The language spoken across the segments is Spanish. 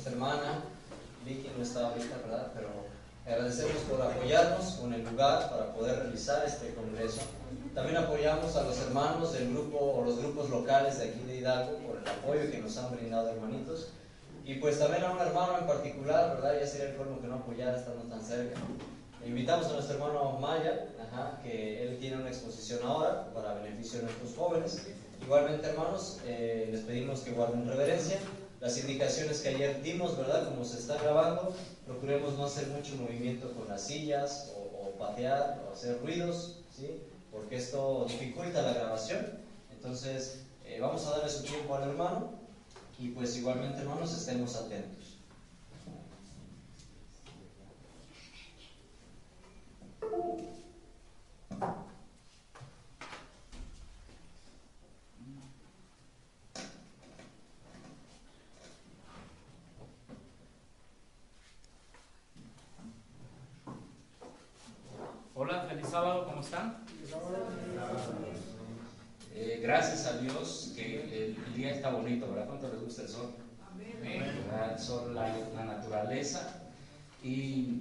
nuestra hermana Vicky no está ahorita, ¿verdad? Pero agradecemos por apoyarnos con el lugar para poder realizar este congreso. También apoyamos a los hermanos del grupo o los grupos locales de aquí de Hidalgo por el apoyo que nos han brindado, hermanitos. Y pues también a un hermano en particular, ¿verdad? Ya sería el colmo que no apoyara estando tan cerca. Invitamos a nuestro hermano Maya, que él tiene una exposición ahora para beneficio de nuestros jóvenes. Igualmente, hermanos, les pedimos que guarden reverencia. Las indicaciones que ayer dimos, ¿verdad? Como se está grabando, procuremos no hacer mucho movimiento con las sillas o patear o hacer ruidos, ¿sí? Porque esto dificulta la grabación. Entonces, vamos a darle su tiempo al hermano y pues igualmente, hermanos, estemos atentos. Hola, feliz sábado, ¿cómo están? Gracias a Dios que el día está bonito, ¿verdad? ¿Cuánto les gusta el sol? ¿Verdad? El sol, la naturaleza. Y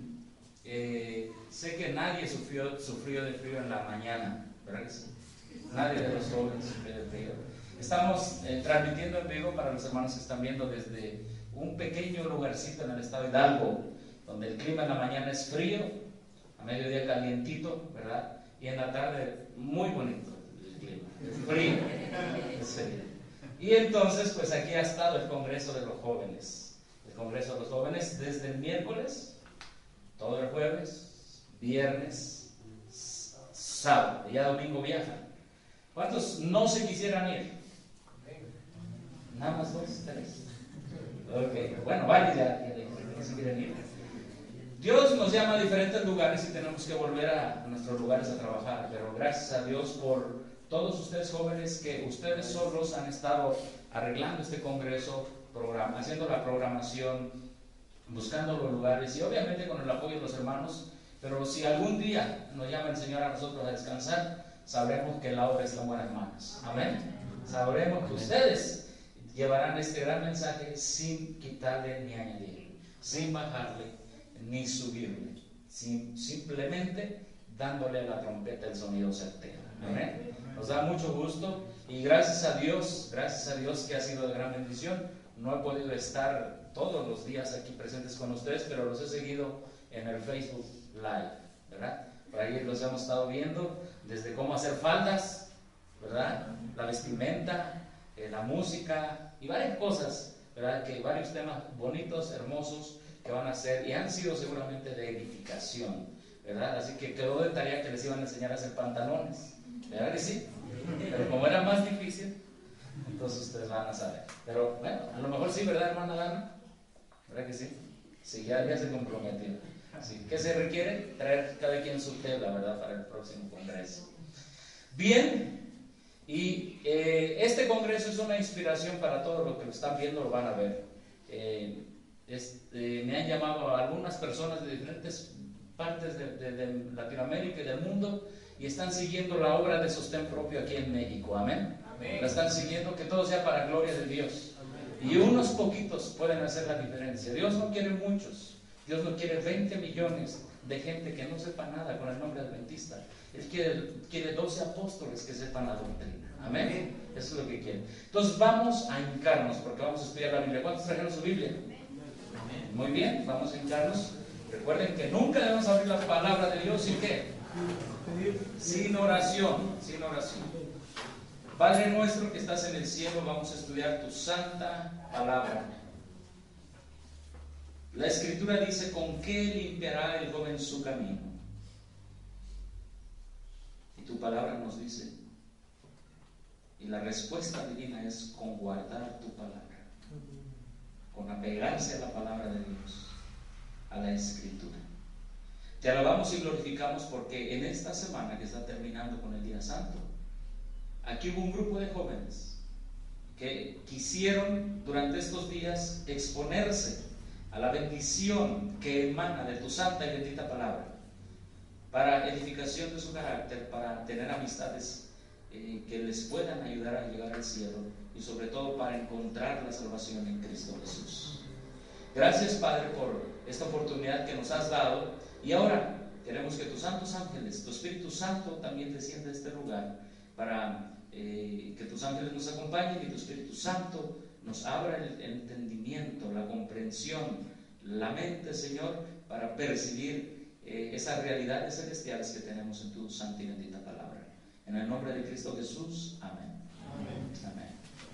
sé que nadie sufrió de frío en la mañana, ¿verdad que sí? Nadie de los jóvenes sufrió de frío. Estamos transmitiendo en vivo para los hermanos que están viendo desde un pequeño lugarcito en el estado de Hidalgo, donde el clima en la mañana es frío, a mediodía calientito, ¿verdad? Y en la tarde muy bonito el clima, frío, es frío. Y entonces, pues aquí ha estado el Congreso de los Jóvenes. El Congreso de los Jóvenes desde el miércoles, todo el jueves, viernes, sábado, y ya domingo viajan. ¿Cuántos no se quisieran ir? Nada más 2, 3. Ok, bueno, varios ya no se quieren ir. Dios nos llama a diferentes lugares y tenemos que volver a nuestros lugares a trabajar, pero gracias a Dios por todos ustedes jóvenes que ustedes solos han estado arreglando este congreso, haciendo la programación, buscando los lugares y obviamente con el apoyo de los hermanos. Pero si algún día nos llama el Señor a nosotros a descansar, sabremos que la obra está en buenas manos. Amén. Sabremos que ustedes llevarán este gran mensaje sin quitarle ni añadirle, sin bajarle ni subirle, simplemente dándole a la trompeta el sonido certero. Amén. Nos da mucho gusto y gracias a Dios que ha sido de gran bendición. No he podido estar todos los días aquí presentes con ustedes, pero los he seguido en el Facebook Live, ¿verdad? Por ahí los hemos estado viendo, desde cómo hacer faldas, ¿verdad? La vestimenta, la música y varias cosas, ¿verdad? Que varios temas bonitos, hermosos, que van a ser y han sido seguramente de edificación, ¿verdad? Así que quedó de tarea que les iban a enseñar a hacer pantalones, ¿verdad que sí? Pero como era más difícil, entonces ustedes van a saber. Pero bueno, a lo mejor sí, ¿verdad, hermana Dana? ¿Verdad que sí? Sí, ya se comprometió. Así, ¿qué se requiere? Traer cada quien su tela, ¿verdad? Para el próximo congreso. Bien, y este congreso es una inspiración para todos los que lo están viendo, lo van a ver. Me han llamado a algunas personas de diferentes partes de Latinoamérica y del mundo y están siguiendo la obra de sostén propio aquí en México. Amén. Amén. La están siguiendo, que todo sea para gloria de Dios. Amén. Y unos poquitos pueden hacer la diferencia. Dios no quiere muchos. Dios no quiere 20 millones de gente que no sepa nada con el nombre adventista. Él quiere 12 apóstoles que sepan la doctrina. Amén. Amén. Eso es lo que quiere. Entonces vamos a hincarnos porque vamos a estudiar la Biblia. ¿Cuántos trajeron su Biblia? Muy bien, vamos a hincarnos. Recuerden que nunca debemos abrir la palabra de Dios sin qué, sin oración, sin oración. Padre nuestro que estás en el cielo, vamos a estudiar tu santa palabra. La Escritura dice: ¿con qué limpiará el joven su camino? Y tu palabra nos dice, y la respuesta divina es con guardar tu palabra, con apegarse a la palabra de Dios, a la Escritura. Te alabamos y glorificamos porque en esta semana que está terminando con el Día Santo, aquí hubo un grupo de jóvenes que quisieron durante estos días exponerse a la bendición que emana de tu santa y bendita palabra, para edificación de su carácter, para tener amistades que les puedan ayudar a llegar al cielo y sobre todo para encontrar la salvación en Cristo Jesús. Gracias, Padre, por esta oportunidad que nos has dado. Y ahora queremos que tus santos ángeles, tu Espíritu Santo también descienda a este lugar para que tus ángeles nos acompañen y tu Espíritu Santo nos abra el entendimiento, la comprensión, la mente, Señor, para percibir esas realidades celestiales que tenemos en tu santa y bendita palabra. En el nombre de Cristo Jesús, amén. Amén. Amén.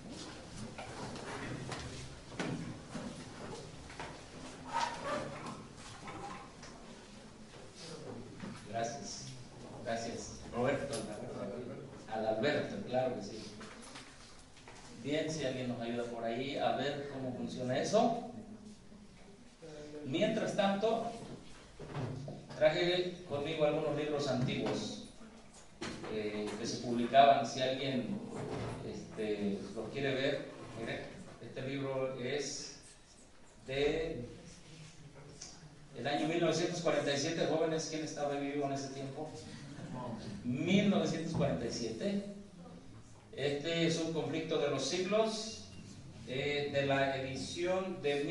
Gracias. Gracias. Roberto. Al Alberto, claro que sí. Bien, si alguien nos ayuda por ahí a ver cómo funciona eso. Mientras tanto, traje conmigo algunos libros antiguos que se publicaban. Si alguien lo quiere ver, mire, este libro es de el año 1947. Jóvenes, ¿quién estaba vivo en ese tiempo? 1947. Este es un conflicto de los siglos, de la edición de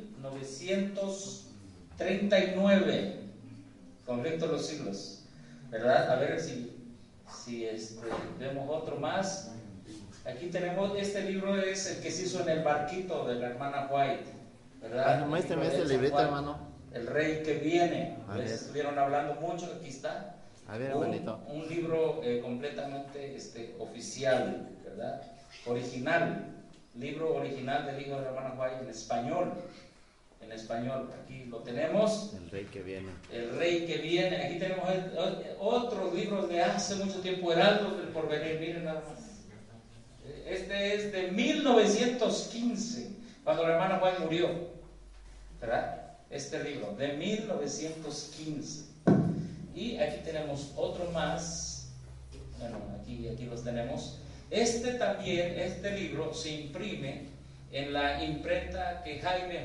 1939. Conflicto de los siglos, ¿verdad? A ver si vemos otro más. Aquí tenemos, este libro es el que se hizo en el barquito de la hermana White, ¿verdad? Muéstrame este librito, hermano. El rey que viene. Les estuvieron hablando mucho, aquí está. A ver, hermanito. Un libro completamente oficial, ¿verdad? Original. Libro original del hijo de la hermana White en español. En español. Aquí lo tenemos. El rey que viene. El rey que viene. Aquí tenemos otros libros de hace mucho tiempo, Heraldos del Porvenir. Miren nada más. Este es de 1915, cuando la hermana White murió, ¿verdad? Este libro, de 1915. Y aquí tenemos otro más. Bueno, aquí los tenemos. Este libro se imprime en la imprenta que James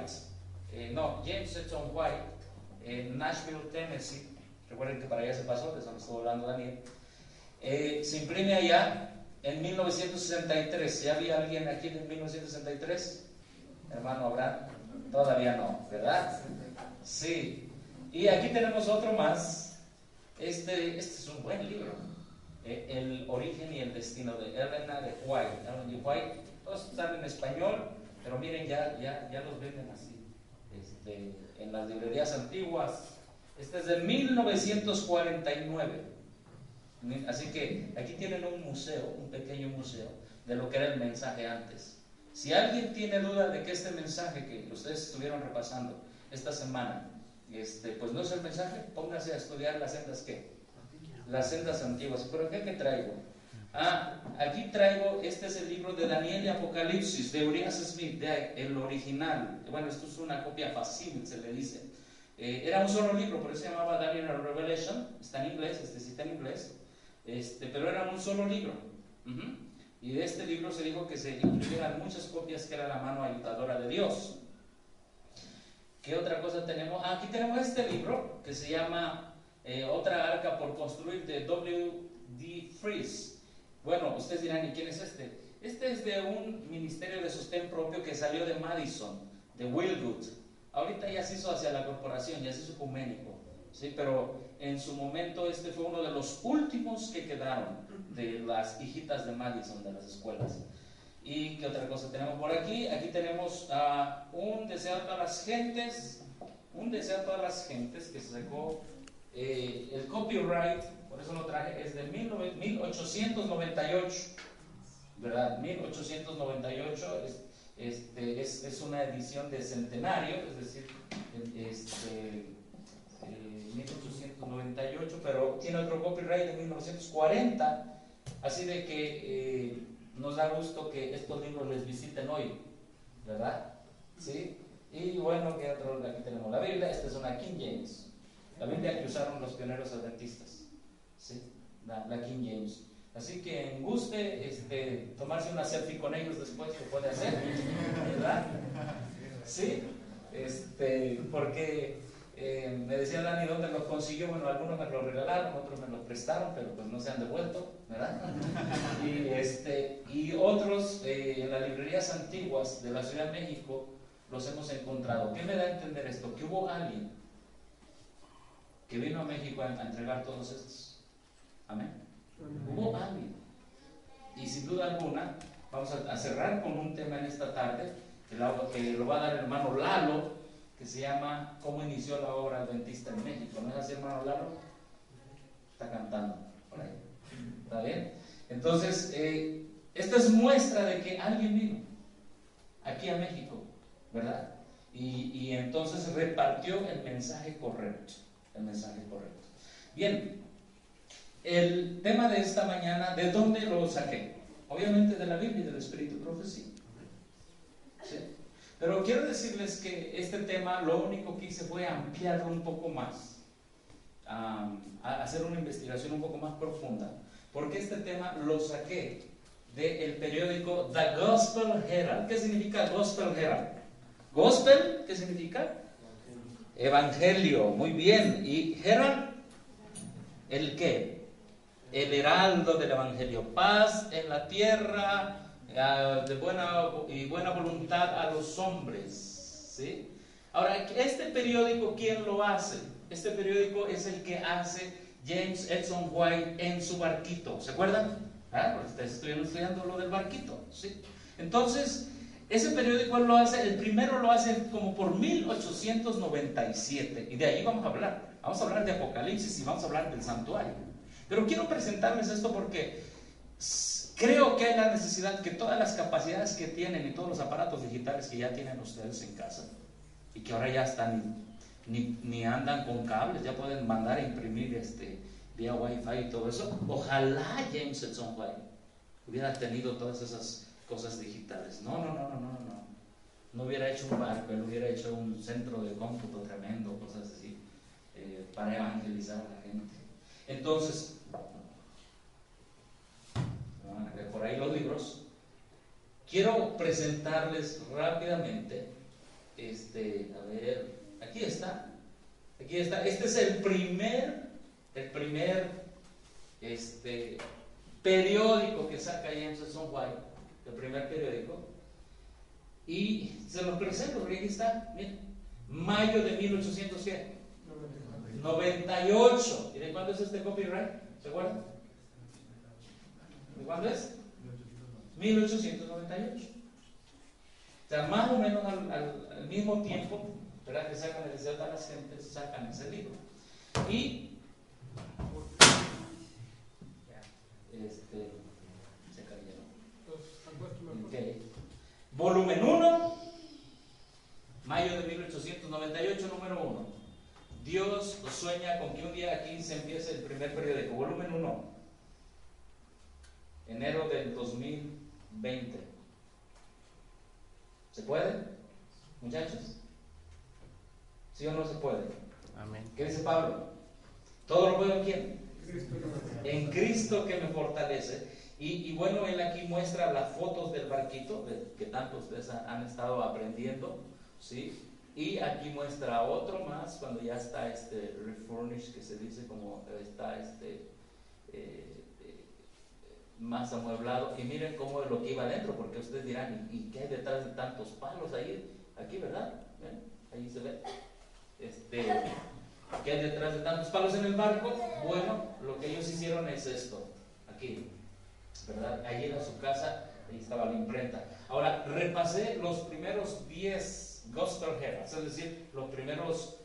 Edson White, en Nashville, Tennessee. Recuerden que para allá se pasó, de eso nos estuvo hablando Daniel. Se imprime allá en 1963. ¿Ya había alguien aquí en 1963? Hermano Abraham, todavía no, ¿verdad? Sí. Y aquí tenemos otro más. Este es un buen libro. El origen y el destino de Ellen G. White. Todos están en español, pero miren, ya los venden así. En las librerías antiguas. Este es de 1949. Así que aquí tienen un museo, un pequeño museo, de lo que era el mensaje antes. Si alguien tiene duda de que este mensaje que ustedes estuvieron repasando esta semana, pues no es el mensaje, póngase a estudiar las sendas, ¿qué? Las sendas antiguas. ¿Pero qué traigo? Aquí traigo, este es el libro de Daniel y Apocalipsis, de Urias Smith, el original. Bueno, esto es una copia facsimile, se le dice. Era un solo libro, por eso se llamaba Daniel and Revelation. Está en inglés, sí está en inglés. Pero era un solo libro. Y de este libro se dijo que se incluyeran muchas copias, que era la mano ayudadora de Dios. ¿Qué otra cosa tenemos? Aquí tenemos este libro que se llama Otra Arca por Construir, de W.D. Fries. Bueno, ustedes dirán, ¿y quién es este? Este es de un ministerio de sostén propio que salió de Madison, de Willgood. Ahorita ya se hizo hacia la corporación, ya se hizo ecuménico, ¿sí? Pero en su momento este fue uno de los últimos que quedaron de las hijitas de Madison, de las escuelas. ¿Y qué otra cosa tenemos por aquí? Aquí tenemos un deseo a todas las gentes, que se sacó el copyright, por eso lo traje, es de 1898, ¿verdad? 1898 es una edición de centenario, es decir, 1898, pero tiene otro copyright de 1940, así de que nos da gusto que estos libros les visiten hoy, ¿verdad? ¿Sí? Y bueno, ¿qué otro? Aquí tenemos la Biblia. Esta es una King James, la Biblia que usaron los pioneros adventistas, ¿sí? La King James. Así que guste tomarse una selfie con ellos después, se puede hacer, ¿verdad? ¿Sí? Porque me decía Dani dónde los consiguió. Bueno, algunos me lo regalaron, otros me lo prestaron, pero pues no se han devuelto, ¿verdad? Y otros en las librerías antiguas de la Ciudad de México los hemos encontrado. ¿Qué me da a entender esto? Que hubo alguien que vino a México a entregar todos estos. Amén. Hubo alguien. Y sin duda alguna, vamos a cerrar con un tema en esta tarde, que lo va a dar el hermano Lalo, que se llama ¿Cómo inició la obra adventista en México? ¿No es así, hermano Lalo? Está cantando por ahí. ¿Está bien? Entonces, esta es muestra de que alguien vino aquí a México, ¿verdad? Y entonces repartió el mensaje correcto. El mensaje correcto. Bien, el tema de esta mañana, ¿de dónde lo saqué? Obviamente de la Biblia y del Espíritu de Profecía. ¿Sí? Pero quiero decirles que este tema lo único que hice fue ampliarlo un poco más, a hacer una investigación un poco más profunda, porque este tema lo saqué del periódico The Gospel Herald. ¿Qué significa Gospel Herald? Gospel, ¿qué significa? Evangelio, muy bien. ¿Y Herald? ¿El qué? El heraldo del Evangelio. Paz en la tierra, de buena voluntad a los hombres. ¿Sí? Ahora, este periódico, ¿quién lo hace? Este periódico es el que hace James Edson White en su barquito. ¿Se acuerdan? Porque ustedes estuvieron estudiando lo del barquito. ¿Sí? Entonces, ese periódico lo hace, el primero lo hace como por 1897. Y de ahí vamos a hablar. Vamos a hablar de Apocalipsis y vamos a hablar del santuario. Pero quiero presentarles esto porque creo que hay la necesidad que todas las capacidades que tienen y todos los aparatos digitales que ya tienen ustedes en casa y que ahora ya están ni andan con cables, ya pueden mandar a imprimir vía Wi-Fi y todo eso. Ojalá James Edson White hubiera tenido todas esas cosas digitales. No hubiera hecho un barco, él hubiera hecho un centro de cómputo tremendo, cosas así, para evangelizar a la gente. Entonces, van a ver por ahí los libros. Quiero presentarles rápidamente, a ver, aquí está. Este es el primer periódico que saca James Edson White, el primer periódico, y se lo presento porque aquí está, miren, mayo de 1898. ¿Y de cuándo es este copyright? ¿Se acuerdan? ¿De cuándo es? 1898. O sea, más o menos al mismo tiempo, ¿verdad?, que sacan el deseo de las gentes, sacan ese libro. Y se cayeron. Okay. Volumen 1, mayo de 1898, número 1. Dios sueña con que un día aquí se empiece el primer periódico. Volumen 1, enero del 2020. ¿Se puede, muchachos? ¿Sí o no se puede? Amén. ¿Qué dice Pablo? ¿Todo lo puedo en quién? En Cristo que me fortalece. Y bueno, él aquí muestra las fotos del barquito, que tanto ustedes han estado aprendiendo, ¿sí? Y aquí muestra otro más, cuando ya está refurnished, que se dice, como está más amueblado. Y miren cómo es lo que iba adentro, porque ustedes dirán, ¿y qué hay detrás de tantos palos ahí? Aquí, ¿verdad? ¿Ven? Ahí se ve. ¿Qué hay detrás de tantos palos en el barco? Bueno, lo que ellos hicieron es esto, aquí, ¿verdad? Ahí era su casa, ahí estaba la imprenta. Ahora, repasé los primeros 10 Gospel Heralds, es decir, los primeros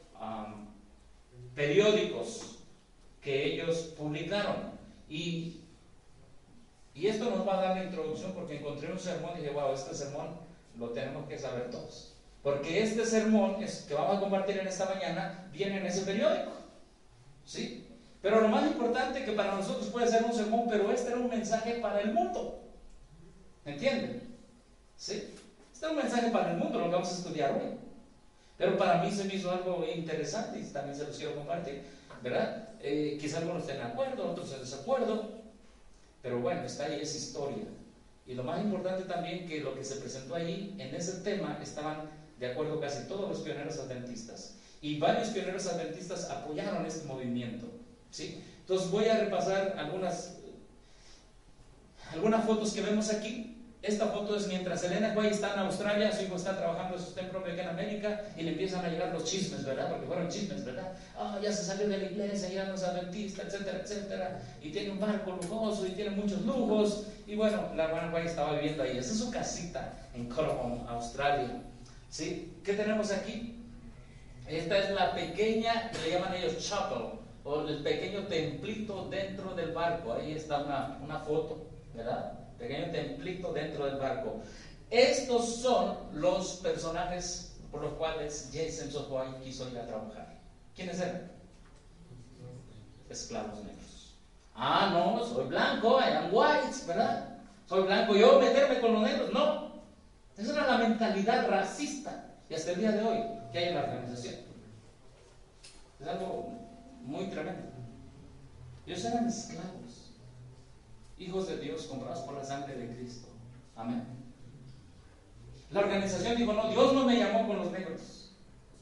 periódicos que ellos publicaron. Y esto nos va a dar la introducción, porque encontré un sermón y dije, wow, este sermón lo tenemos que saber todos. Porque este sermón que vamos a compartir en esta mañana viene en ese periódico, ¿sí? Pero lo más importante, que para nosotros puede ser un sermón, pero este era un mensaje para el mundo. ¿Entienden? ¿Sí? Este era un mensaje para el mundo, lo que vamos a estudiar hoy. Pero para mí se me hizo algo interesante y también se los quiero compartir, ¿verdad? Quizás algunos estén de acuerdo, otros en desacuerdo, pero bueno, está ahí, es historia. Y lo más importante también, que lo que se presentó allí, en ese tema, estaban de acuerdo casi todos los pioneros adventistas. Y varios pioneros adventistas apoyaron este movimiento, ¿sí? Entonces voy a repasar algunas fotos que vemos aquí, Esta foto es mientras Elena White está en Australia, su hijo está trabajando en sostén propio aquí en América y le empiezan a llegar los chismes, ¿verdad? Porque fueron chismes, ¿verdad? Ya se salió de la iglesia, ya no es adventista, etcétera, etcétera. Y tiene un barco lujoso y tiene muchos lujos. Y bueno, la hermana White estaba viviendo ahí. Esa es su casita en Colombo, Australia. ¿Sí? ¿Qué tenemos aquí? Esta es la pequeña, le llaman ellos chapel, o el pequeño templito dentro del barco. Ahí está una foto, ¿verdad? Pequeño templito dentro del barco. Estos son los personajes por los cuales Jason White quiso ir a trabajar. ¿Quiénes eran? Esclavos negros. No, soy blanco, I am white, ¿verdad? Soy blanco, yo meterme con los negros. No, esa era la mentalidad racista y hasta el día de hoy que hay en la organización. Es algo muy tremendo. Ellos eran esclavos, hijos de Dios comprados por la sangre de Cristo. Amén. La organización dijo, no, Dios no me llamó con los negros.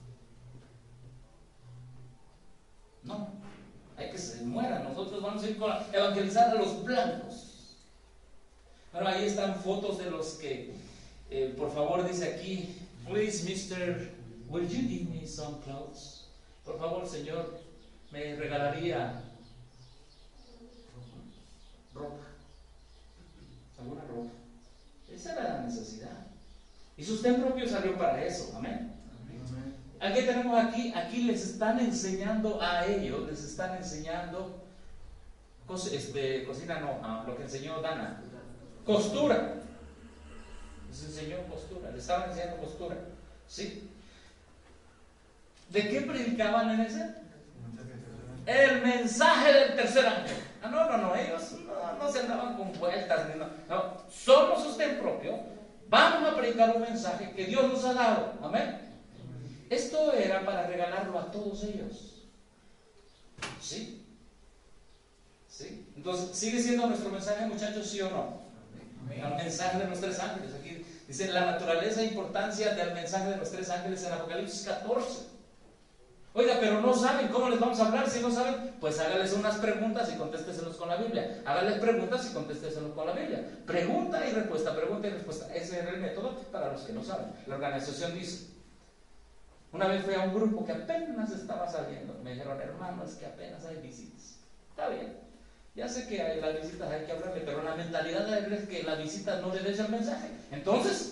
No, hay que se mueran. Nosotros vamos a ir a evangelizar a los blancos. Bueno, ahí están fotos de los que, por favor, dice aquí, please, mister, will you give me some clothes? Por favor, Señor, me regalaría ropa, alguna ropa. Esa era la necesidad. Y su sostén propio salió para eso. Amén. Aquí tenemos aquí les están enseñando a ellos, les están enseñando cocina, no, lo que enseñó Dana, costura. Les enseñó costura, les estaban enseñando costura. ¿Sí? ¿De qué predicaban en ese? El mensaje del tercer ángel. No, ellos no se andaban con vueltas, no, somos sostén propio, vamos a predicar un mensaje que Dios nos ha dado. Amén. Esto era para regalarlo a todos ellos. ¿Sí? ¿Sí? Entonces, ¿sigue siendo nuestro mensaje, muchachos, sí o no? El mensaje de los tres ángeles. Aquí dice la naturaleza e importancia del mensaje de los tres ángeles en Apocalipsis 14. Oiga, pero no saben cómo les vamos a hablar. Si no saben, pues hágales unas preguntas y contésteselos con la Biblia. Hágales preguntas y contésteselos con la Biblia. Pregunta y respuesta, pregunta y respuesta. Ese era el método para los que no saben. La organización dice, una vez fui a un grupo que apenas estaba saliendo. Me dijeron, hermano, es que apenas hay visitas. Está bien, ya sé que hay las visitas, hay que hablarle, pero la mentalidad de la iglesia es que la visita no le des el mensaje. Entonces,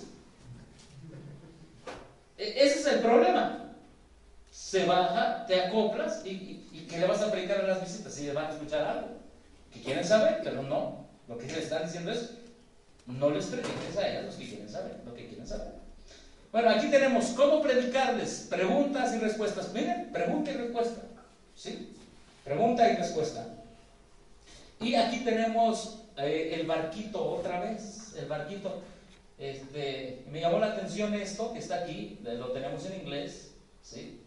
ese es el problema. Se baja, te acoplas y ¿qué le vas a predicar a las visitas? Si van a escuchar algo que quieren saber, pero no. Lo que le están diciendo es, no les prediques a ellas los que quieren saber, lo que quieren saber. Bueno, aquí tenemos cómo predicarles, preguntas y respuestas. Miren, pregunta y respuesta. ¿Sí? Pregunta y respuesta. Y aquí tenemos el barquito otra vez. El barquito. Me llamó la atención esto que está aquí. Lo tenemos en inglés. ¿Sí?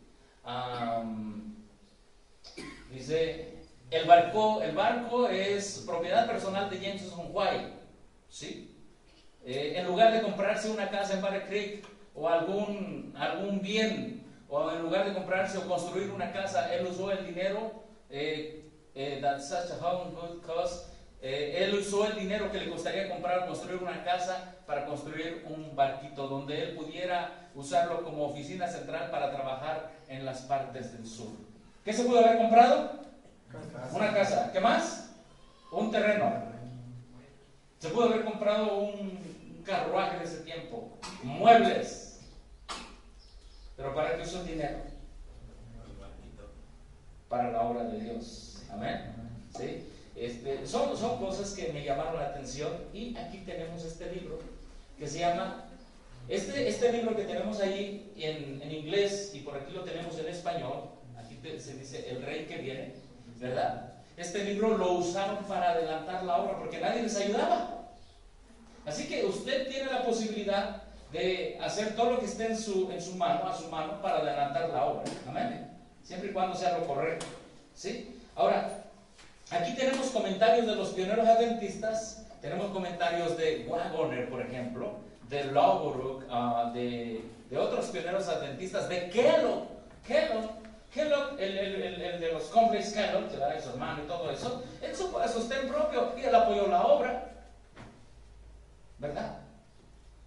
Dice, el barco es propiedad personal de Jameson White. ¿Sí? En lugar de comprarse una casa en Battle Creek o algún bien, o en lugar de comprarse o construir una casa, él usó el dinero that such a home would cost. Él usó el dinero que le costaría comprar o construir una casa para construir un barquito donde él pudiera usarlo como oficina central para trabajar en las partes del sur. ¿Qué se pudo haber comprado? Una casa. ¿Qué más? Un terreno. Se pudo haber comprado un carruaje de ese tiempo, muebles. Pero ¿para qué usó el dinero? Para la obra de Dios. Amén. ¿Sí? Son cosas que me llamaron la atención. Y aquí tenemos este libro que se llama, este libro que tenemos ahí en inglés, y por aquí lo tenemos en español. Aquí se dice El Rey que Viene, ¿verdad? Este libro lo usaron para adelantar la obra porque nadie les ayudaba. Así que usted tiene la posibilidad de hacer todo lo que esté a su mano para adelantar la obra. Amén. Siempre y cuando sea lo correcto. ¿Sí? Ahora, aquí tenemos comentarios de los pioneros adventistas. Tenemos comentarios de Wagoner, por ejemplo, de Logoruk, de otros pioneros adventistas, de Kellogg, el de los Complex Kellogg, ¿verdad? Su hermano y todo eso. Él supo a sostén propio y él apoyó la obra, ¿verdad?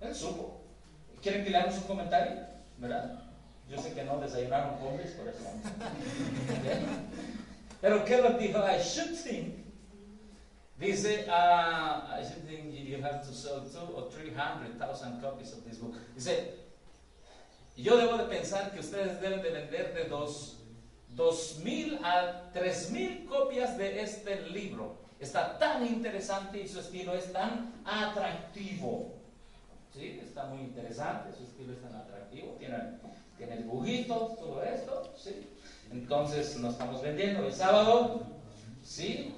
Él supo. ¿Quieren que le hagamos un comentario? ¿Verdad? Yo sé que no desayunaron pobres, por eso vamos. ¿Okay? Pero Kellogg dijo, I should think. Dice, I should think you have to sell 200,000 or 300,000 copies of this book. Dice, yo debo de pensar que ustedes deben de vender de 2,000 a 3,000 copias de este libro. Está tan interesante y su estilo es tan atractivo. ¿Sí? Está muy interesante, su estilo es tan atractivo. Tiene dibujitos, todo esto. ¿Sí? Entonces nos estamos vendiendo el sábado. ¿Sí?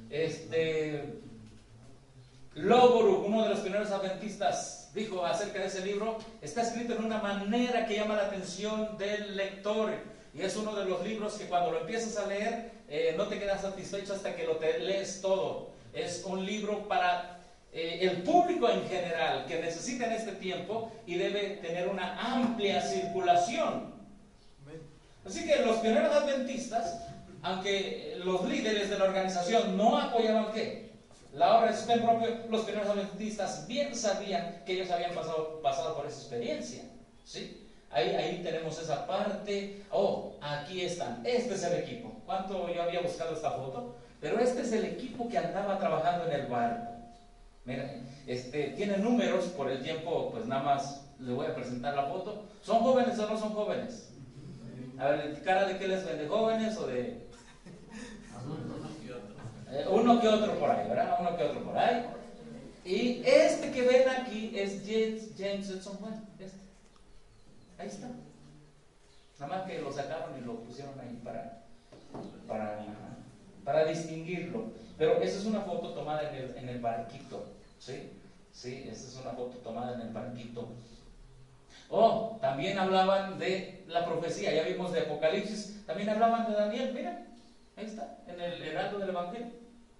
Loboru, uno de los primeros adventistas, dijo acerca de ese libro: está escrito en una manera que llama la atención del lector, y es uno de los libros que cuando lo empiezas a leer no te quedas satisfecho hasta que lo lees todo. Es un libro para el público en general que necesita en este tiempo y debe tener una amplia circulación. Así que los primeros adventistas, aunque los líderes de la organización no apoyaban ¿qué? La obra de sustento propio, los primeros adventistas bien sabían que ellos habían pasado por esa experiencia. ¿Sí? Ahí tenemos esa parte. Oh, aquí están. Este es el equipo. ¿Cuánto yo había buscado esta foto? Pero este es el equipo que andaba trabajando en el barco. Mira, tiene números. Por el tiempo, pues nada más les voy a presentar la foto. ¿Son jóvenes o no son jóvenes? A ver, ¿cara de qué les ven? ¿De jóvenes o de...? Uno que otro por ahí, ¿verdad? Uno que otro por ahí. Y este que ven aquí es James Edson Juan. Ahí está. Nada más que lo sacaron y lo pusieron ahí para distinguirlo. Pero esa es una foto tomada en el barquito. ¿Sí? Sí, esa es una foto tomada en el barquito. Oh, también hablaban de la profecía. Ya vimos de Apocalipsis. También hablaban de Daniel. Mira, ahí está, en el heraldo del Evangelio.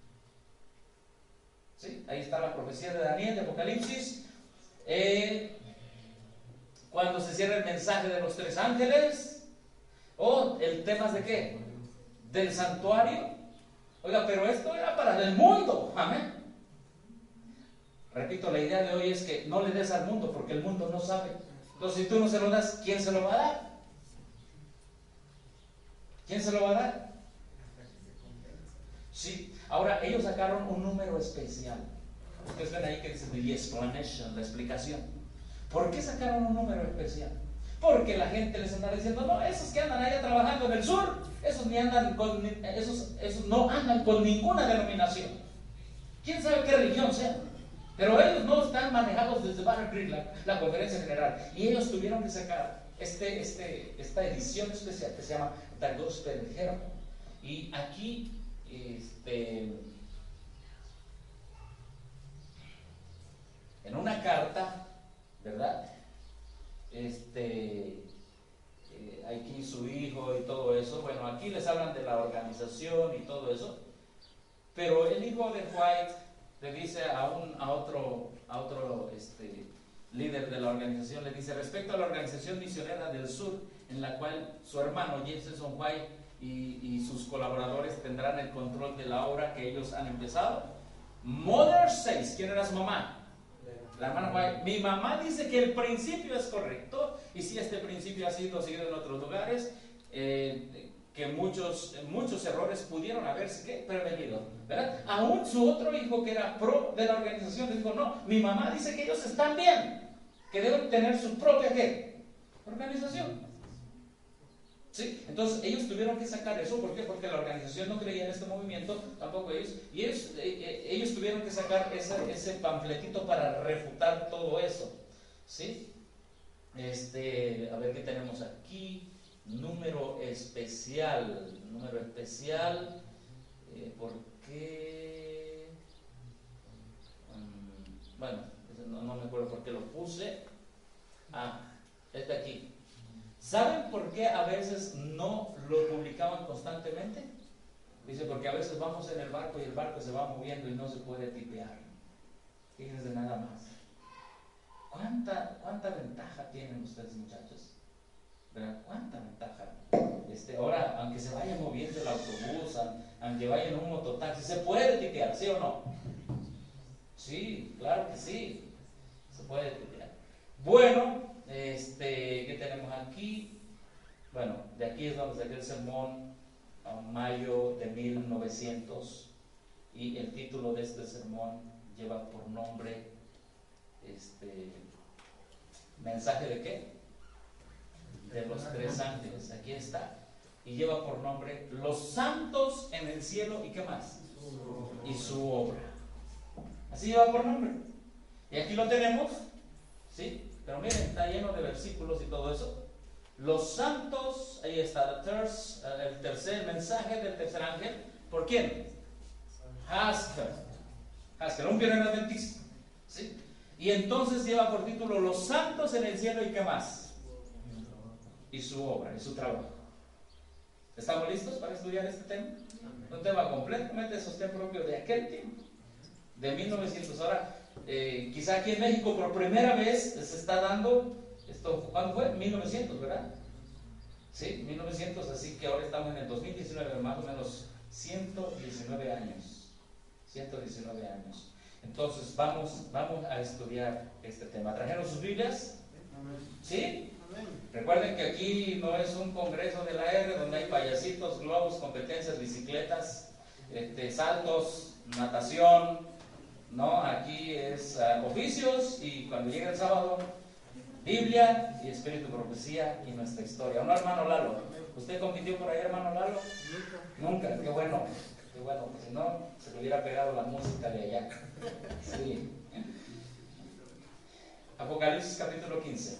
¿Sí? Ahí está la profecía de Daniel, de Apocalipsis. Cuando se cierra el mensaje de los 3 ángeles. Oh, el tema de qué? Del santuario. Oiga, pero esto era para el mundo. Amén. Repito, la idea de hoy es que no le des al mundo, porque el mundo no sabe. Entonces, si tú no se lo das, ¿quién se lo va a dar? ¿Quién se lo va a dar? Sí. Ahora, ellos sacaron un número especial. Ustedes ven ahí que dice the explanation, la explicación. ¿Por qué sacaron un número especial? Porque la gente les anda diciendo, no, esos que andan allá trabajando en el sur, esos no andan con ninguna denominación. ¿Quién sabe qué religión sea? Pero ellos no están manejados desde Battle Creek, la conferencia general. Y ellos tuvieron que sacar esta edición especial que se llama The Gospel Herald. Y aquí, en una carta, ¿verdad? Aquí su hijo y todo eso. Bueno, aquí les hablan de la organización y todo eso. Pero el hijo de White le dice a otro líder de la organización, le dice: respecto a la organización misionera del sur, en la cual su hermano James Edson White y sus colaboradores tendrán el control de la obra que ellos han empezado. Mother says, ¿quién era su mamá? La hermana White. Mi mamá dice que el principio es correcto, y si este principio ha sido seguido en otros lugares, que muchos errores pudieron haberse prevenido, ¿verdad? Aún su otro hijo, que era pro de la organización, le dijo: no, mi mamá dice que ellos están bien, que deben tener su propia organización. ¿Sí? Entonces ellos tuvieron que sacar eso. ¿Por qué? Porque la organización no creía en este movimiento, tampoco ellos, y ellos tuvieron que sacar ese panfletito para refutar todo eso. ¿Sí? A ver qué tenemos aquí. Número especial. ¿Por qué? Bueno, no me acuerdo por qué lo puse. Este aquí. ¿Saben por qué a veces no lo publicaban constantemente? Dice: porque a veces vamos en el barco y el barco se va moviendo y no se puede tipear. Fíjense nada más. ¿Cuánta ventaja tienen ustedes, muchachos? ¿Verdad? ¿Cuánta ventaja? Ahora, aunque se vaya moviendo el autobús, aunque vaya en un mototaxi, ¿se puede tipear, sí o no? Sí, claro que sí. Se puede tipear. Bueno, ¿qué tenemos aquí? Bueno, de aquí es donde saqué el sermón, a mayo de 1900, y el título de este sermón lleva por nombre, ¿mensaje de qué? De los tres ángeles. Aquí está. Y lleva por nombre Los santos en el cielo, ¿y qué más? Y su obra. Así lleva por nombre. Y aquí lo tenemos, ¿sí? Pero miren, está lleno de versículos y todo eso. Los santos, ahí está, el tercer mensaje del tercer ángel. ¿Por quién? Haskell, un pionero adventista, ¿sí? Y entonces lleva por título Los santos en el cielo, ¿y qué más? Y su obra, y su trabajo. ¿Estamos listos para estudiar este tema? Un tema completamente de sostén propio de aquel tiempo, de 1900. Ahora, quizá aquí en México por primera vez se está dando esto. ¿Cuándo fue? 1900, ¿verdad? Sí, 1900, así que ahora estamos en el 2019, más o menos 119 años. 119 años. Entonces vamos a estudiar este tema. ¿Trajeron sus Biblias? ¿Sí? Recuerden que aquí no es un congreso de la R donde hay payasitos, globos, competencias, bicicletas, saltos, natación. No, aquí es oficios, y cuando llega el sábado, Biblia y espíritu, profecía y nuestra historia. ¿No, hermano Lalo? ¿Usted compitió por ahí, hermano Lalo? Nunca. Qué bueno, porque si no, se le hubiera pegado la música de allá. Sí. Apocalipsis capítulo 15.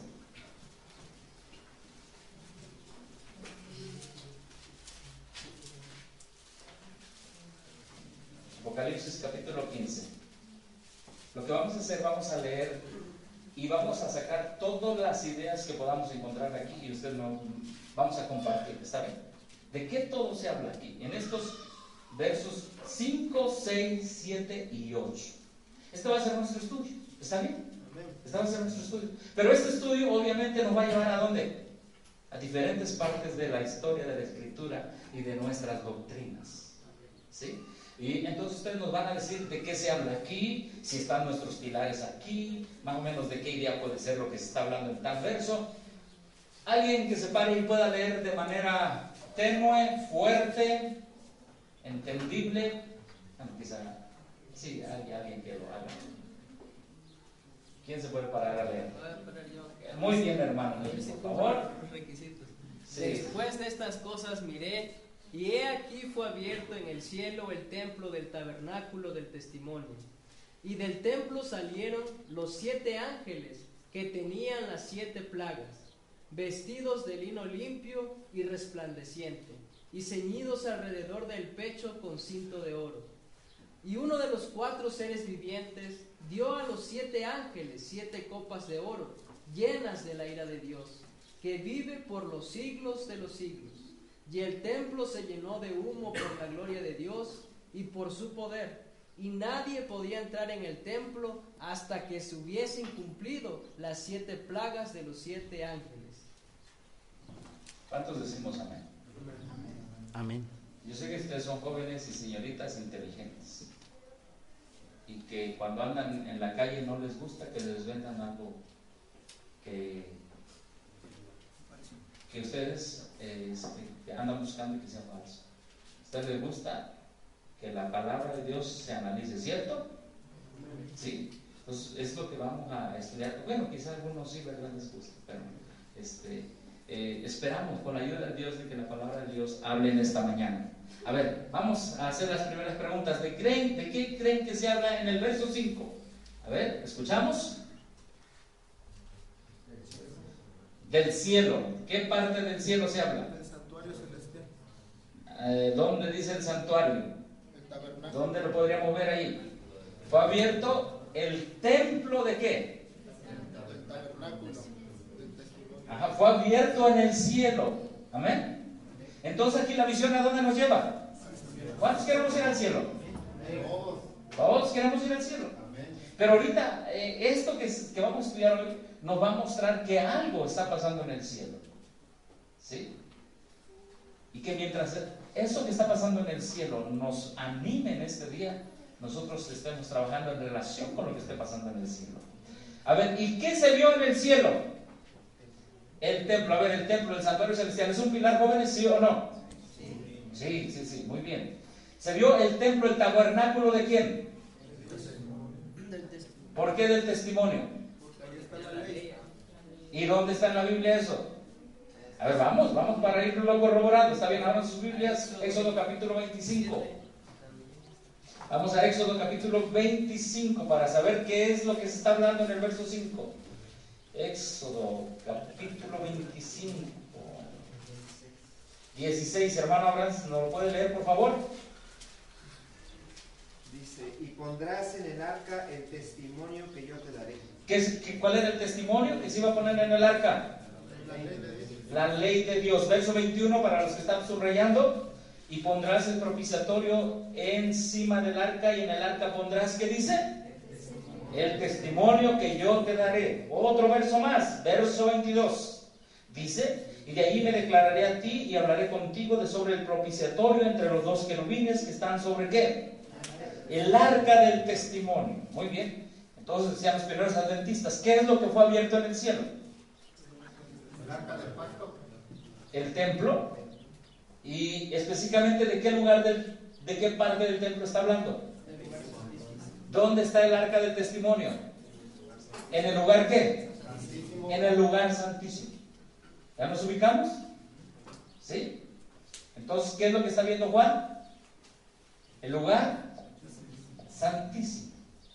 Apocalipsis capítulo 15. Lo que vamos a hacer, vamos a leer y vamos a sacar todas las ideas que podamos encontrar aquí, y ustedes vamos a compartir, ¿está bien? ¿De qué todo se habla aquí? En estos versos 5, 6, 7 y 8. Este va a ser nuestro estudio, ¿está bien? Este va a ser nuestro estudio. Pero este estudio obviamente nos va a llevar ¿a dónde? A diferentes partes de la historia de la Escritura y de nuestras doctrinas, ¿sí? Y entonces ustedes nos van a decir de qué se habla aquí, si están nuestros pilares aquí, más o menos de qué idea puede ser lo que se está hablando en tal verso. Alguien que se pare y pueda leer de manera tenue, fuerte, entendible. Bueno, quizá, sí, hay alguien que lo haga. ¿Quién se puede parar a leer? Muy bien, hermano, por favor. Sí. Después de estas cosas miré, y he aquí fue abierto en el cielo el templo del tabernáculo del testimonio. Y del templo salieron los 7 ángeles que tenían las 7 plagas, vestidos de lino limpio y resplandeciente, y ceñidos alrededor del pecho con cinto de oro. Y uno de los 4 seres vivientes dio a los 7 ángeles 7 copas de oro, llenas de la ira de Dios, que vive por los siglos de los siglos. Y el templo se llenó de humo por la gloria de Dios y por su poder, y nadie podía entrar en el templo hasta que se hubiesen cumplido las 7 plagas de los 7 ángeles. ¿Cuántos decimos amén? Amén. Yo sé que ustedes son jóvenes y señoritas inteligentes, y que cuando andan en la calle no les gusta que les vendan algo que ustedes que andan buscando y que sea falso. ¿A ustedes les gusta que la palabra de Dios se analice, cierto? Sí. Entonces es lo que vamos a estudiar. Bueno, quizás algunos sí, ¿verdad? Les gusta, pero esperamos con la ayuda de Dios de que la palabra de Dios hable en esta mañana. A ver, vamos a hacer las primeras preguntas. ¿De qué creen que se habla en el verso 5? A ver, ¿escuchamos? Del cielo. ¿Qué parte del cielo se habla? El santuario celestial. ¿Dónde dice el santuario? El tabernáculo. ¿Dónde lo podríamos ver ahí? Fue abierto el templo de qué? El tabernáculo del testimonio. Ajá, fue abierto en el cielo. Amén. Entonces aquí la visión ¿a dónde nos lleva? ¿Cuántos queremos ir al cielo? Todos queremos ir al cielo. Pero ahorita esto que vamos a estudiar hoy nos va a mostrar que algo está pasando en el cielo, ¿sí? Y que mientras eso que está pasando en el cielo nos anime en este día, nosotros estemos trabajando en relación con lo que esté pasando en el cielo. A ver, ¿y qué se vio en el cielo? El templo. A ver, el templo, el santuario celestial, ¿es un pilar, jóvenes, sí o no? Sí, muy bien. ¿Se vio el templo, el tabernáculo de quién? ¿Por qué del testimonio? ¿Y dónde está en la Biblia eso? A ver, vamos para irlo corroborando. ¿Está bien? Abran sus Biblias, Éxodo capítulo 25. Vamos a Éxodo capítulo 25 para saber qué es lo que se está hablando en el verso 5. Éxodo capítulo 25. 16, hermano Abraham, ¿nos lo puede leer, por favor? Dice, y pondrás en el arca el testimonio que yo te daré. ¿Cuál era el testimonio que se iba a poner en el arca? La ley de Dios. Verso 21 para los que están subrayando. Y pondrás el propiciatorio encima del arca, y en el arca pondrás, ¿qué dice? El testimonio que yo te daré. Otro verso más, verso 22. Dice, y de ahí me declararé a ti y hablaré contigo de sobre el propiciatorio entre los dos querubines que están sobre ¿qué? El arca del testimonio. Muy bien. Entonces decían los primeros adventistas, ¿qué es lo que fue abierto en el cielo? El arca del pacto. El templo. Y específicamente de qué lugar, de qué parte del templo está hablando. ¿Dónde está el arca del testimonio? ¿En el lugar qué? Santísimo. En el lugar santísimo. ¿Ya nos ubicamos? ¿Sí? Entonces, ¿qué es lo que está viendo Juan? El lugar santísimo.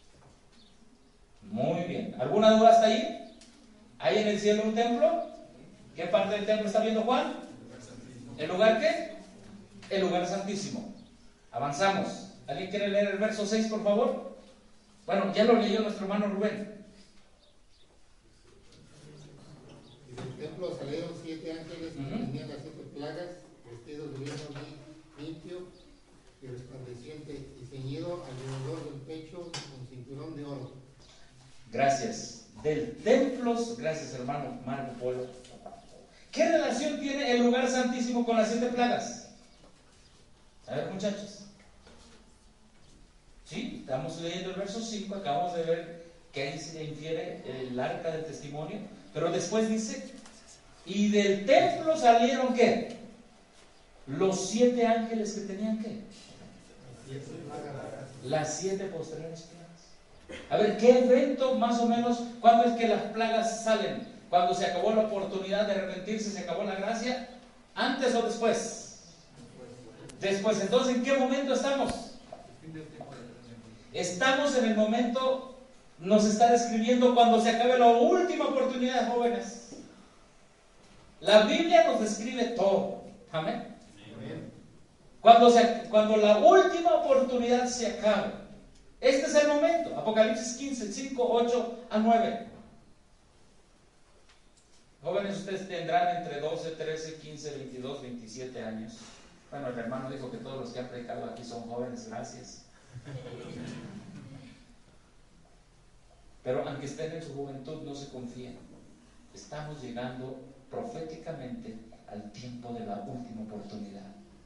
Muy bien. ¿Alguna duda hasta ahí? ¿Hay en el cielo un templo? ¿Qué parte del templo está viendo Juan? ¿El lugar qué? El lugar santísimo. Avanzamos. ¿Alguien quiere leer el verso 6, por favor? Bueno, ya lo leyó nuestro hermano Rubén. Y del templo salieron 7 ángeles que tenían las 7 plagas, vestidos de lino limpio y resplandeciente, y ceñido alrededor del pecho con cinturón de oro. Gracias. Del templo, gracias hermano Marco Polo. ¿Qué relación tiene el lugar santísimo con las 7 plagas? A ver, muchachos. Sí, estamos leyendo el verso 5, acabamos de ver que ahí se infiere el arca del testimonio, pero después dice, y del templo salieron ¿qué? Los 7 ángeles que tenían ¿qué? Las 7 postreras plagas. A ver, ¿qué evento más o menos? ¿Cuándo es que las plagas salen? ¿Cuando se acabó la oportunidad de arrepentirse, se acabó la gracia? ¿Antes o después? Después. Entonces, ¿en qué momento estamos? Estamos en el momento, nos está describiendo cuando se acabe la última oportunidad, jóvenes. La Biblia nos describe todo. Amén. Cuando la última oportunidad se acabe. Este es el momento. Apocalipsis 15, 5, 8 a 9. Jóvenes, ustedes tendrán entre 12, 13, 15, 22, 27 años. Bueno, el hermano dijo que todos los que han predicado aquí son jóvenes, gracias. Pero aunque estén en su juventud, no se confíen. Estamos llegando proféticamente al tiempo de la última oportunidad.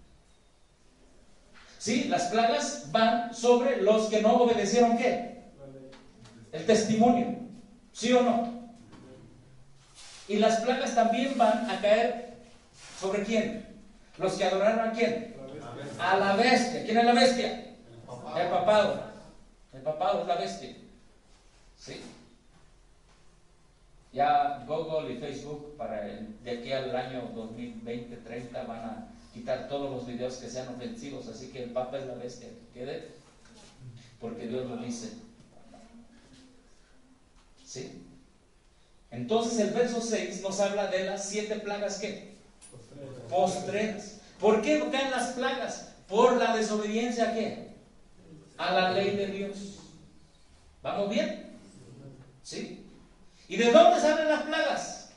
Sí, las plagas van sobre los que no obedecieron ¿qué? El testimonio. ¿Sí o no? Y las plagas también van a caer ¿sobre quién? Los que adoraron ¿a quién? A la bestia. ¿Quién es la bestia? El papado. El papado es la bestia. ¿Sí? Ya Google y Facebook de aquí al año 2020-30 van a quitar todos los videos que sean ofensivos, así que el Papa es la bestia. ¿Quede? Porque Dios lo dice. ¿Sí? Entonces el verso 6 nos habla de las 7 plagas ¿qué? Postreras. ¿Por qué caen las plagas? Por la desobediencia ¿a qué? A la ley de Dios. ¿Vamos bien? ¿Sí? ¿Y de dónde salen las plagas?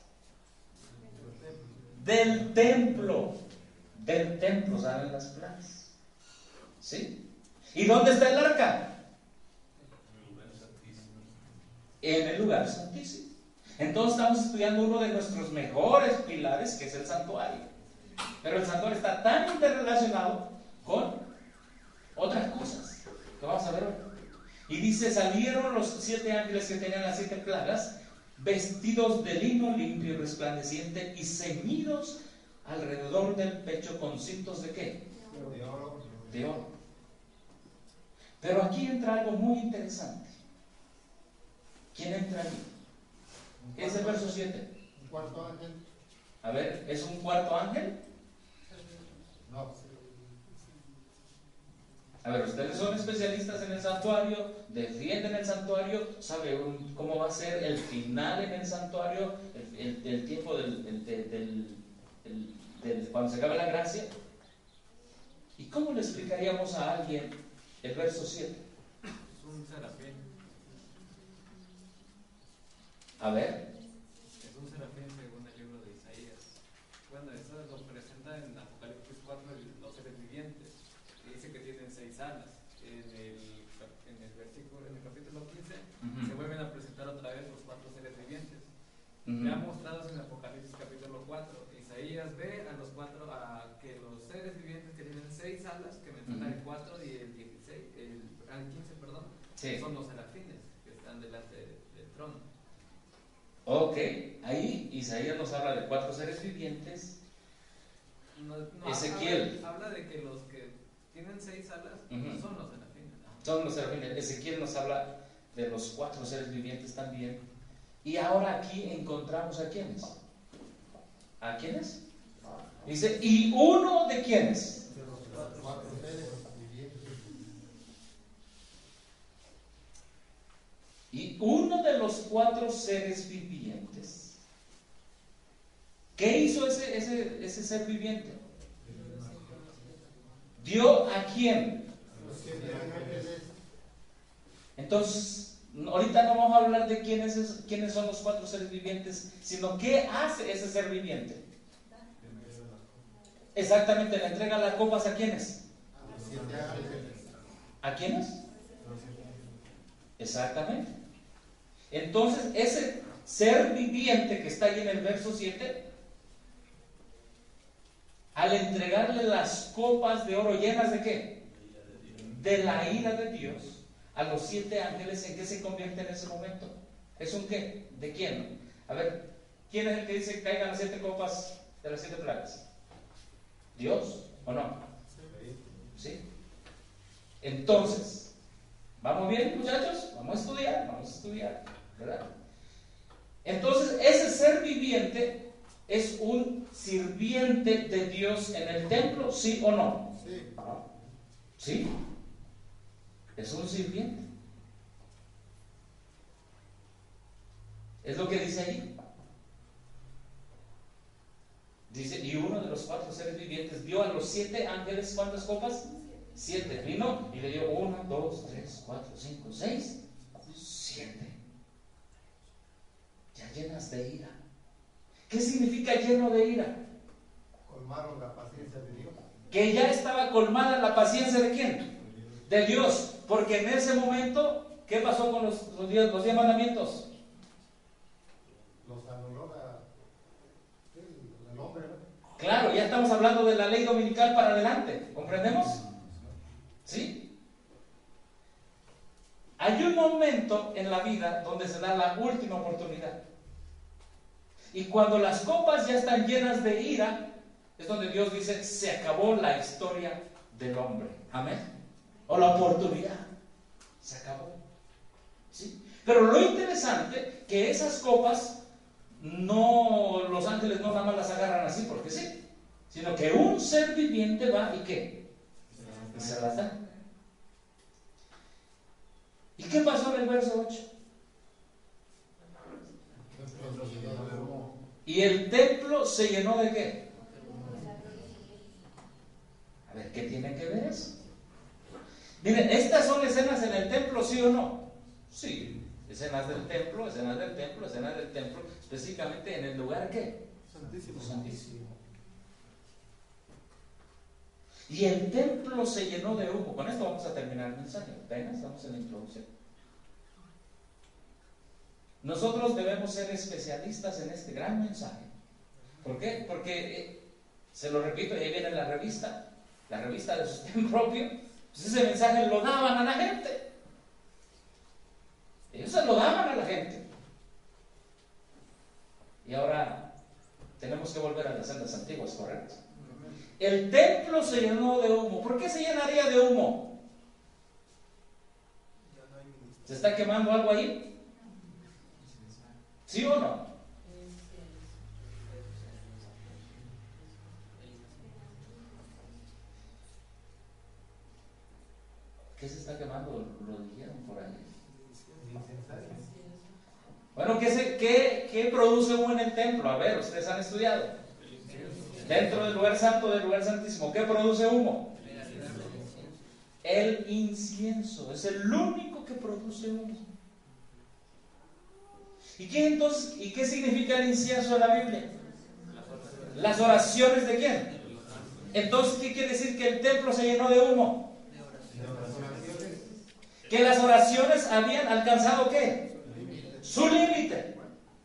Del templo. Del templo salen las plagas. ¿Sí? ¿Y dónde está el arca? En el lugar santísimo. Entonces estamos estudiando uno de nuestros mejores pilares, que es el santuario. Pero el santuario está tan interrelacionado con otras cosas que vamos a ver hoy. Y dice, salieron los 7 ángeles que tenían las 7 plagas, vestidos de lino limpio y resplandeciente y ceñidos alrededor del pecho con cintos ¿de qué? De oro. De oro. Pero aquí entra algo muy interesante. ¿Quién entra aquí? ¿Qué es el verso 7? Un cuarto ángel. A ver, ¿es un cuarto ángel? No. A ver, ustedes son especialistas en el santuario, defienden el santuario, saben cómo va a ser el final en el santuario, el tiempo cuando se acabe la gracia. ¿Y cómo le explicaríamos a alguien el verso 7? Es un serafín. A ver. Es un serafín según el libro de Isaías. Bueno, eso lo presenta en Apocalipsis 4 los seres vivientes. Dice que tienen 6 alas. En el capítulo 15 se vuelven a presentar otra vez los 4 seres vivientes. Ya mostrados en Apocalipsis capítulo 4. Isaías ve a los 4, que los seres vivientes que tienen 6 alas, que menciona el 4 y el 16, el 15, perdón, Sí. son los serafines que están delante del trono. Ok, ahí Isaías nos habla de 4 seres vivientes. No, Ezequiel. habla de que los que tienen 6 alas son los serafines. Son los serafines. Ezequiel nos habla de los 4 seres vivientes también. Y ahora aquí encontramos a quiénes. ¿A quiénes? Dice, ¿y uno de quiénes? De los 4 seres vivientes. Y uno de los 4 seres vivientes. ¿Qué hizo ese ser viviente? ¿Dio a quién? Los 7 ángeles. Entonces, ahorita no vamos a hablar de quiénes son los 4 seres vivientes, sino qué hace ese ser viviente. Exactamente, le entrega las copas ¿a quiénes? Los 7 ángeles. ¿A quiénes? Exactamente. Entonces, ese ser viviente que está ahí en el verso 7, al entregarle las copas de oro llenas ¿de qué? De la ira de Dios a los 7 ángeles, ¿en qué se convierte en ese momento? ¿Es un qué? ¿De quién? A ver, ¿quién es el que dice que caigan las 7 copas de las 7 plagas? ¿Dios o no? ¿Sí? Entonces, ¿vamos bien, muchachos? Vamos a estudiar, ¿verdad? Entonces, ese ser viviente es un sirviente de Dios en el templo, ¿sí o no? Sí. ¿Sí? Es un sirviente. Es lo que dice allí. Dice, y uno de los 4 seres vivientes dio a los 7 ángeles, ¿cuántas copas? 7. Vino y le dio 1, 2, 3, 4, 5, 6, 7. Ya llenas de ira. ¿Qué significa lleno de ira? Colmaron la paciencia de Dios. Que ya estaba colmada la paciencia ¿de quién? De Dios. Porque en ese momento, ¿qué pasó con los 10 mandamientos? Los anuló el hombre, ¿no? Claro, ya estamos hablando de la ley dominical para adelante. ¿Comprendemos? ¿Sí? Hay un momento en la vida donde se da la última oportunidad. Y cuando las copas ya están llenas de ira, es donde Dios dice, se acabó la historia del hombre. Amén. O la oportunidad. Se acabó. ¿Sí? Pero lo interesante, que esas copas, los ángeles no nada más las agarran así porque sí, sino que un ser viviente va y ¿qué? Y se las da. ¿Y qué pasó en el verso 8? Y el templo se llenó ¿de qué? A ver, ¿qué tiene que ver eso? Miren, ¿estas son escenas en el templo, sí o no? Sí, escenas del templo, específicamente en el lugar ¿qué? Santísimo. Y el templo se llenó de humo. Con esto vamos a terminar el mensaje. Apenas estamos en la introducción. Nosotros debemos ser especialistas en este gran mensaje. ¿Por qué? Porque, se lo repito, ahí viene la revista de sostén propio. Pues ese mensaje lo daban a la gente. Ellos se lo daban a la gente. Y ahora tenemos que volver a las sendas antiguas, ¿correcto? El templo se llenó de humo. ¿Por qué se llenaría de humo? ¿Se está quemando algo ahí? ¿Sí o no? ¿Qué se está quemando? Lo dijeron por ahí. Bueno, ¿qué produce humo en el templo? A ver, ustedes han estudiado. Dentro del lugar santo, del lugar santísimo, ¿qué produce humo? El incienso. Es el único que produce humo. ¿Y qué significa el incienso en la Biblia? Las oraciones de quién. Entonces, ¿qué quiere decir? Que el templo se llenó de humo. Que las oraciones habían alcanzado ¿qué? Su límite.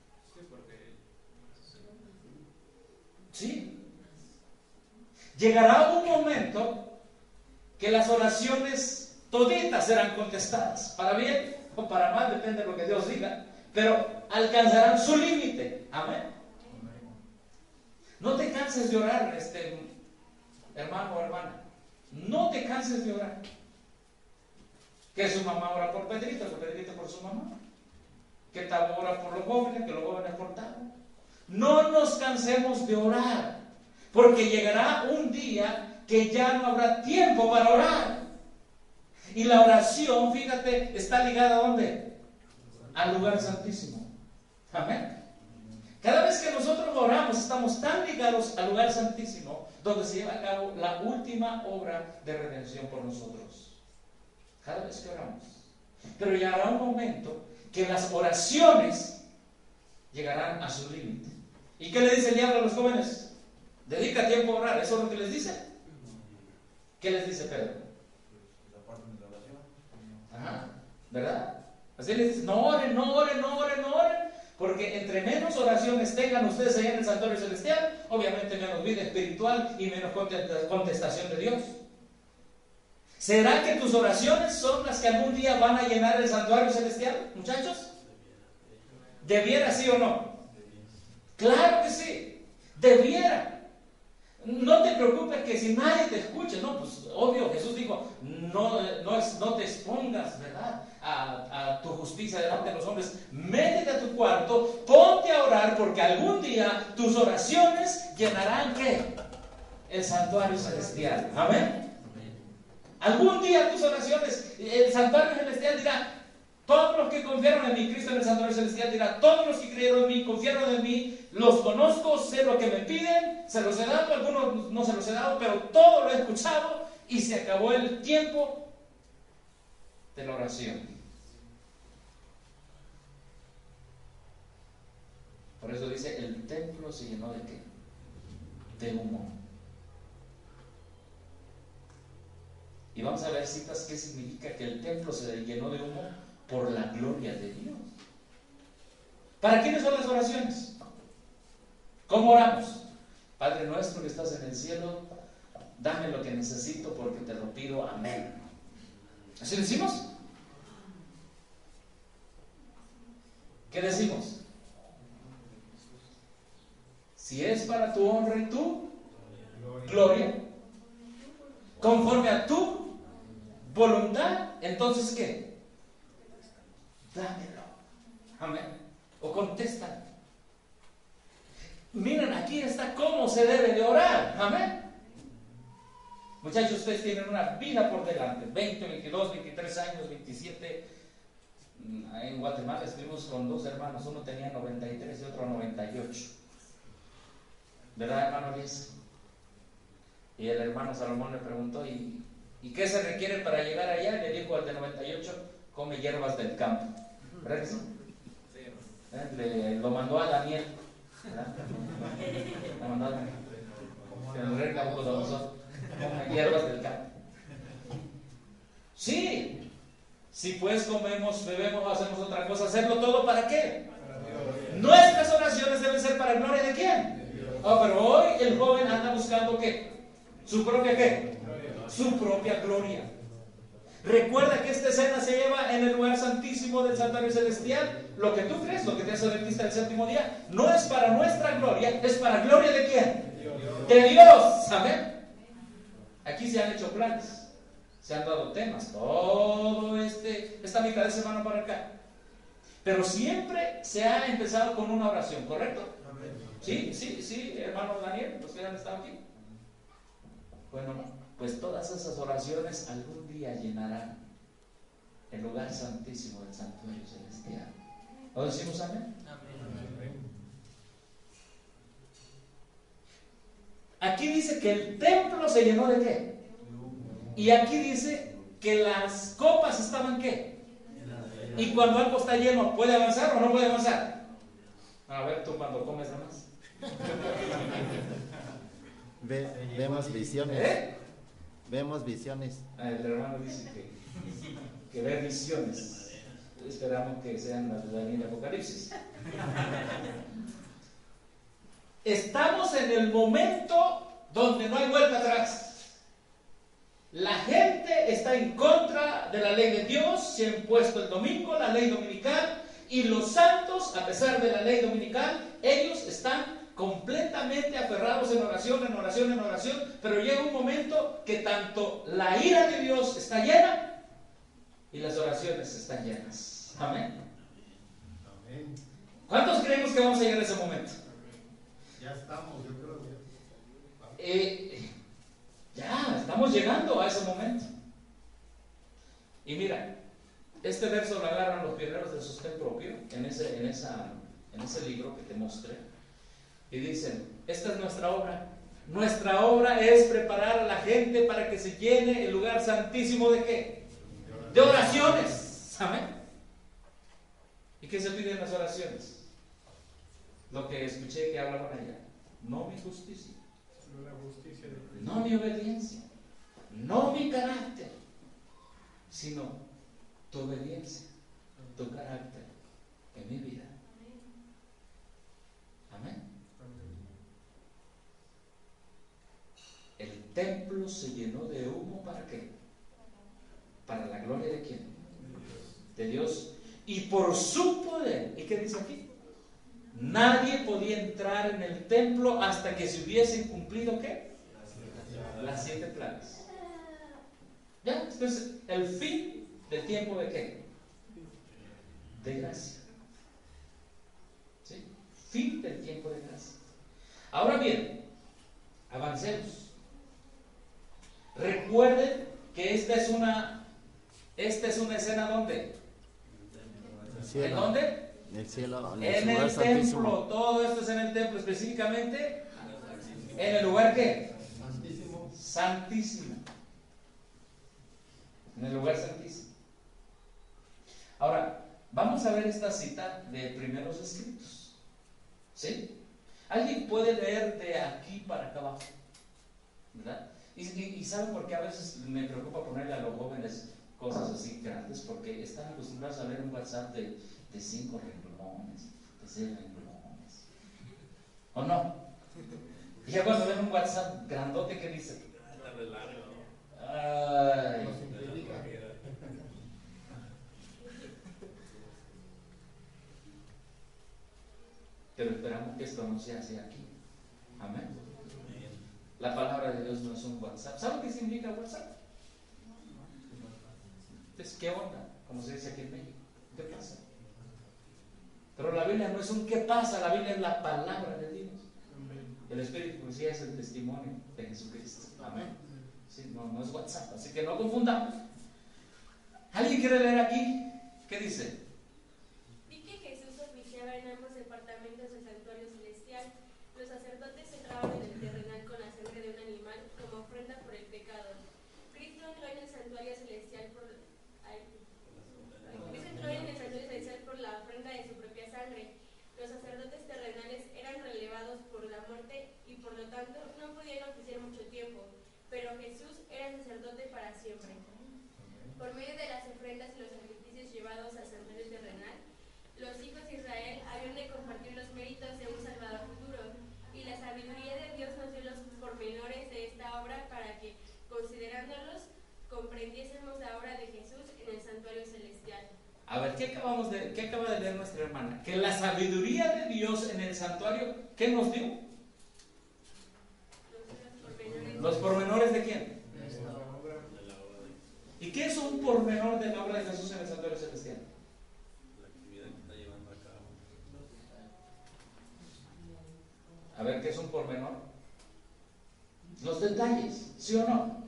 ¿Sí? Llegará un momento que las oraciones toditas serán contestadas, para bien o para mal, depende de lo que Dios diga, pero alcanzarán su límite. Amén. No te canses de orar, hermano o hermana. No te canses de orar. Que su mamá ora por Pedrito, que Pedrito por su mamá. Que Tabo ora por los jóvenes, que los jóvenes por Tabo. No nos cansemos de orar, porque llegará un día que ya no habrá tiempo para orar. Y la oración, fíjate, está ligada ¿a dónde? Al lugar santísimo. Amén. Cada vez que nosotros oramos, estamos tan ligados al lugar santísimo, donde se lleva a cabo la última obra de redención por nosotros. Cada vez que oramos. Pero llegará un momento que las oraciones llegarán a su límite. ¿Y qué le dice el diablo a los jóvenes? Dedica tiempo a orar. ¿Eso es lo que les dice? ¿Qué les dice Pedro? Ajá, ¿verdad? Así les dice, no oren, no oren, no oren, no oren, porque entre menos oraciones tengan ustedes allá en el santuario celestial, obviamente menos vida espiritual y menos contestación de Dios. ¿Será que tus oraciones son las que algún día van a llenar el santuario celestial, muchachos? ¿Debiera sí o no? Claro que sí, debiera. No te preocupes que si nadie te escuche, no, pues obvio, Jesús dijo, no te expongas, ¿verdad?, a tu justicia delante de los hombres. Métete a tu cuarto, ponte a orar, porque algún día tus oraciones llenarán ¿qué? El santuario celestial. Amén. Algún día tus oraciones, el santuario celestial dirá, todos los que confiaron en mí, Cristo en el santuario celestial dirá, todos los que creyeron en mí, confiaron en mí, los conozco, sé lo que me piden, se los he dado, algunos no se los he dado, pero todo lo he escuchado y se acabó el tiempo de la oración. Por eso dice, el templo se llenó de ¿qué? De humo. Y vamos a ver citas qué significa que el templo se llenó de humo por la gloria de Dios. ¿Para quiénes son las oraciones? ¿Cómo oramos? Padre nuestro que estás en el cielo, dame lo que necesito porque te lo pido. Amén. ¿Así decimos? ¿Qué decimos? Si es para tu honra y tu gloria, conforme a tu voluntad, entonces ¿qué? Dámelo. Amén. O contesta. Miren, aquí está cómo se debe de orar. Amén. Muchachos, ustedes tienen una vida por delante. 20, 22, 23 años, 27. En Guatemala estuvimos con dos hermanos. Uno tenía 93 y otro 98. ¿Verdad, hermano Luis? Y el hermano Salomón le preguntó, ¿y qué se requiere para llegar allá? Le dijo al de 98, come hierbas del campo. ¿Verdad que sí? Lo mandó a Daniel. ¿Verdad? Lo mandó a Daniel. El rey Nabucodonosor. Come hierbas del campo. Sí. Si pues comemos, bebemos o hacemos otra cosa, ¿hacerlo todo para qué? Para Dios. Nuestras oraciones deben ser para gloria de quién. Oh, pero hoy el joven anda buscando ¿qué? ¿Su propia qué? Su propia gloria. Recuerda que esta escena se lleva en el lugar santísimo del santuario celestial. Lo que tú crees, lo que te hace adventista del séptimo día, no es para nuestra gloria, es para gloria de quién? De Dios. Amén. Aquí se han hecho planes, se han dado temas, todo esta mitad de semana para acá. Pero siempre se ha empezado con una oración, ¿correcto? Sí, hermano Daniel, los que han estado aquí. Bueno, pues todas esas oraciones algún día llenarán el lugar santísimo del santuario celestial. ¿Lo decimos amén? Aquí dice que el templo se llenó de ¿qué? Y aquí dice que las copas estaban ¿qué? Y cuando algo está lleno, ¿puede avanzar o no puede avanzar? A ver, tú cuando comes nada más. Vemos visiones. Vemos visiones. El hermano dice que ve visiones. Esperamos que sean las de Daniel Apocalipsis. Estamos en el momento donde no hay vuelta atrás. La gente está en contra de la ley de Dios. Se ha impuesto el domingo, la ley dominical, y los santos, a pesar de la ley dominical, ellos están completamente aferrados en oración, en oración, en oración. Pero llega un momento que tanto la ira de Dios está llena y las oraciones están llenas. Amén. ¿Cuántos creemos que vamos a llegar a ese momento? Ya estamos, yo creo que ya estamos llegando a ese momento. Y mira, este verso lo agarran los pioneros del sostén propio en ese libro que te mostré, y dicen: esta es nuestra obra. Nuestra obra es preparar a la gente para que se llene el lugar santísimo ¿de qué? De oraciones. Amén. ¿Y qué se pide en las oraciones? Lo que escuché que hablaban allá: no mi justicia, no mi obediencia, no mi carácter, sino tu obediencia, tu carácter en mi vida. Amén. El templo se llenó de humo. ¿Para qué? ¿Para la gloria de quién? De Dios. Y por su poder. ¿Y qué dice aquí? Nadie podía entrar en el templo hasta que se hubiesen cumplido ¿qué? Las 7 plagas. ¿Ya? Entonces, el fin del tiempo ¿de qué? De gracia. ¿Sí? Fin del tiempo de gracia. Ahora bien, avancemos. Recuerden que esta es una escena ¿dónde? ¿En dónde? En el cielo, En el templo. santísimo. Todo esto es en el templo, específicamente en el lugar ¿qué? Santísimo. En el lugar santísimo. Ahora, vamos a ver esta cita de primeros escritos. ¿Sí? ¿Alguien puede leer de aquí para acá abajo? ¿Verdad? Y ¿saben por qué a veces me preocupa ponerle a los jóvenes cosas así grandes? Porque están acostumbrados a ver un WhatsApp de 5 renglones, de 6 renglones. ¿O no? Y ya cuando ven un WhatsApp grandote, ¿qué dice? Ay. Pero esperamos que esto no sea así aquí. Amén. La palabra de Dios no es un WhatsApp. ¿Saben qué significa WhatsApp? Entonces, ¿qué onda? Como se dice aquí en México. ¿Qué pasa? Pero la Biblia no es un ¿qué pasa? La Biblia es la palabra de Dios. El Espíritu pues, sí es el testimonio de Jesucristo. Amén. Sí, no es WhatsApp, así que no confundamos. ¿Alguien quiere leer aquí? ¿Qué dice? Vi que Jesús oficiaba en ambos departamentos del santuario celestial. Los sacerdotes entraban en el terrenal con la sangre de un animal como ofrenda por el pecado. Cristo entró en el santuario celestial por la ofrenda de su propia sangre. Los sacerdotes terrenales eran relevados por la muerte y por lo tanto no podían oficiar mucho tiempo, pero Jesús era sacerdote para siempre. Por medio de las ofrendas y los sacrificios llevados al santuario terrenal, los hijos de Israel habían de compartir los méritos de un Salvador futuro, y la sabiduría de Dios nos dio los pormenores de esta obra para que, considerándolos, comprendamos comprendiésemos la obra de Jesús en el santuario celestial. A ver, ¿qué acaba de leer nuestra hermana? Que la sabiduría de Dios en el santuario, ¿qué nos dio? ¿Los pormenores de quién? ¿Y qué es un pormenor de la obra de Jesús en el santuario celestial? La actividad que está llevando a cabo. A ver, ¿qué es un pormenor? Los detalles, ¿sí o no?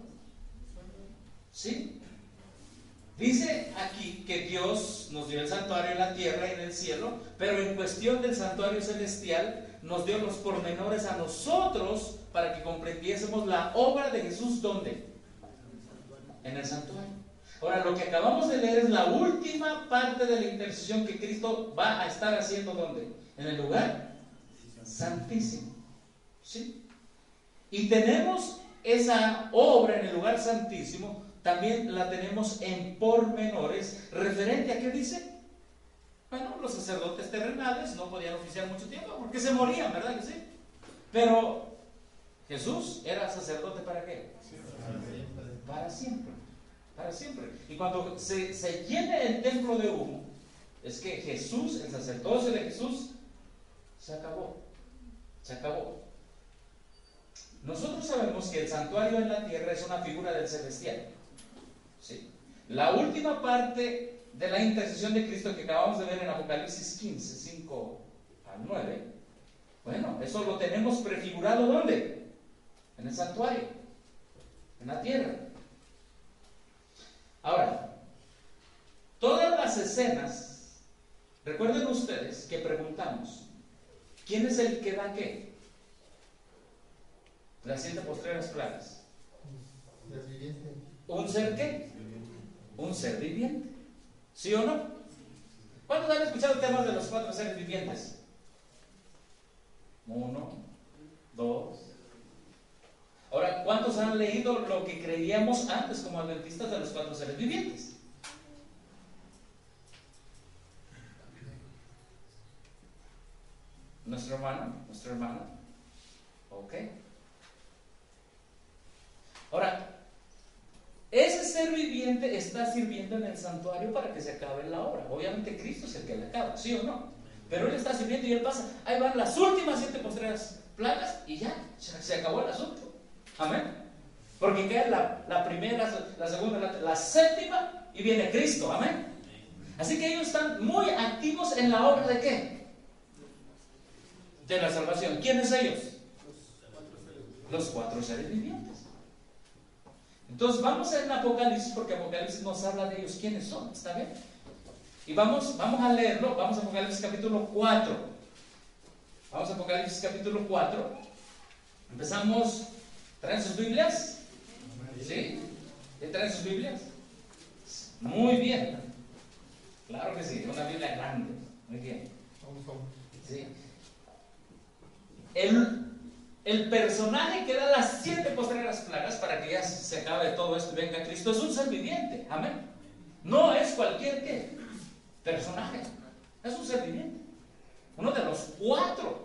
¿Sí? Dice aquí que Dios nos dio el santuario en la tierra y en el cielo, pero en cuestión del santuario celestial nos dio los pormenores a nosotros para que comprendiésemos la obra de Jesús. ¿Dónde? En el santuario. Ahora, lo que acabamos de leer es la última parte de la intercesión que Cristo va a estar haciendo. ¿Dónde? En el lugar santísimo. ¿Sí? Y tenemos esa obra en el lugar santísimo, también la tenemos en pormenores, referente a qué dice. Bueno, los sacerdotes terrenales no podían oficiar mucho tiempo porque se morían, ¿verdad que sí? Pero Jesús era sacerdote ¿para qué? Para siempre. Para siempre. Y cuando se llene el templo de humo, es que Jesús, el sacerdocio de Jesús, se acabó. Se acabó. Nosotros sabemos que el santuario en la tierra es una figura del celestial. ¿Sí? La última parte de la intercesión de Cristo que acabamos de ver en Apocalipsis 15, 5 al 9, bueno, eso lo tenemos prefigurado ¿dónde? En el santuario, en la tierra. Ahora, todas las escenas, recuerden ustedes que preguntamos, ¿quién es el que da qué? Las 7 postreras plagas. ¿Un ser qué? Un ser viviente. ¿Sí o no? ¿Cuántos han escuchado el tema de los 4 seres vivientes? 1, 2. Ahora, ¿cuántos han leído lo que creíamos antes como adventistas de los 4 seres vivientes? ¿Nuestro hermano? ¿Nuestro hermano? Ok. Ahora, ese ser viviente está sirviendo en el santuario para que se acabe la obra. Obviamente Cristo es el que la acaba, ¿sí o no? Pero Él está sirviendo y Él pasa. Ahí van las últimas 7 postreras plagas y ya, se acabó el asunto. Amén. Porque queda la primera, la segunda, la séptima y viene Cristo. Amén. Así que ellos están muy activos en la obra ¿de qué? De la salvación. ¿Quiénes ellos? Los 4 seres vivientes. Entonces vamos a ir en Apocalipsis porque Apocalipsis nos habla de ellos quiénes son, ¿está bien? Y vamos a leerlo, vamos a Apocalipsis capítulo 4. Vamos a Apocalipsis capítulo 4. Empezamos, ¿traen sus Biblias? ¿Sí? ¿Traen sus Biblias? Muy bien. Claro que sí, una Biblia grande. Muy bien. Sí. El personaje que da las 7 postreras plagas para que ya se acabe todo esto y venga Cristo es un ser viviente, amén. No es cualquier ¿qué? Personaje, es un ser viviente, uno de los 4.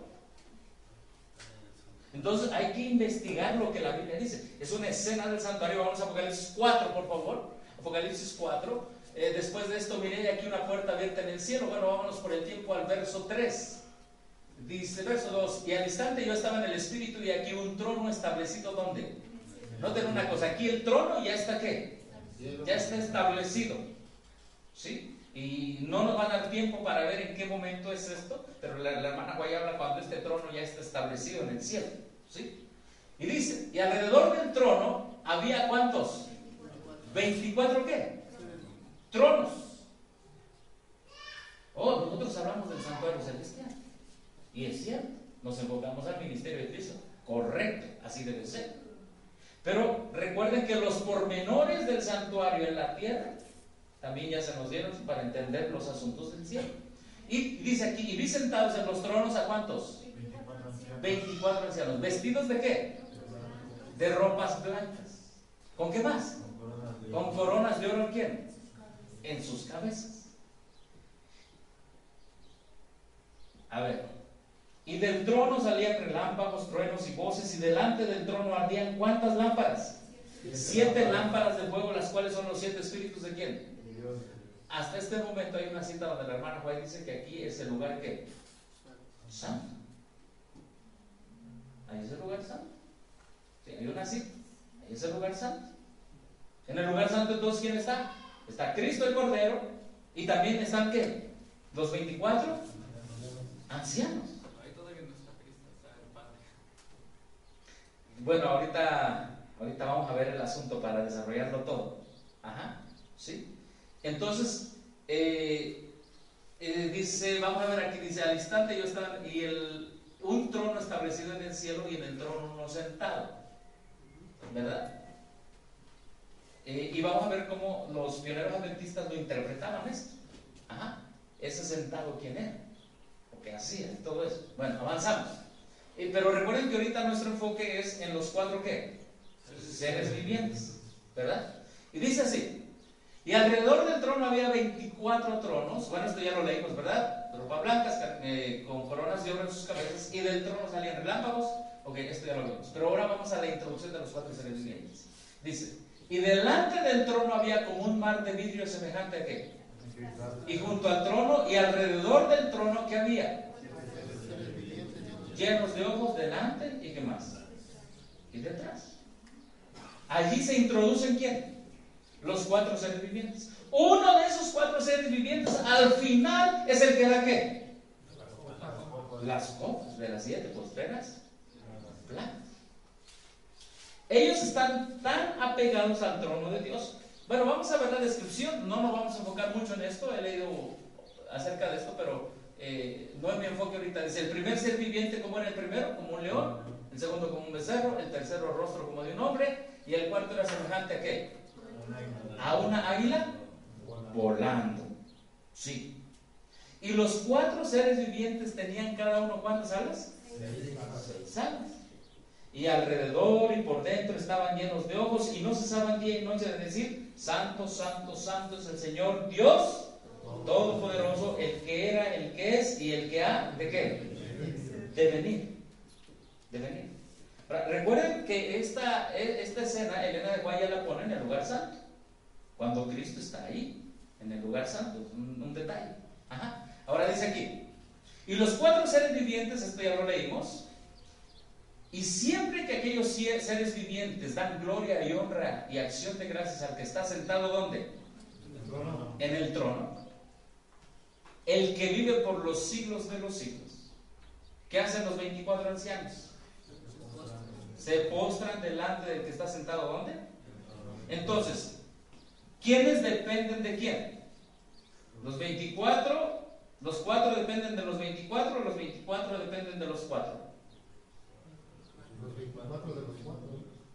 Entonces hay que investigar lo que la Biblia dice. Es una escena del santuario. Vamos a Apocalipsis 4, por favor. Apocalipsis 4. Después de esto miré aquí una puerta abierta en el cielo. Bueno, vámonos por el tiempo al verso 3. Dice, verso 2, y al instante yo estaba en el Espíritu y aquí un trono establecido, ¿dónde? Noten una cosa, aquí el trono ya está, ¿qué? Ya está establecido, ¿sí? Y no nos va a dar tiempo para ver en qué momento es esto, pero la hermana Guay habla cuando este trono ya está establecido en el cielo, ¿sí? Y dice, y alrededor del trono había ¿cuántos? 24 ¿qué? Tronos. Oh, nosotros hablamos del santuario celestial. Y es cierto, nos enfocamos al ministerio de Cristo. Correcto, así debe ser. Pero recuerden que los pormenores del santuario en la tierra también ya se nos dieron para entender los asuntos del cielo. Y dice aquí, y vi sentados en los tronos ¿a cuántos? 24 ancianos. ¿Vestidos de qué? De ropas blancas. ¿Con qué más? Con coronas de oro. ¿En quién? En sus cabezas. A ver. Y del trono salían relámpagos, truenos y voces, y delante del trono ardían ¿cuántas lámparas? 7 lámparas de fuego, las cuales son los 7 espíritus de quién. Hasta este momento hay una cita donde la hermana Juárez dice que aquí es el lugar que santo. Ahí es el lugar santo. Sí, hay una cita. Ahí es el lugar santo. En el lugar santo entonces ¿quién está? Está Cristo el Cordero y también están ¿qué? Los 24 ancianos. Ahí todavía no está Cristo, está el Padre. Bueno, ahorita vamos a ver el asunto para desarrollarlo todo. Ajá, ¿sí? Entonces, dice, vamos a ver aquí, dice, al instante yo estaba, un trono establecido en el cielo y en el trono uno sentado, ¿verdad? Y vamos a ver cómo los pioneros adventistas lo interpretaban esto. Ajá, ese sentado, ¿quién era? ¿O qué hacía? Todo eso. Bueno, avanzamos. Pero recuerden que ahorita nuestro enfoque es en los 4 ¿qué? Seres vivientes, ¿verdad? Y dice así, y alrededor del trono había 24 tronos, bueno, esto ya lo leímos, ¿verdad? Ropas blancas con coronas de oro en sus cabezas, y del trono salían relámpagos. Ok, esto ya lo vimos, pero ahora vamos a la introducción de los 4 seres vivientes. Dice, y delante del trono había como un mar de vidrio semejante a ¿qué? Y junto al trono y alrededor del trono, ¿qué había? Llenos de ojos delante y ¿qué más? Y detrás. Allí se introducen ¿quién? Los 4 seres vivientes. Uno de esos 4 seres vivientes al final es el que da ¿qué? Las copas de las 7 postreras plagas. Ellos están tan apegados al trono de Dios. Bueno, vamos a ver la descripción. No nos vamos a enfocar mucho en esto. He leído acerca de esto, pero no es mi enfoque ahorita. Dice, el primer ser viviente, ¿cómo era el primero? Como un león. El segundo como un becerro. El tercero rostro como de un hombre. Y el cuarto era semejante a ¿qué? A una águila volando. Sí. Y los 4 seres vivientes tenían cada uno ¿cuántas alas? 6 alas. Y alrededor y por dentro estaban llenos de ojos y no cesaban día y noche de decir, santo, santo, santo es el Señor Dios Todopoderoso, el que era, el que es y el que ha, ¿de qué? De venir. De venir. Recuerden que esta escena Elena de Guaya la pone en el lugar santo, cuando Cristo está ahí, en el lugar santo, un detalle. Ajá. Ahora dice aquí, y los 4 seres vivientes, esto ya lo leímos, y siempre que aquellos seres vivientes dan gloria y honra y acción de gracias al que está sentado, ¿dónde? En el trono, el que vive por los siglos de los siglos. ¿Qué hacen los 24 ancianos? Se postran delante del que está sentado, ¿dónde? Entonces, ¿quiénes dependen de quién? Los 24, los 4 dependen de los 24, los 24 dependen de los 4. Los 24 de los 4.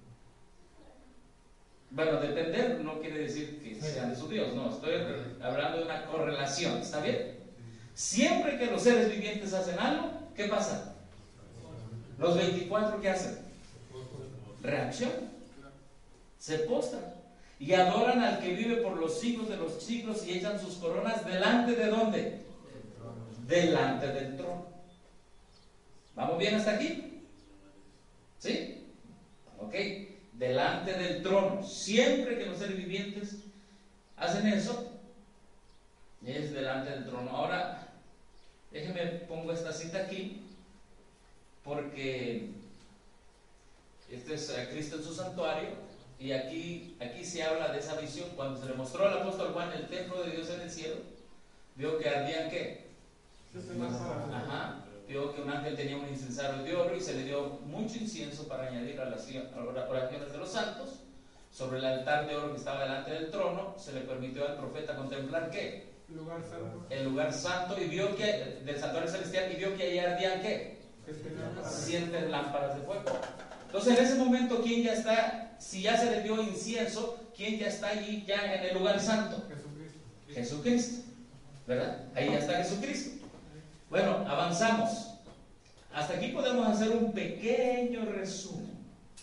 Bueno, depender no quiere decir que sean de su Dios, no, estoy hablando de una correlación, ¿está bien? Siempre que los seres vivientes hacen algo, ¿qué pasa? Los 24, ¿qué hacen? Reacción. Se postran y adoran al que vive por los siglos de los siglos y echan sus coronas delante de ¿dónde? Delante del trono. ¿Vamos bien hasta aquí? ¿Sí? Ok. Delante del trono. Siempre que los seres vivientes hacen eso, es delante del trono. Ahora, déjenme pongo esta cita aquí, porque este es Cristo en su santuario, y aquí se habla de esa visión. Cuando se le mostró al apóstol Juan el templo de Dios en el cielo, vio que ardían ¿qué? Ajá. Vio que un ángel tenía un incensario de oro y se le dio mucho incienso para añadir a las oraciones de los santos. Sobre el altar de oro que estaba delante del trono, se le permitió al profeta contemplar ¿qué? El lugar santo, y vio que del santuario celestial, y vio que allí ardían ¿qué? 7 lámparas de fuego. Entonces en ese momento, ¿quién ya está? Si ya se le dio incienso, ¿quién ya está allí ya en el lugar santo? Jesucristo, ¿verdad? Ahí ya está Jesucristo. Bueno, avanzamos. Hasta aquí podemos hacer un pequeño resumen.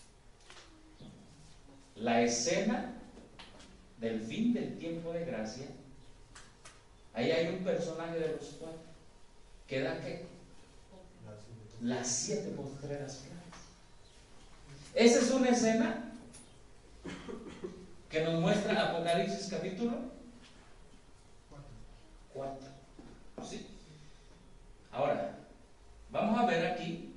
La escena del fin del tiempo de gracia. Ahí hay un personaje de los 4 que da ¿qué? Las 7 postreras plagas. Esa es una escena que nos muestra Apocalipsis capítulo 4. ¿Sí? Ahora, vamos a ver aquí.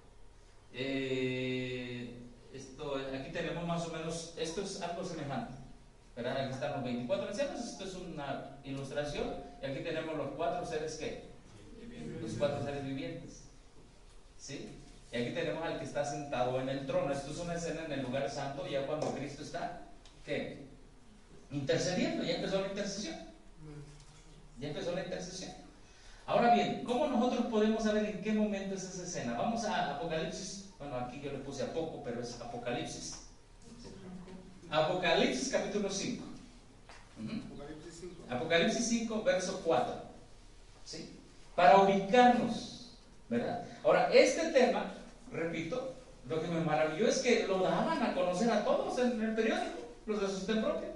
Aquí tenemos más o menos, esto es algo semejante, ¿verdad? Aquí están los 24 ancianos, esto es una ilustración, y aquí tenemos los 4 seres, ¿qué? Los 4 seres vivientes, ¿sí? Y aquí tenemos al que está sentado en el trono. Esto es una escena en el lugar santo, ya cuando Cristo está, ¿qué? Intercediendo, ya empezó la intercesión. Ya empezó la intercesión. Ahora bien, ¿cómo nosotros podemos saber en qué momento es esa escena? Vamos a Apocalipsis. Bueno, aquí yo le puse a poco, pero es Apocalipsis. Apocalipsis capítulo 5. Apocalipsis 5, verso 4. ¿Sí? Para ubicarnos, ¿verdad? Ahora, este tema, repito, lo que me maravilló es que lo daban a conocer a todos en el periódico, los de Sostén Propio.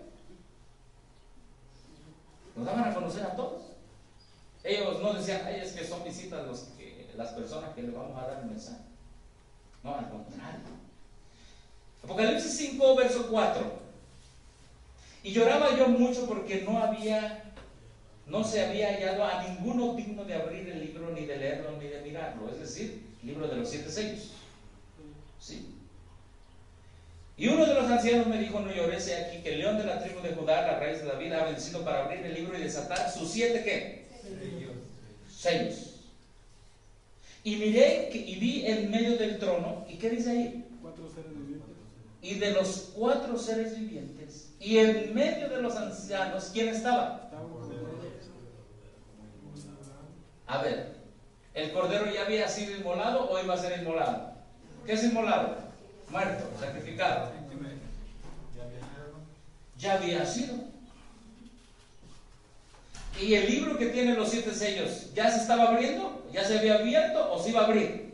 Lo daban a conocer a todos. Ellos no decían, ay, es que son visitas las personas que le vamos a dar el mensaje. No, al contrario. Apocalipsis 5, verso 4. Y lloraba yo mucho porque no se había hallado a ninguno digno de abrir el libro, ni de leerlo, ni de mirarlo. Es decir, el libro de los 7 sellos. ¿Sí? Y uno de los ancianos me dijo, no llores, he aquí que el león de la tribu de Judá, la raíz de David, ha vencido para abrir el libro y desatar sus 7, ¿qué? Sellos. Y miré y vi en medio del trono, ¿y qué dice ahí? 4 seres vivientes. Y de los 4 seres vivientes, y en medio de los ancianos, ¿quién estaba? A ver, ¿el cordero ya había sido inmolado o iba a ser inmolado? ¿Qué es inmolado? Muerto, sacrificado. Ya había sido. ¿Y el libro que tiene los 7 sellos ya se estaba abriendo? ¿Ya se había abierto o se iba a abrir?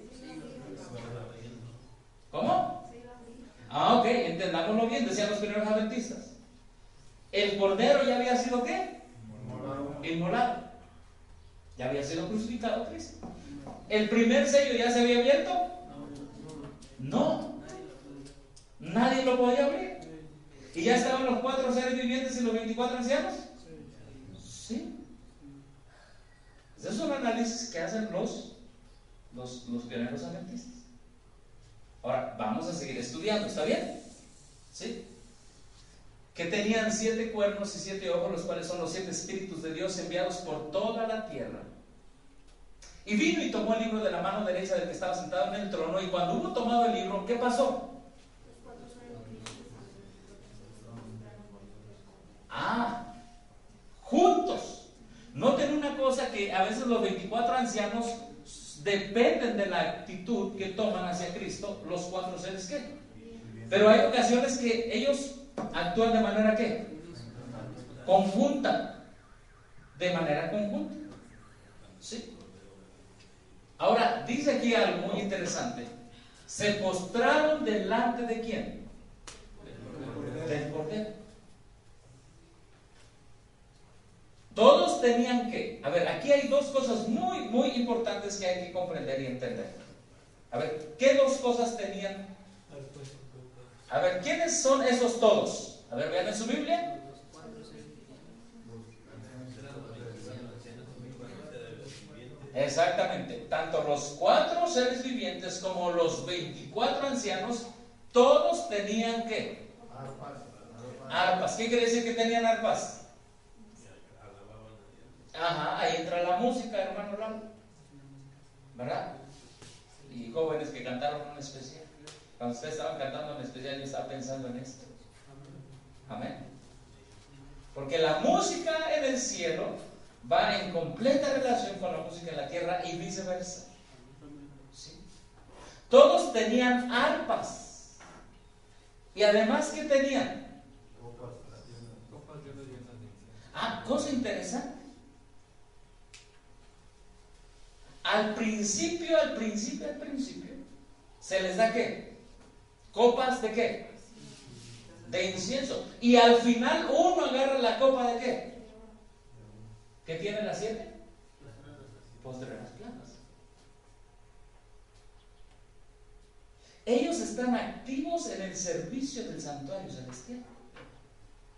¿Cómo? Ah, ok, entendámoslo bien, decían los primeros adventistas. ¿El cordero ya había sido qué? Inmolado. Ya había sido crucificado Cristo. ¿El primer sello ya se había abierto? No. Nadie lo podía abrir. ¿Y ya estaban los 4 seres vivientes y los 24 ancianos? Sí. Ese es un análisis que hacen los pioneros adventistas. Ahora, vamos a seguir estudiando, ¿está bien? ¿Sí? Que tenían 7 cuernos y 7 ojos, los cuales son los 7 espíritus de Dios enviados por toda la tierra. Y vino y tomó el libro de la mano derecha del que estaba sentado en el trono, y cuando hubo tomado el libro, ¿qué pasó? Juntos. Noten una cosa, que a veces los 24 ancianos dependen de la actitud que toman hacia Cristo los 4 seres que. Pero hay ocasiones que ellos actúan de manera ¿qué? Conjunta. De manera conjunta. ¿Sí? Ahora, dice aquí algo muy interesante. Se postraron delante de ¿quién? Del Cordero. Todos tenían que, a ver, aquí hay 2 cosas muy, muy importantes que hay que comprender y entender. A ver, ¿qué 2 cosas tenían? A ver, ¿quiénes son esos todos? A ver, vean en su Biblia. Exactamente, tanto los 4 seres vivientes como los 24 ancianos, todos tenían ¿qué? Arpas. ¿Qué quiere decir que tenían arpas? Ajá, ahí entra la música, hermano Raúl, ¿verdad? Y jóvenes que cantaron en especial. Cuando ustedes estaban cantando en especial, yo estaba pensando en esto. Amén. Porque la música en el cielo va en completa relación con la música en la tierra y viceversa. ¿Sí? Todos tenían arpas. Y además, ¿qué tenían? Cosa interesante. Al principio, se les da ¿qué? Copas de ¿qué? De incienso. Y al final uno agarra la copa de ¿qué? ¿Qué tiene las 7? Postreras plagas. Ellos están activos en el servicio del santuario celestial.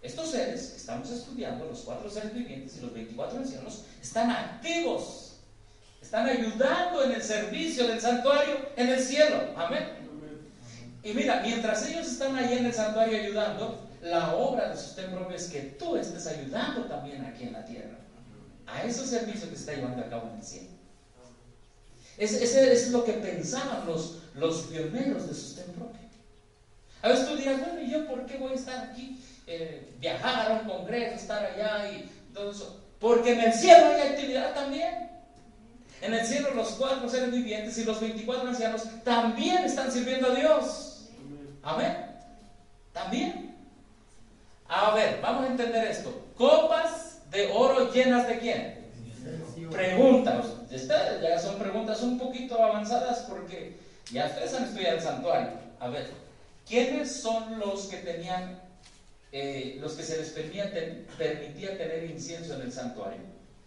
Estos seres que estamos estudiando, los 4 seres vivientes y los 24 ancianos, están activos, están ayudando en el servicio del santuario en el cielo. Amén. Y mira, mientras ellos están ahí en el santuario ayudando, la obra de sostén propio es que tú estés ayudando también aquí en la tierra a ese servicio que se está llevando a cabo en el cielo. Ese es lo que pensaban los pioneros de sostén propio. A veces tú dirás, bueno, ¿y yo por qué voy a estar aquí? Viajar a un congreso, estar allá y todo eso. Porque en el cielo hay actividad también. En el cielo los 4 seres vivientes y los 24 ancianos también están sirviendo a Dios. Amén. También. A ver, vamos a entender esto. Copas de oro llenas de ¿quién? Preguntas. Estas ya son preguntas un poquito avanzadas porque ya ustedes han estudiado el santuario. A ver, ¿quiénes son los que tenían, los que se les permitía tener incienso en el santuario?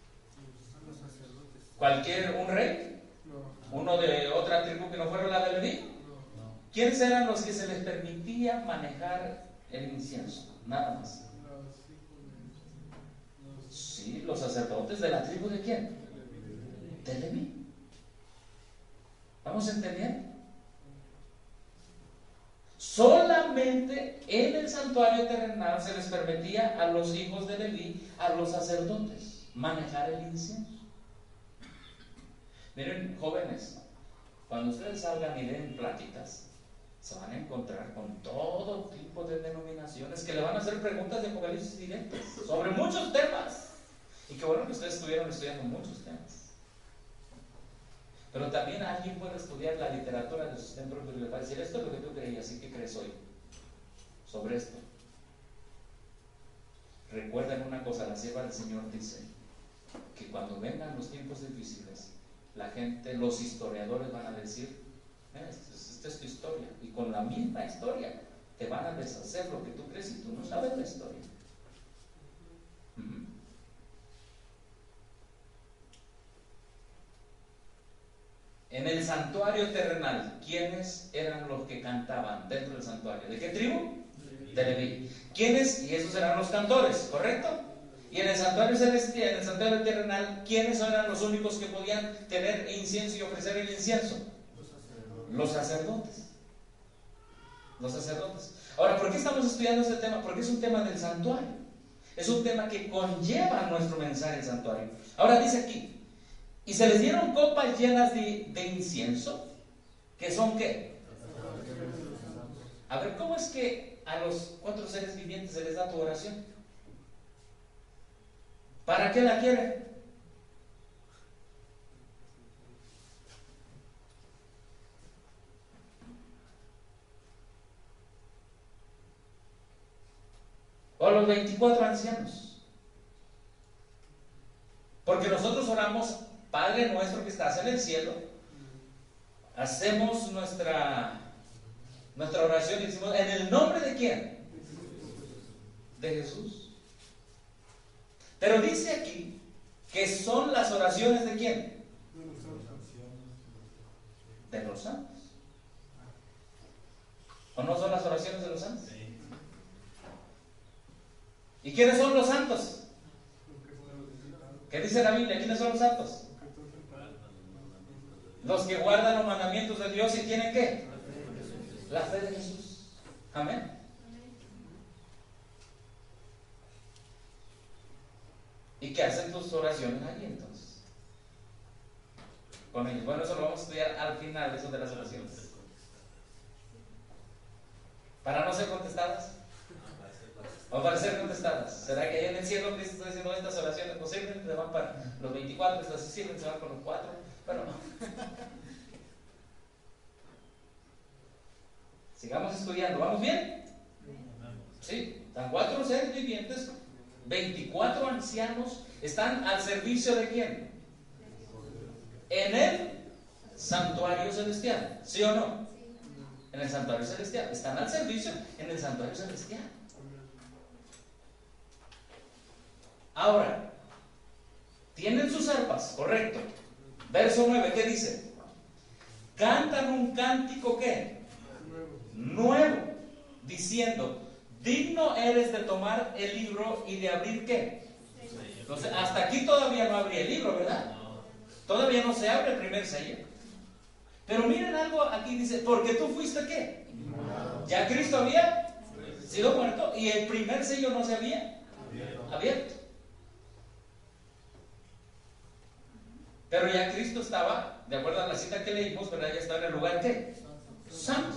¿Un rey? ¿Uno de otra tribu que no fuera la de Leví? ¿Quiénes eran los que se les permitía manejar el incienso? Nada más. Sí, los sacerdotes de la tribu de ¿quién? De Leví. ¿Vamos a entender? Solamente en el santuario terrenal se les permitía a los hijos de Leví, a los sacerdotes, manejar el incienso. Miren, jóvenes, cuando ustedes salgan y den pláticas, se van a encontrar con todo tipo de denominaciones que le van a hacer preguntas de apocalipsis directas sobre muchos temas. Y qué bueno que ustedes estuvieron estudiando muchos temas. Pero también alguien puede estudiar la literatura de sostén propio y le va a decir, esto es lo que tú creías, ¿y qué crees hoy sobre esto? Recuerden una cosa, la sierva del Señor dice que cuando vengan los tiempos difíciles, la gente, los historiadores van a decir, esta es tu historia, y con la misma historia te van a deshacer lo que tú crees y tú no sabes la historia. En el santuario terrenal, ¿quiénes eran los que cantaban dentro del santuario? ¿De qué tribu? De Leví. ¿Quiénes? Y esos eran los cantores, ¿correcto? Y en el santuario celestial, en el santuario terrenal, ¿quiénes eran los únicos que podían tener incienso y ofrecer el incienso? Los sacerdotes. Los sacerdotes. Ahora, ¿por qué estamos estudiando este tema? Porque es un tema del santuario. Es un tema que conlleva nuestro mensaje el santuario. Ahora dice aquí, y se les dieron copas llenas de incienso, que son ¿qué? A ver, ¿cómo es que a los 4 seres vivientes se les da tu oración? ¿Para qué la quieren? O los 24 ancianos. Porque nosotros oramos, Padre nuestro que estás en el cielo, hacemos nuestra oración y decimos, ¿en el nombre de quién? De Jesús. Pero dice aquí que son las oraciones de quién? De los santos. ¿O no son las oraciones de los santos? ¿Y quiénes son los santos? ¿Qué dice la Biblia? ¿Quiénes son los santos? Los que guardan los mandamientos de Dios y tienen ¿qué? La fe de Jesús. Amén. ¿Y qué hacen tus oraciones allí entonces? Con ellos. Bueno, eso lo vamos a estudiar al final, eso de las oraciones. ¿Para no ser contestadas? ¿O para ser contestadas? ¿Será que allá en el cielo Cristo está diciendo estas oraciones posibles? Se van para los 24, estas se sirven, se van con los 4. Pero no. Sigamos estudiando. ¿Vamos bien? Sí. Están 4 seres vivientes, 24 ancianos. ¿Están al servicio de quién? En el santuario celestial. ¿Sí o no? En el santuario celestial. Están al servicio en el santuario celestial. Ahora, tienen sus arpas, correcto. Verso 9, ¿qué dice? Cantan un cántico ¿qué? Nuevo, diciendo, digno eres de tomar el libro y de abrir ¿qué? Entonces, hasta aquí todavía no abrí el libro, ¿verdad? Todavía no se abre el primer sello. Pero miren algo, aquí dice, porque tú fuiste ¿qué? Ya Cristo había sido muerto y el primer sello no se había abierto. Pero ya Cristo estaba, de acuerdo a la cita que leímos, ¿verdad? Ya estaba en el lugar ¿qué? Santo.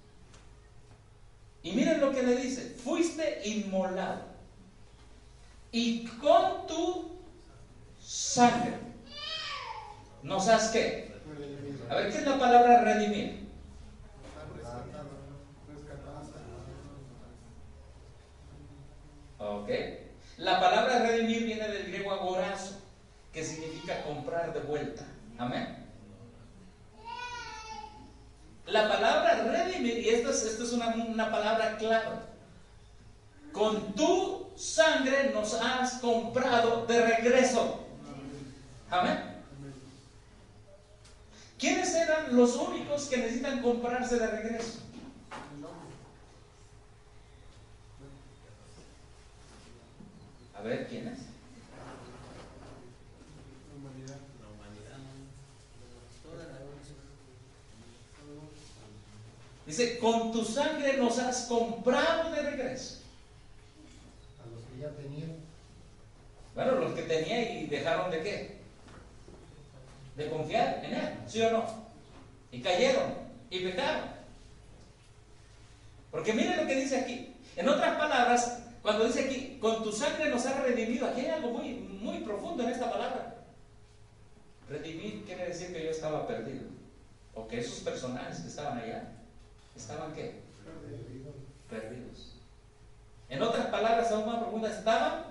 Y miren lo que le dice, fuiste inmolado y con tu sangre nos has ¿qué? A ver, ¿qué es la palabra redimir? Ok. La palabra redimir viene del griego agorazo, que significa comprar de vuelta. Amén. La palabra redimir, y esta es una palabra clave. Con tu sangre nos has comprado de regreso. Amén. ¿Quiénes eran los únicos que necesitan comprarse de regreso? A ver, ¿quiénes? La humanidad. Dice, con tu sangre nos has comprado de regreso. A los que ya tenían. Bueno, los que tenían y dejaron de ¿qué? De confiar en Él, ¿sí o no? Y cayeron y pecaron. Porque miren lo que dice aquí. En otras palabras, cuando dice aquí, con tu sangre nos has redimido, aquí hay algo muy, muy profundo en esta palabra. Redimir quiere decir que yo estaba perdido. O que esos personajes que estaban allá, ¿estaban qué? Perdidos. En otras palabras, aún más profundas, estaban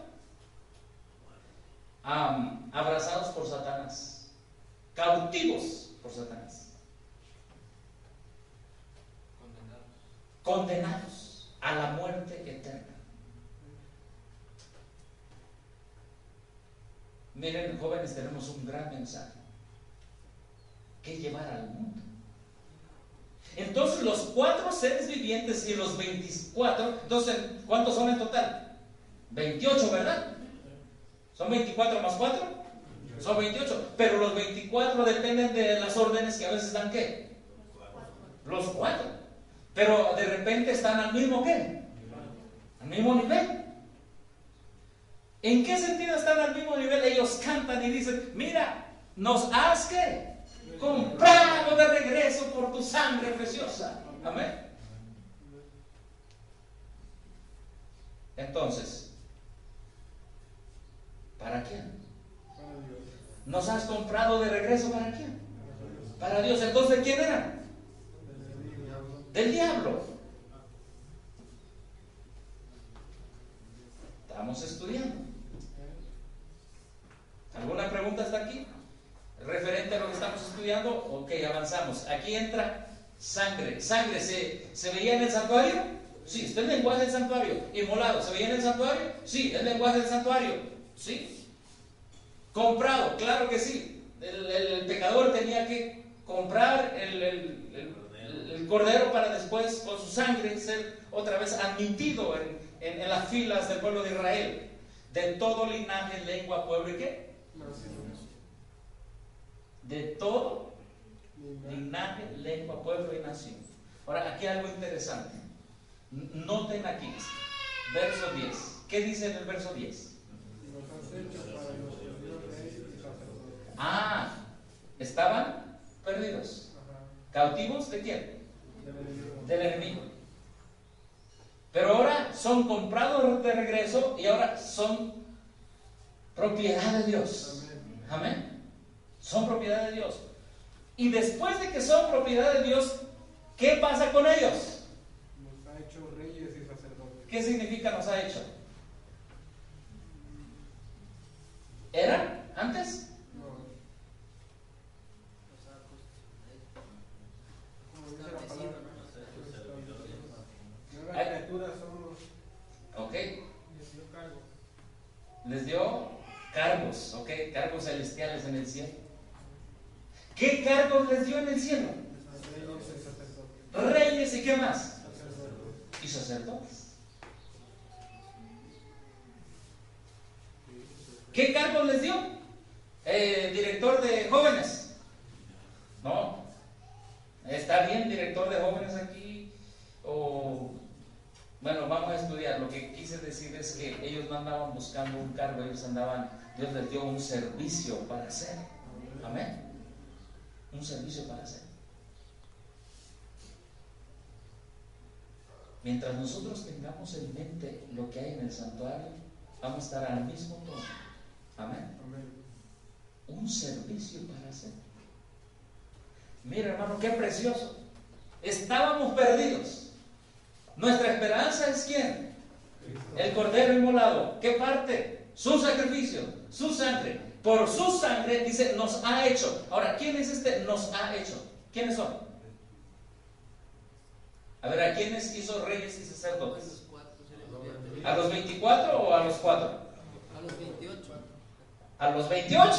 abrazados por Satanás, cautivos por Satanás, condenados a la muerte eterna. Miren, jóvenes, tenemos un gran mensaje que llevar al mundo. Entonces los 4 seres vivientes y los 24, entonces, ¿cuántos son en total? 28, ¿verdad? ¿Son 24 más 4? Son 28, pero los 24 dependen de las órdenes que a veces dan ¿qué? Los 4. Pero de repente están al mismo ¿qué? Al mismo nivel. ¿En qué sentido están al mismo nivel? Ellos cantan y dicen, mira, nos has ¿qué? Comprado de regreso por tu sangre preciosa. Amén. Entonces, ¿para quién? ¿Nos has comprado de regreso para quién? Para Dios. Entonces, ¿quién eran? Del diablo. Estamos estudiando. ¿Alguna pregunta hasta aquí? Referente a lo que estamos estudiando, ok, avanzamos. Aquí entra sangre. ¿Sangre se veía en el santuario? Sí, está el lenguaje del santuario. ¿Inmolado se veía en el santuario? Sí, el lenguaje del santuario. Sí. ¿Comprado? Claro que sí. El pecador tenía que comprar el cordero para después, con su sangre, ser otra vez admitido en las filas del pueblo de Israel. De todo linaje, lengua, pueblo y ¿qué? De todo linaje, lengua, pueblo y nación. Ahora, aquí algo interesante. Noten aquí, verso 10. ¿Qué dice en el verso 10? Estaban perdidos. ¿Cautivos de quién? Del enemigo. Pero ahora son comprados de regreso y ahora son propiedad de Dios. Amén. Son propiedad de Dios. Y después de que son propiedad de Dios, ¿qué pasa con ellos? Nos ha hecho reyes y sacerdotes. ¿Qué significa nos ha hecho? ¿Eran antes? No. Como dice la palabra, nuevas criaturas somos. Ok. Les dio cargo. Les dio cargos, ok, cargos celestiales en el cielo. ¿Qué cargos les dio en el cielo? Reyes y sacerdotes. Reyes y qué más? Sacerdotes. Y sacerdotes. ¿Qué cargos les dio? Director de jóvenes. No. Está bien, director de jóvenes aquí. O bueno, vamos a estudiar. Lo que quise decir es que ellos no andaban buscando un cargo, ellos andaban, Dios les dio un servicio para hacer. Amén. Un servicio para hacer. Mientras nosotros tengamos en mente lo que hay en el santuario, vamos a estar al mismo tono. Amén. Un servicio para hacer. Mira, hermano, qué precioso. Estábamos perdidos. Nuestra esperanza es ¿quién? El Cordero inmolado. ¿Qué parte? Su sacrificio, su sangre. Por su sangre, dice, nos ha hecho. Ahora, ¿quién es este? Nos ha hecho. ¿Quiénes son? A ver, ¿a quiénes hizo reyes y sacerdotes? ¿A los 24 o a los 4? A los 28. ¿A los 28?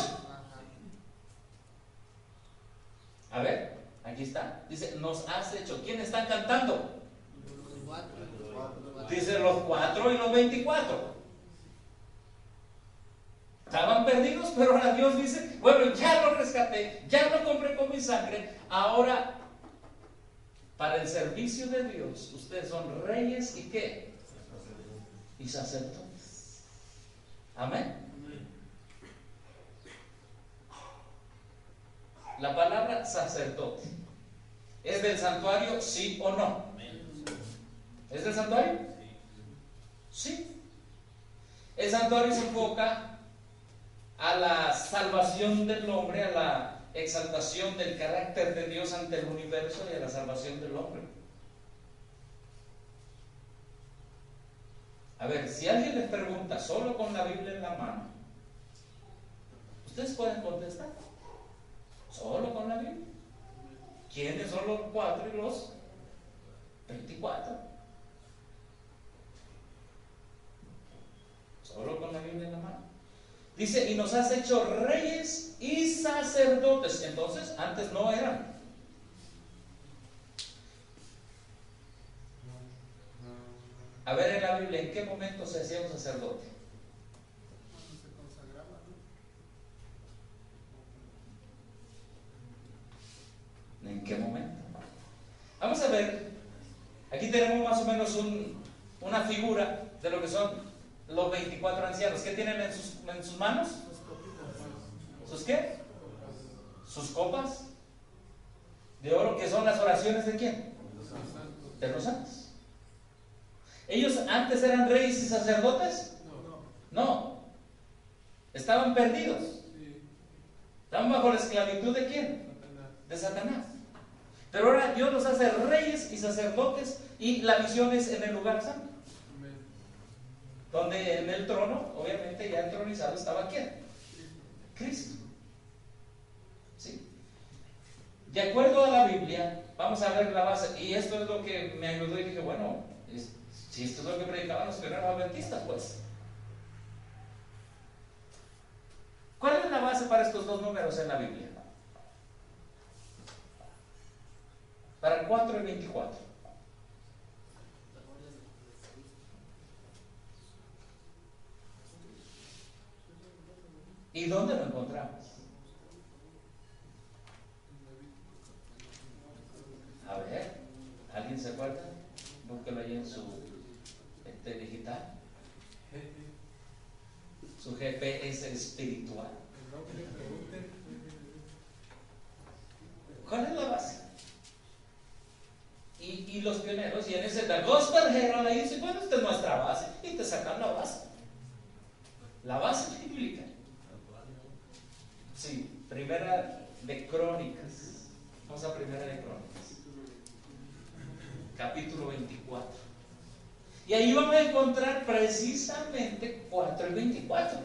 A ver, aquí está. Dice, nos has hecho. ¿Quién está cantando? Los 4. Dice los 4 y los 24. Estaban perdidos, pero ahora Dios dice, bueno, ya lo rescaté, ya lo compré con mi sangre. Ahora, para el servicio de Dios, ustedes son reyes y ¿qué? Y sacerdotes. Amén. La palabra sacerdote, ¿es del santuario, sí o no? ¿Es del santuario? Sí. El santuario se enfoca a la salvación del hombre, a la exaltación del carácter de Dios ante el universo y a la salvación del hombre. A ver, si alguien les pregunta solo con la Biblia en la mano, ustedes pueden contestar. Solo con la Biblia. ¿Quiénes son los 4 y los 24? Solo con la Biblia en la mano. Dice, y nos has hecho reyes y sacerdotes. Entonces, antes no eran. A ver en la Biblia, ¿en qué momento se hacía un sacerdote? ¿En qué momento? Vamos a ver. Aquí tenemos más o menos una figura de lo que son los 24 ancianos. ¿Qué tienen en sus manos? ¿Sus qué? Sus copas de oro, que son las oraciones de ¿quién? De los santos. ¿Ellos antes eran reyes y sacerdotes? No. Estaban perdidos. Estaban bajo la esclavitud de ¿quién? De Satanás. Pero ahora Dios los hace reyes y sacerdotes, y la visión es en el lugar santo. Donde en el trono, obviamente ya entronizado estaba ¿quién? Cristo. ¿Sí? De acuerdo a la Biblia, vamos a ver la base, y esto es lo que me ayudó y dije, bueno, si esto es lo que predicaban los primeros adventistas, pues. ¿Cuál es la base para estos dos números en la Biblia? Para 4 y 24. ¿Y dónde lo encontramos? A ver, ¿alguien se acuerda? Búsquelo ahí en su digital. Su GPS espiritual. ¿Cuál es la base? Y los pioneros, y en ese The Gospel Herald ahí dice, bueno, esta es nuestra base, y te sacan la base bíblica. Sí, primera de Crónicas. Vamos a primera de Crónicas, capítulo 24. Y ahí vamos a encontrar precisamente 4 y 24.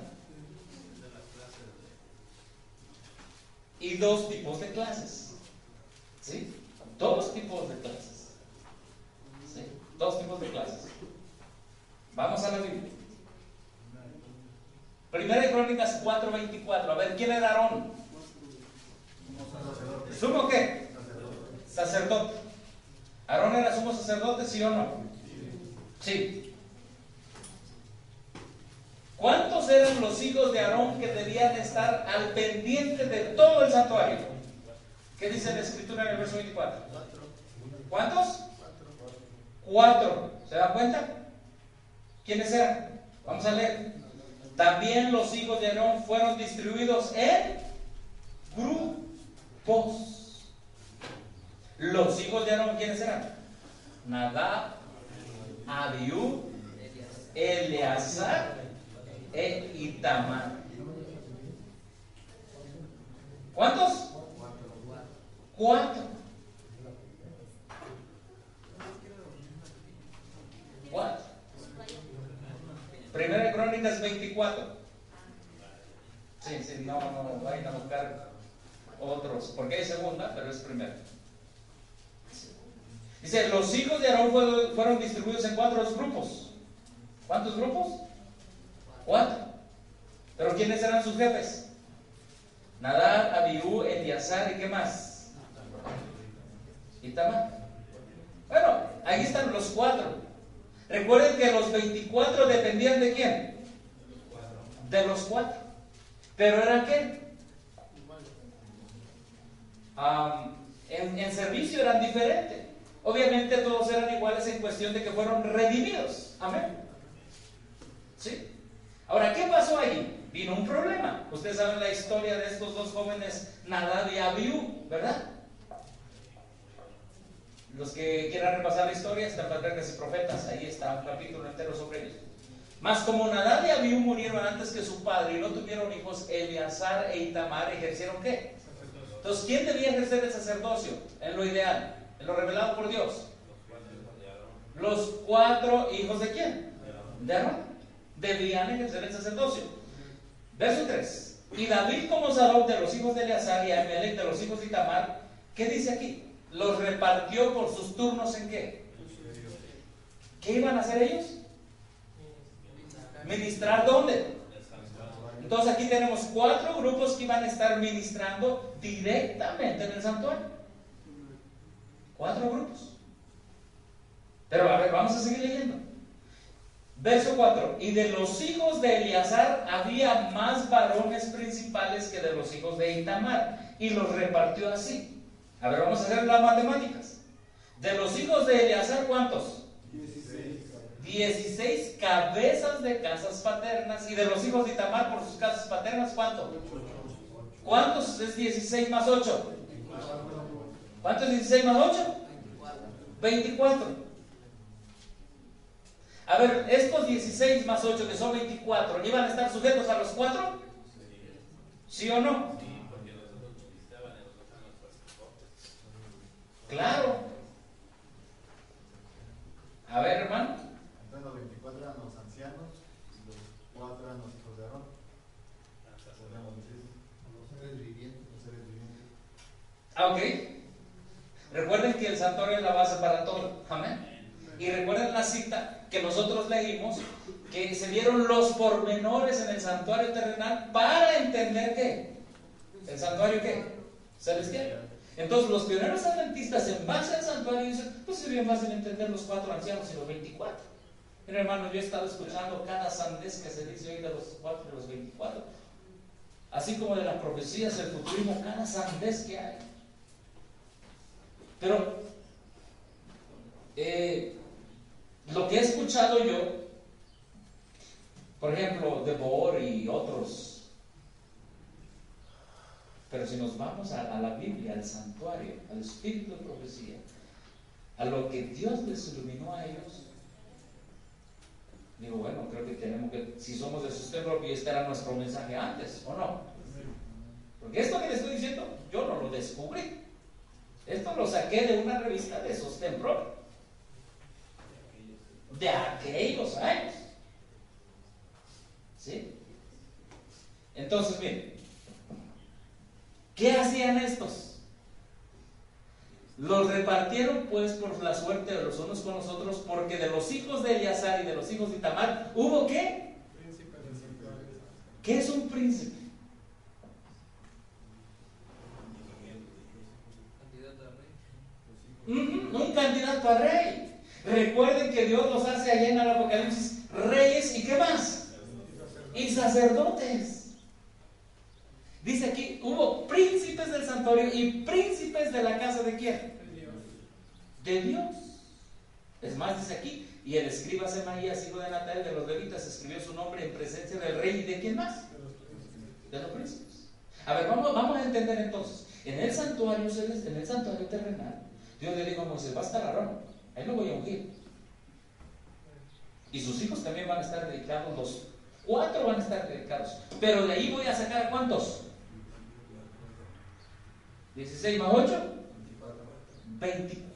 Y 2 tipos de clases. ¿Sí? 2 tipos de clases. ¿Sí? 2 tipos de clases. Vamos a la Biblia. Primera de Crónicas 4:24. A ver, ¿quién era Aarón? ¿Sumo qué? Sacerdote. ¿Aarón era sumo sacerdote, sí o no? Sí. ¿Cuántos eran los hijos de Aarón que debían estar al pendiente de todo el santuario? ¿Qué dice la escritura en el verso 24? ¿Cuántos? 4. ¿Se dan cuenta? ¿Quiénes eran? Vamos a leer. También los hijos de Aarón fueron distribuidos en grupos. Los hijos de Aarón, ¿quiénes eran? Nadab, Abiú, Eleazar e Itamar. ¿Cuántos? 4. Primera de Crónicas 24. Sí, no vayan a buscar otros, porque hay segunda, pero es primera. Dice, los hijos de Aarón fueron distribuidos en 4 grupos. ¿Cuántos grupos? 4. ¿Pero quiénes eran sus jefes? Nadab, Abiú, Eleazar y ¿qué más? Itamar. Bueno, ahí están los 4. Recuerden que los 24 dependían ¿de quién? De los 4. ¿Pero eran qué? En servicio eran diferentes. Obviamente todos eran iguales en cuestión de que fueron redimidos. Amén. ¿Sí? Ahora, ¿qué pasó ahí? Vino un problema. Ustedes saben la historia de estos dos jóvenes, Nadab y Abiú, ¿verdad? Los que quieran repasar la historia están Patriarcas y Profetas. Ahí está un capítulo entero sobre ellos. Mas como Nadab y Abiú murieron antes que su padre y no tuvieron hijos, Eleazar e Itamar ejercieron ¿qué? Entonces, ¿quién debía ejercer el sacerdocio? En lo ideal, en lo revelado por Dios. Los 4 hijos de quién? De Aarón. Debían ejercer el sacerdocio. Verso 3. Y David como Sadoc de los hijos de Eleazar y Ahimelech de los hijos de Itamar, ¿qué dice aquí? Los repartió por sus turnos ¿en qué? ¿Qué iban a hacer ellos? ¿Ministrar dónde? Entonces aquí tenemos 4 grupos que iban a estar ministrando directamente en el santuario. 4 grupos. Pero a ver, vamos a seguir leyendo. Verso 4. Y de los hijos de Eleazar había más varones principales que de los hijos de Itamar, y los repartió así. A ver, vamos a hacer las matemáticas. De los hijos de Eleazar, ¿cuántos? 16 cabezas de casas paternas. Y de los hijos de Itamar por sus casas paternas, ¿cuántos? ¿Cuántos es 16 más 8? ¿Cuánto es 16 más 8? 24. A ver, estos 16 más 8 que son 24, ¿iban a estar sujetos a los 4? ¿Sí o no? Claro. A ver, hermano. Entonces los 24 eran los ancianos y los 4 eran los hijos de Aarón. Los seres vivientes. Ok. Recuerden que el santuario es la base para todo. Amén. Y recuerden la cita que nosotros leímos, que se dieron los pormenores en el santuario terrenal para entender ¿qué? ¿El santuario qué? Celestial. Entonces los pioneros adventistas en base al santuario dicen, pues es bien fácil entender los 4 ancianos y los 24. Mira hermano, yo he estado escuchando cada sandez que se dice hoy de los 4 y los 24. Así como de las profecías del futurismo, cada sandez que hay. Pero lo que he escuchado yo, por ejemplo, de Bohr y otros, pero si nos vamos a la Biblia, al santuario, al espíritu de profecía, a lo que Dios les iluminó a ellos, digo, bueno, creo que tenemos que, si somos de sostén propio, y este era nuestro mensaje antes, ¿o no? Porque esto que les estoy diciendo, yo no lo descubrí. Esto lo saqué de una revista de sostén propio, de aquellos años. ¿Sí? Entonces, miren, ¿qué hacían estos? Los repartieron pues por la suerte de los unos con los otros, porque de los hijos de Eleazar y de los hijos de Itamar, ¿hubo qué? ¿Qué es un príncipe? Un candidato a rey. Recuerden que Dios los hace allá en el Apocalipsis reyes y ¿qué más? y sacerdotes. Dice aquí, hubo príncipes del santuario y príncipes de la casa de ¿quién? De Dios. Es más, dice aquí, y el escriba Semaías, hijo de Natael, de los levitas, escribió su nombre en presencia del rey. ¿Y de quién más? De los príncipes. A ver, vamos a entender entonces. En el santuario terrenal, Dios le dijo a Moisés, va a estar Aarón, ahí lo voy a ungir. Y sus hijos también van a estar dedicados, los 4 van a estar dedicados. Pero de ahí voy a sacar ¿cuántos? 16 más 8, 24.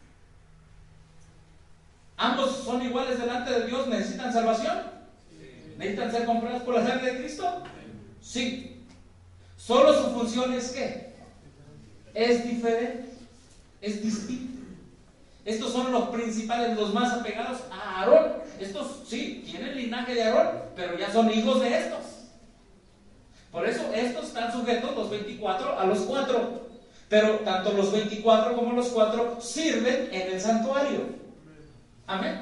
¿Ambos son iguales delante de Dios? ¿Necesitan salvación? ¿Necesitan ser comprados por la sangre de Cristo? Sí. Solo su función es ¿qué? Es diferente, es distinta. Estos son los principales, los más apegados a Aarón. Estos sí, tienen linaje de Aarón, pero ya son hijos de estos. Por eso estos están sujetos, los 24, a los 4. Pero tanto los 24 como los 4 sirven en el santuario. Amén.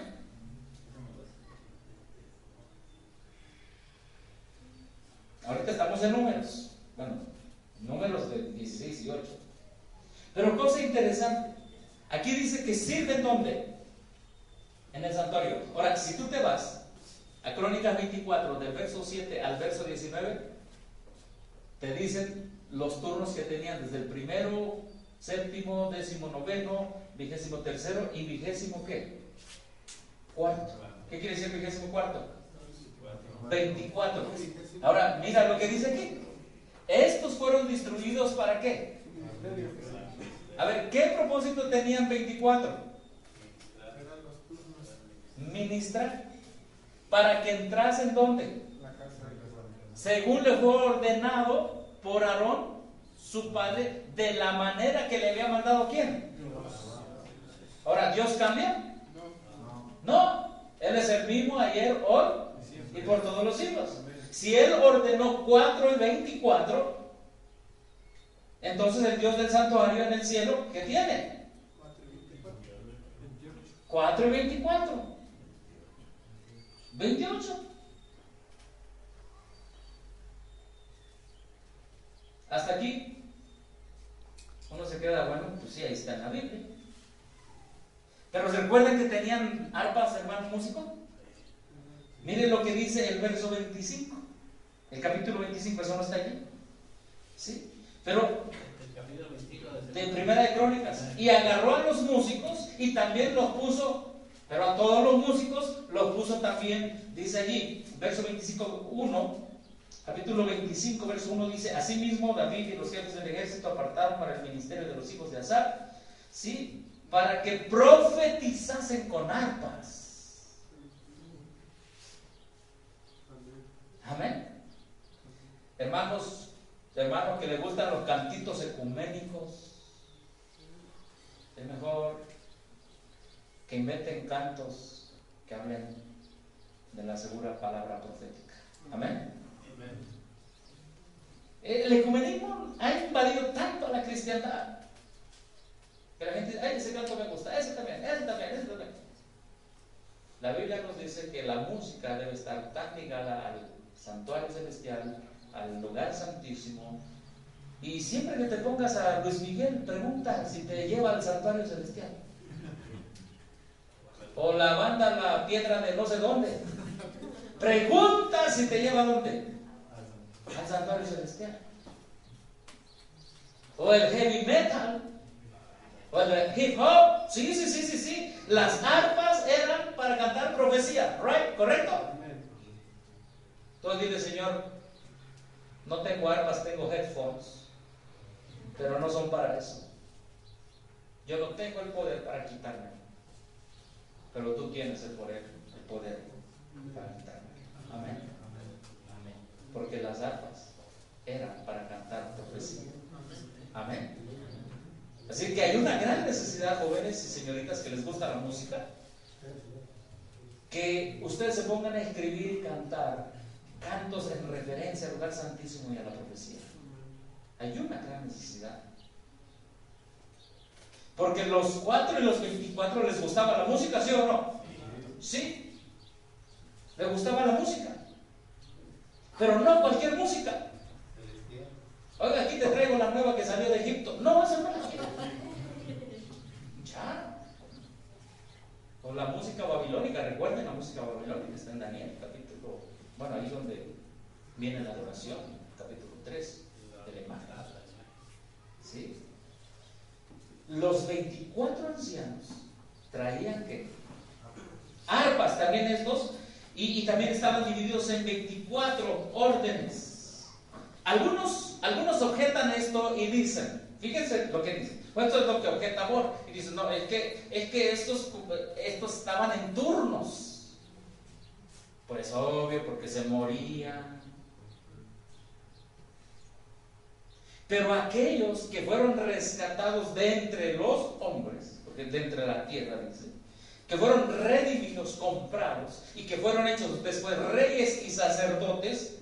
Ahorita estamos en números. Bueno, números de 16 y 8. Pero cosa interesante. Aquí dice que sirven ¿dónde? En el santuario. Ahora, si tú te vas a Crónicas 24, del verso 7 al verso 19, te dicen los turnos que tenían desde el primero, séptimo, 19º, 23º y 20 ¿qué? Cuarto. ¿Qué quiere decir 24? 24. Ahora, mira lo que dice aquí. Estos fueron distribuidos ¿para qué? A ver, ¿qué propósito tenían 24? Ministrar. Para que entrasen ¿dónde? Según le fue ordenado por Aarón, su padre, de la manera que le había mandado ¿quién? Ahora, ¿Dios cambia? No, Él es el mismo ayer, hoy y por todos los siglos. Si Él ordenó 4 y 24, entonces el Dios del santuario en el cielo, ¿qué tiene? 4 y 24. 28. Hasta aquí uno se queda, bueno, pues sí, ahí está en la Biblia. Pero ¿recuerdan que tenían arpas, hermanos músicos? Miren lo que dice el verso 25. El capítulo 25, ¿eso no está allí? Sí. Pero de Primera de Crónicas. Y agarró a los músicos y también los puso, pero a todos los músicos los puso también, dice allí, verso 25, 1. Capítulo 25, verso 1 dice: asimismo David y los jefes del ejército apartaron para el ministerio de los hijos de Asaf, ¿sí? Para que profetizasen con arpas. Amén. Hermanos que les gustan los cantitos ecuménicos, es mejor que inventen cantos que hablen de la segura palabra profética. Amén. El ecumenismo ha invadido tanto a la cristiandad que la gente dice: ay, ese canto me gusta, ese también. La Biblia nos dice que la música debe estar tan ligada al santuario celestial, al lugar santísimo, y siempre que te pongas a Luis Miguel, pregunta si te lleva al santuario celestial, o la banda La Piedra de no sé dónde, pregunta si te lleva a dónde, al santuario celestial. O el heavy metal, o el hip hop, sí, las arpas eran para cantar profecía, right, ¿correcto? Entonces dile: Señor, no tengo arpas, tengo headphones, pero no son para eso. Yo no tengo el poder para quitarme, pero tú tienes el poder para quitarme. Amén. Amén. Porque las arpas eran para cantar profecía. Amén. Así que hay una gran necesidad, jóvenes y señoritas que les gusta la música, que ustedes se pongan a escribir y cantar cantos en referencia al lugar santísimo y a la profecía. Hay una gran necesidad. Porque los 4 y los 24 les gustaba la música, ¿sí o no? Sí. Les gustaba la música. Pero no cualquier música. Celestial. Oiga, aquí te traigo la nueva que salió de Egipto. No, esa no es la quiero. Ya. O la música babilónica, recuerden la música babilónica, está en Daniel, capítulo, bueno, ahí donde viene la adoración, capítulo 3 de la imagen. ¿Sí? Los 24 ancianos traían ¿qué? Arpas, también estos, y también estaban divididos en 24 órdenes. Algunos objetan esto y dicen, fíjense lo que dicen. Pues esto es lo que objeta Bor. Y dicen, no, es que estos estaban en turnos. Pues obvio, porque se morían. Pero aquellos que fueron rescatados de entre los hombres, porque de entre la tierra dice, que fueron redimidos, comprados, y que fueron hechos después reyes y sacerdotes,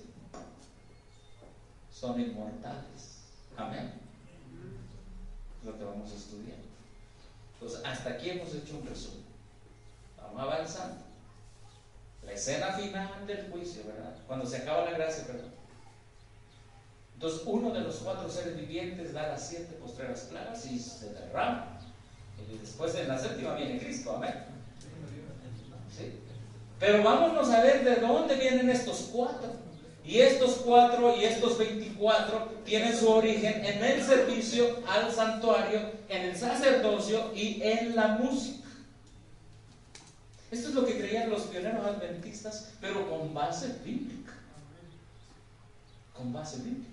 son inmortales. Amén. Es lo que vamos a estudiar. Entonces, hasta aquí hemos hecho un resumen. Vamos avanzando. La escena final del juicio, ¿verdad? Cuando se acaba la gracia, perdón. Entonces, uno de los 4 seres vivientes da las 7 postreras plagas y se derrama. Y después en la 7ª viene Cristo, amén. ¿Sí? Pero vámonos a ver de dónde vienen estos 4. Y estos 4 y estos 24 tienen su origen en el servicio al santuario, en el sacerdocio y en la música. Esto es lo que creían los pioneros adventistas, pero con base bíblica. Con base bíblica.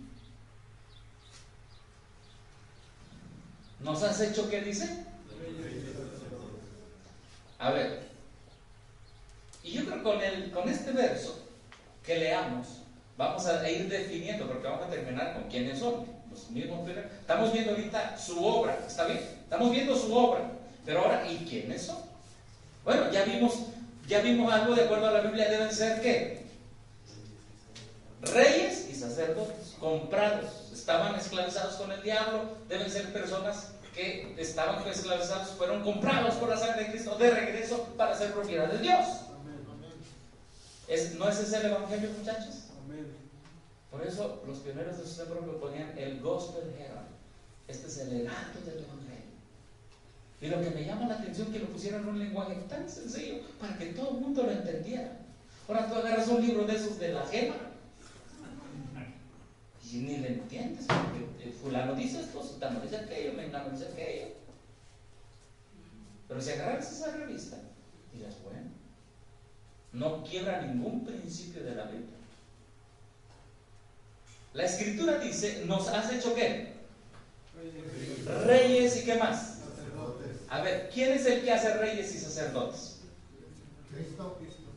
¿Nos has hecho qué dice? A ver. Y yo creo que con este verso que leamos, vamos a ir definiendo, porque vamos a terminar con quiénes son los mismos pioneros. Estamos viendo ahorita su obra, ¿está bien? Estamos viendo su obra, pero ahora, ¿y quiénes son? Bueno, ya vimos algo de acuerdo a la Biblia, deben ser ¿qué? Reyes y sacerdotes, comprados, estaban esclavizados con el diablo, deben ser personas que estaban esclavizados, fueron comprados por la sangre de Cristo de regreso para ser propiedad de Dios. ¿No es ese el evangelio, muchachos? Por eso los pioneros de su tiempo ponían el Gospel Herald. Este es el heraldo del evangelio. Y lo que me llama la atención es que lo pusieron en un lenguaje tan sencillo para que todo el mundo lo entendiera. Ahora tú agarras un libro de esos de la gema y ni le entiendes, porque fulano dice esto, sutano dice aquello, mengano dice aquello. Pero si agarras esa revista, dirás, bueno, no quiebra ningún principio de la Biblia. La escritura dice, ¿nos has hecho qué? Reyes y qué más. Sacerdotes. A ver, ¿quién es el que hace reyes y sacerdotes? Cristo.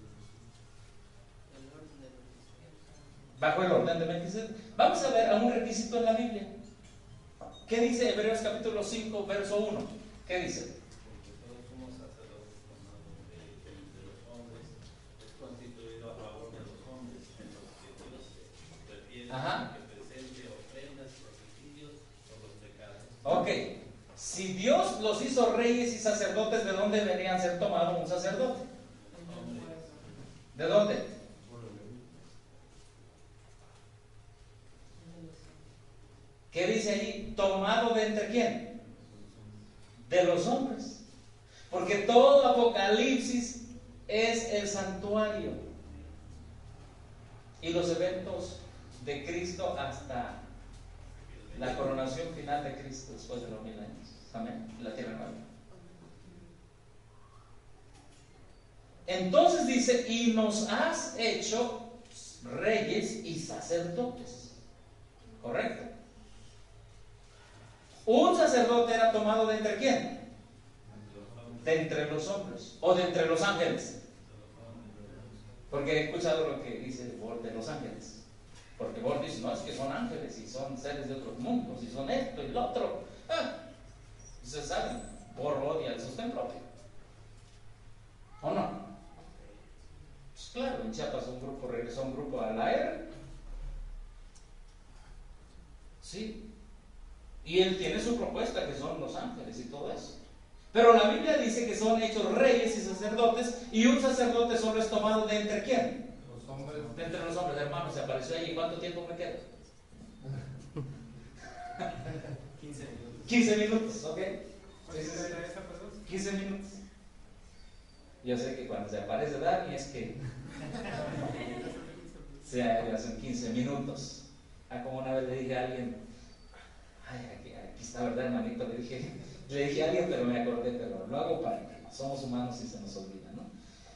Bajo el orden de Melquisedec. Vamos a ver a un requisito en la Biblia. ¿Qué dice Hebreos capítulo 5, verso 1? ¿Qué dice? Porque todos somos sacerdotes de los hombres, es constituido a favor de los hombres, en los que Dios prefiere que presente ofrendas y sacrificios por los pecados. Ok, si Dios los hizo reyes y sacerdotes, ¿de dónde deberían ser tomados un sacerdote? ¿De dónde? ¿Qué dice allí? ¿Tomado de entre quién? De los hombres. Porque todo Apocalipsis es el santuario y los eventos de Cristo hasta la coronación final de Cristo después de los 1000 años. Amén. La tierra nueva. Entonces dice, y nos has hecho reyes y sacerdotes. ¿Correcto? Un sacerdote era tomado de entre quién? De entre los hombres o de entre los ángeles. Porque he escuchado lo que dice Bor de los ángeles. Porque Bor dice, no, es que son ángeles y son seres de otros mundos y son esto y lo otro. Ustedes saben, Bor odia el sostén propio. ¿O no? Pues claro, en Chiapas un grupo regresó a un grupo a la R. Sí. Y él tiene su propuesta, que son los ángeles y todo eso. Pero la Biblia dice que son hechos reyes y sacerdotes, y un sacerdote solo es tomado de entre quién? hombres. Entre los hombres, hermanos, se apareció allí. ¿Cuánto tiempo me queda? 15 minutos. 15 minutos, ¿ok? ¿Cuál era esa, perdón? 15 minutos. Yo sé que cuando se aparece Dani es que ya son 15 minutos. Como una vez le dije a alguien, ay, aquí está, ¿verdad, hermanito? Le dije a alguien, pero me acordé, pero lo hago para que somos humanos y se nos olvida, ¿no?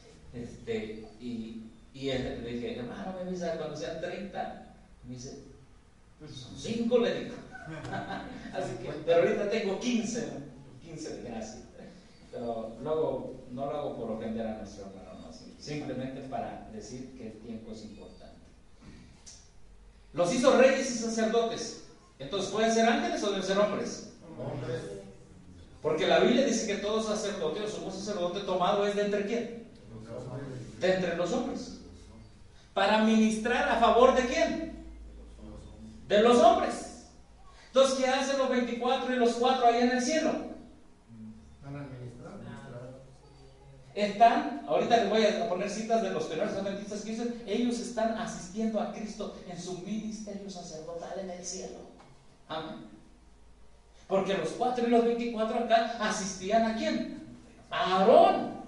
Y él, le dije, hermano, me avisa cuando sean 30. Me dice, pues son 5, le digo. Así que, pero ahorita tengo 15 de gracia. Pero luego no lo hago por ofender a nuestro hermano, no, simplemente para decir que el tiempo es importante. Los hizo reyes y sacerdotes. Entonces, ¿pueden ser ángeles o deben ser hombres? Hombres. Porque la Biblia dice que todo sacerdote o sumo sacerdote tomado es de entre quién? De entre los hombres. Para ministrar a favor de quién? De los hombres. Entonces, ¿qué hacen los 24 y los 4 ahí en el cielo? Están administrando. Están, ahorita les voy a poner citas de los primeros adventistas que dicen, ellos están asistiendo a Cristo en su ministerio sacerdotal en el cielo. Amén. Porque los 4 y los 24 acá asistían ¿a quién? A Aarón.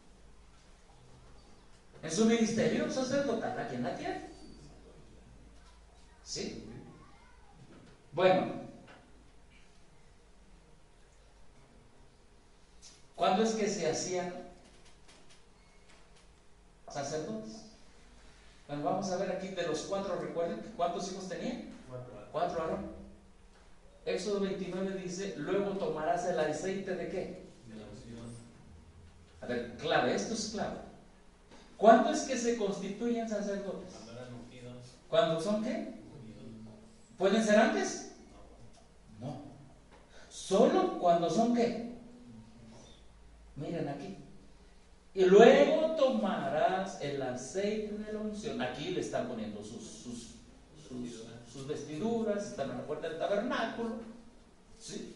En su ministerio sacerdotal aquí en la tierra. ¿Sí? Bueno, ¿cuándo es que se hacían sacerdotes? Bueno, vamos a ver aquí de los 4, recuerden, ¿cuántos hijos tenían? 4 Aarón. Éxodo 29 dice, luego tomarás el aceite de ¿qué? A ver, clave, esto es clave. ¿Cuándo es que se constituyen sacerdotes? ¿Cuándo son qué? ¿Pueden ser antes? No. Solo cuando son ¿qué? Miren aquí. Y luego tomarás el aceite de la unción. Aquí le están poniendo sus vestiduras, están a la puerta del tabernáculo. ¿Sí?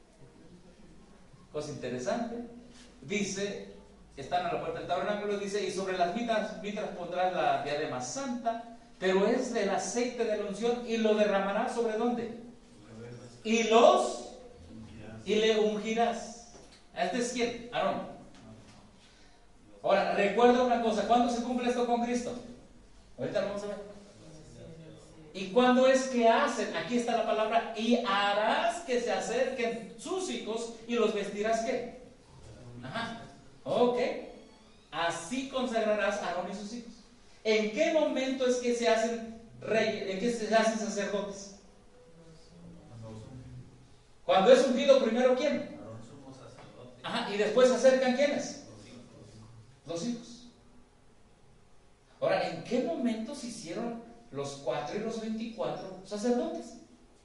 Cosa interesante. Dice, están a la puerta del tabernáculo, dice, y sobre las mitras pondrás la diadema santa, pero es del aceite de la unción y lo derramarás ¿sobre dónde? Y le ungirás. ¿Este es quién? Aarón. Ahora, recuerda una cosa, ¿cuándo se cumple esto con Cristo? Ahorita lo vamos a ver. ¿Y cuándo es que hacen? Aquí está la palabra, y harás que se acerquen sus hijos y los vestirás ¿qué? Ajá. Ok. Así consagrarás a Aarón y sus hijos. ¿En qué momento es que se hacen reyes? ¿En qué se hacen sacerdotes? Cuando es ungido primero ¿quién? Ajá. Y después se acercan ¿quiénes? Los hijos. Ahora, ¿en qué momento se hicieron los 4 y los 24 sacerdotes?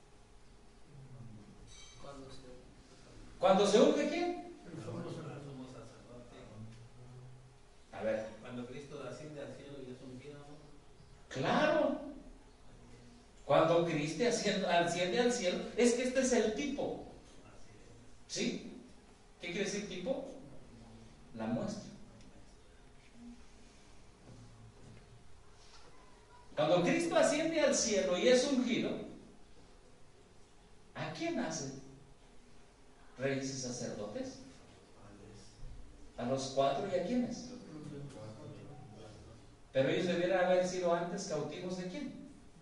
¿Cuándo se unge quién? A ver. Cuando Cristo asciende al cielo y es ungido, ¿no? Claro. Cuando Cristo asciende al cielo, es que este es el tipo. ¿Sí? ¿Qué quiere decir tipo? La muestra. Cuando Cristo asciende al cielo y es ungido, ¿a quién hace reyes y sacerdotes? A los 4 y a quiénes. Pero ellos debieran haber sido antes cautivos ¿de quién?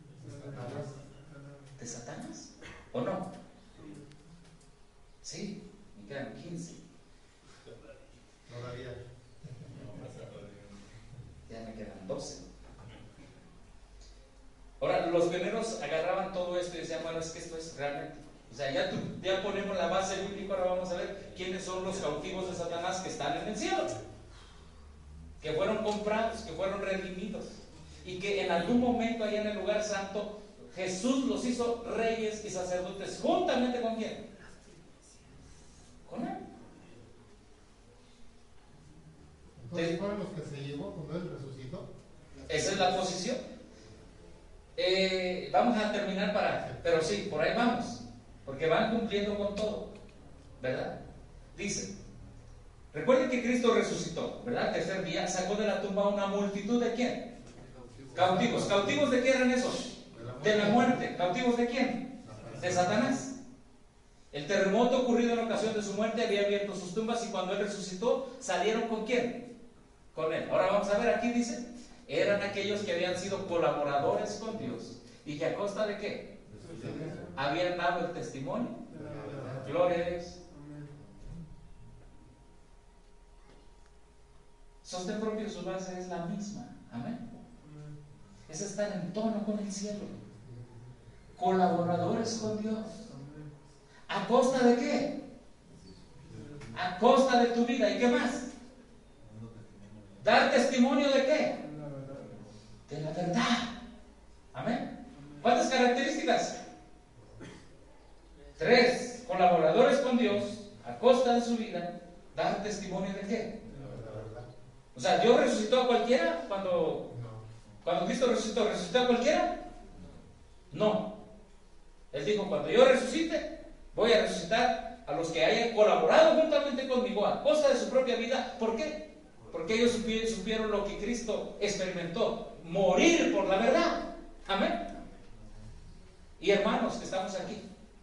¿De Satanás? ¿O no? Sí, me quedan 15. Todavía. Ya me quedan 12. Ahora, los pioneros agarraban todo esto y decían, bueno, es que esto es realmente, o sea, ya ponemos la base bíblica, ahora vamos a ver quiénes son los cautivos de Satanás que están en el cielo, que fueron comprados, que fueron redimidos, y que en algún momento allá en el lugar santo, Jesús los hizo reyes y sacerdotes, juntamente ¿con quién? Con él. Entonces, ¿fueron los que se llevó cuando él resucitó? Esa es la posición. Vamos a terminar pero sí, por ahí vamos, porque van cumpliendo con todo, ¿verdad? Dice, recuerden que Cristo resucitó, ¿verdad? Tercer día, sacó de la tumba una multitud ¿de quién? Cautivos. ¿Cautivos de qué eran esos? De la muerte. ¿Cautivos de quién? De Satanás. El terremoto ocurrido en ocasión de su muerte había abierto sus tumbas y cuando él resucitó, ¿salieron con quién? Con él. Ahora vamos a ver, aquí dice, eran aquellos que habían sido colaboradores con Dios y que a costa de qué? Habían dado el testimonio. Gloria a Dios. Sostén propio, su base es la misma. Amén. Es estar en tono con el cielo. Colaboradores con Dios. ¿A costa de qué? A costa de tu vida. ¿Y qué más? ¿Dar testimonio de qué? De la verdad. Amén. ¿Cuántas características? 3. Colaboradores con Dios, a costa de su vida, dar testimonio de qué? O sea, ¿Dios resucitó a cualquiera cuando Cristo resucitó? ¿Resucitó a cualquiera? No. Él dijo, cuando yo resucite, voy a resucitar a los que hayan colaborado juntamente conmigo a costa de su propia vida. ¿Por qué? Porque ellos supieron lo que Cristo experimentó, morir por la verdad. Amén. Y hermanos que estamos aquí,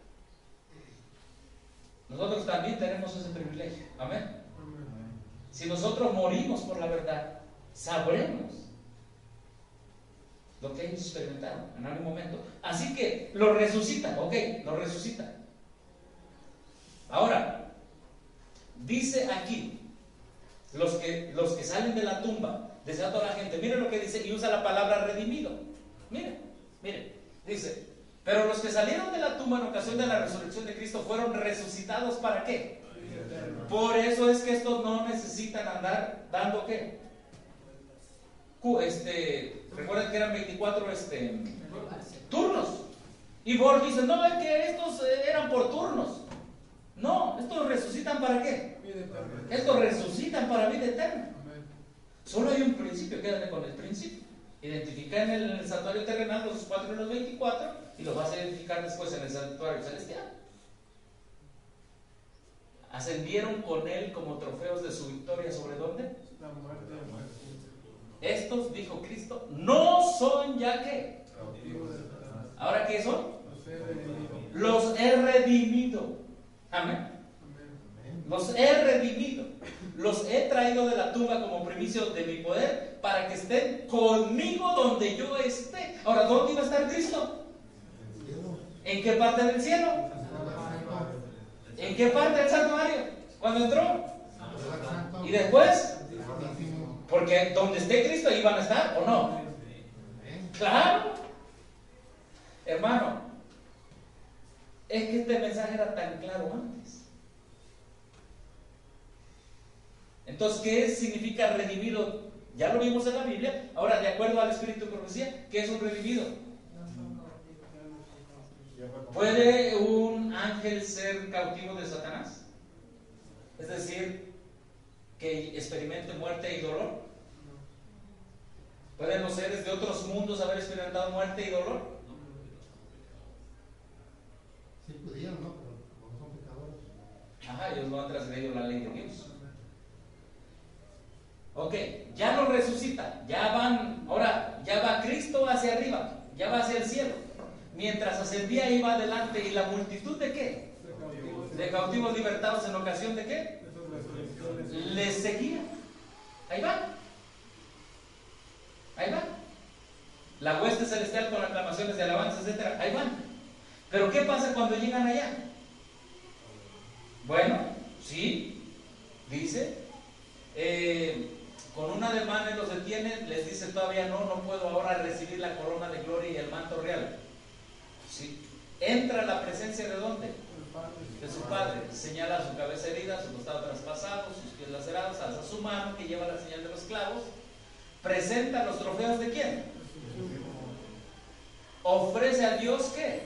nosotros también tenemos ese privilegio. Amén. Si nosotros morimos por la verdad, sabremos lo que ellos experimentaron en algún momento. Así que lo resucitan, ok, lo resucitan. Ahora, dice aquí, los que salen de la tumba, dice a toda la gente, miren lo que dice, y usa la palabra redimido. Miren, dice, pero los que salieron de la tumba en ocasión de la resurrección de Cristo fueron resucitados ¿para qué? Por eso es que estos no necesitan andar dando ¿qué? Recuerden que eran 24 turnos. Y Borg dice, no, es que estos eran por turnos. No, estos resucitan ¿para qué? Estos resucitan para vida eterna. Solo hay un principio, quédate con el principio. Identifica en el santuario terrenal los 4 y los 24 y los vas a identificar después en el santuario celestial. Ascendieron con él como trofeos de su victoria ¿sobre dónde? La muerte. Estos, dijo Cristo, no son ya ¿qué? ¿Ahora qué son? Los he redimido. Amén. Los he redimido. Los he traído de la tumba como primicia de mi poder para que estén conmigo donde yo esté. Ahora, ¿dónde iba a estar Cristo? ¿En qué parte del cielo? ¿En qué parte del santuario? ¿Cuándo entró? ¿Y después? Porque donde esté Cristo ahí van a estar, ¿o no? Claro. Hermano, es que este mensaje era tan claro antes. Entonces, ¿qué significa redimido? Ya lo vimos en la Biblia. Ahora, de acuerdo al Espíritu de Profecía, ¿qué es un redimido? ¿Puede un ángel ser cautivo de Satanás? Es decir, que experimente muerte y dolor. ¿Pueden los seres de otros mundos haber experimentado muerte y dolor? Sí pudieron, ¿no? Pero como son pecadores. Ajá, ellos no han transgredido la ley de Dios. Ok, ya lo resucita, ya van, ahora ya va Cristo hacia arriba, ya va hacia el cielo. Mientras ascendía iba adelante y la multitud ¿de qué? De cautivos libertados en ocasión ¿de qué? Les seguía. Ahí va. Ahí va. La hueste celestial con aclamaciones de alabanza, etcétera. Ahí van. Pero ¿qué pasa cuando llegan allá? Bueno, sí, dice, con un ademán los detienen, les dice todavía no puedo ahora recibir la corona de gloria y el manto real. Sí. Entra a la presencia de ¿dónde? De su Padre. Señala su cabeza herida, su costado traspasado, sus pies lacerados, alza su mano que lleva la señal de los clavos. Presenta los trofeos ¿de quién? Ofrece a Dios ¿qué?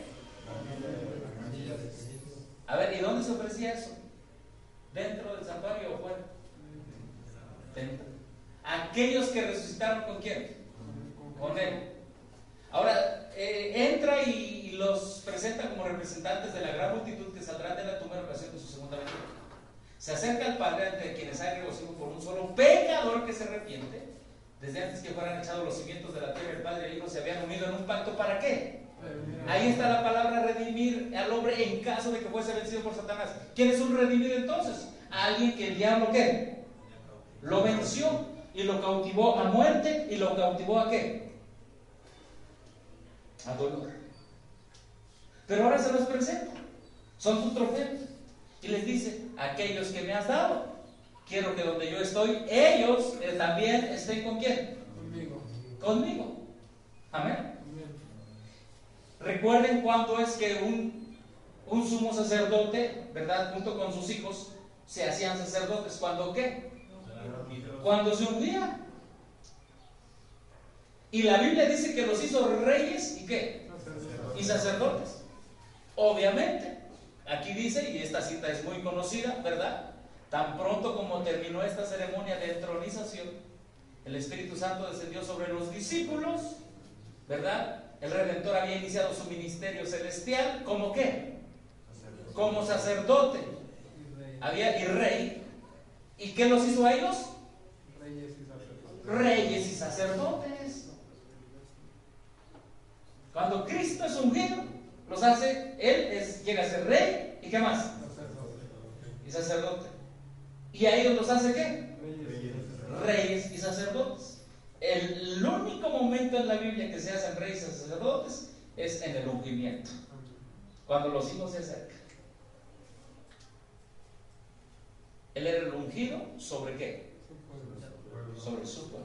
A ver, ¿y dónde se ofrecía eso? ¿Dentro del santuario o fuera? Dentro. Aquellos que resucitaron ¿con quién? Con él. Ahora, entra y los presenta como representantes de la gran multitud que saldrán de la tumba en ocasión de su segunda venida. Se acerca al Padre ante quienes hay regocijo por un solo pecador que se arrepiente. Desde antes que fueran echados los cimientos de la tierra, el Padre y el Hijo se habían unido en un pacto. ¿Para qué? Ahí está la palabra redimir al hombre en caso de que fuese vencido por Satanás. ¿Quién es un redimido entonces? Alguien que el diablo, ¿qué? Lo venció y lo cautivó a muerte. ¿Y lo cautivó a qué? A dolor. Pero ahora se los presenta. Son sus trofeos. Y les dice: aquellos que me has dado, quiero que donde yo estoy, ellos también estén ¿con quién? Conmigo. Amén. Recuerden cuándo es que un sumo sacerdote, ¿verdad?, junto con sus hijos, se hacían sacerdotes. ¿Cuándo qué? Cuando se ungían. Y la Biblia dice que los hizo reyes y ¿qué? Y sacerdotes. Obviamente, aquí dice, y esta cita es muy conocida, ¿verdad? Tan pronto como terminó esta ceremonia de entronización, el Espíritu Santo descendió sobre los discípulos, ¿verdad? El Redentor había iniciado su ministerio celestial, ¿como qué? Como sacerdote y rey. ¿Y qué los hizo a ellos? Reyes y sacerdotes. Cuando Cristo es ungido, los hace, llega a ser rey, ¿y qué más? Y sacerdote. ¿Y a ellos los hace qué? Reyes y sacerdotes. El único momento en la Biblia que se hacen reyes y sacerdotes es en el ungimiento, cuando los hijos se acercan. Él era el ungido ¿sobre qué? Sobre su pueblo.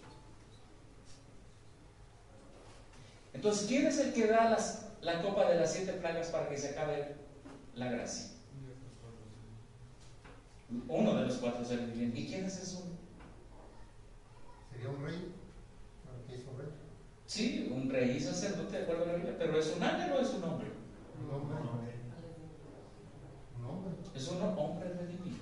Entonces, ¿quién es el que da la copa de las 7 plagas para que se acabe la gracia? Uno de los 4 seres vivientes. ¿Y quién es ese uno? ¿Sería un rey? ¿Qué hizo rey? Sí, un rey y sacerdote, de acuerdo a la Biblia. ¿Pero es un ángel o es un hombre? Un hombre. Un hombre. Es un hombre redimido,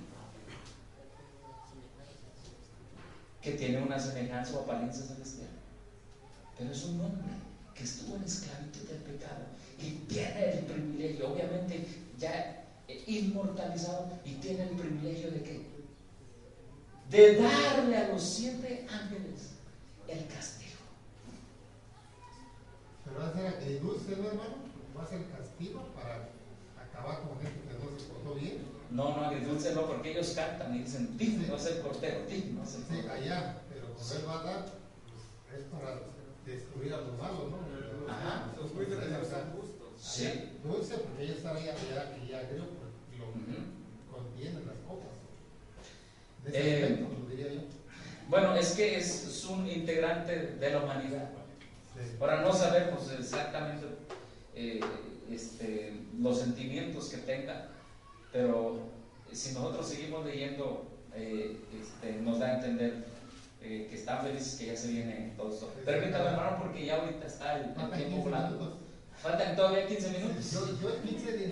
que tiene una semejanza o apariencia celestial. Pero es un hombre que estuvo en esclavitud del pecado y tiene el privilegio, obviamente ya inmortalizado, y tiene el privilegio de ¿qué? De darle a los 7 ángeles el castigo. Pero va a ser dulce, ¿no, hermano? Va a ser castigo para acabar con gente que no se portó bien. No, agridulce no, porque ellos cantan y dicen: digno es el Cordero, digno es el Cordero. Sí, allá, pero cuando él va a dar, pues, es para destruir a los malos, ¿no? Ajá. Los juicios de Dios son justos. Sí. Dulce, porque ellos están allá creo, lo contienen las copas. De ese evento, lo diría yo. Bueno, es que es un integrante de la humanidad. Sí. Ahora no sabemos exactamente los sentimientos que tenga, pero si nosotros seguimos leyendo, nos da a entender que están felices, que ya se viene todo esto. Permítame, hermano, porque ya ahorita está el tiempo volando. Faltan todavía 15 minutos. Yo 15 días.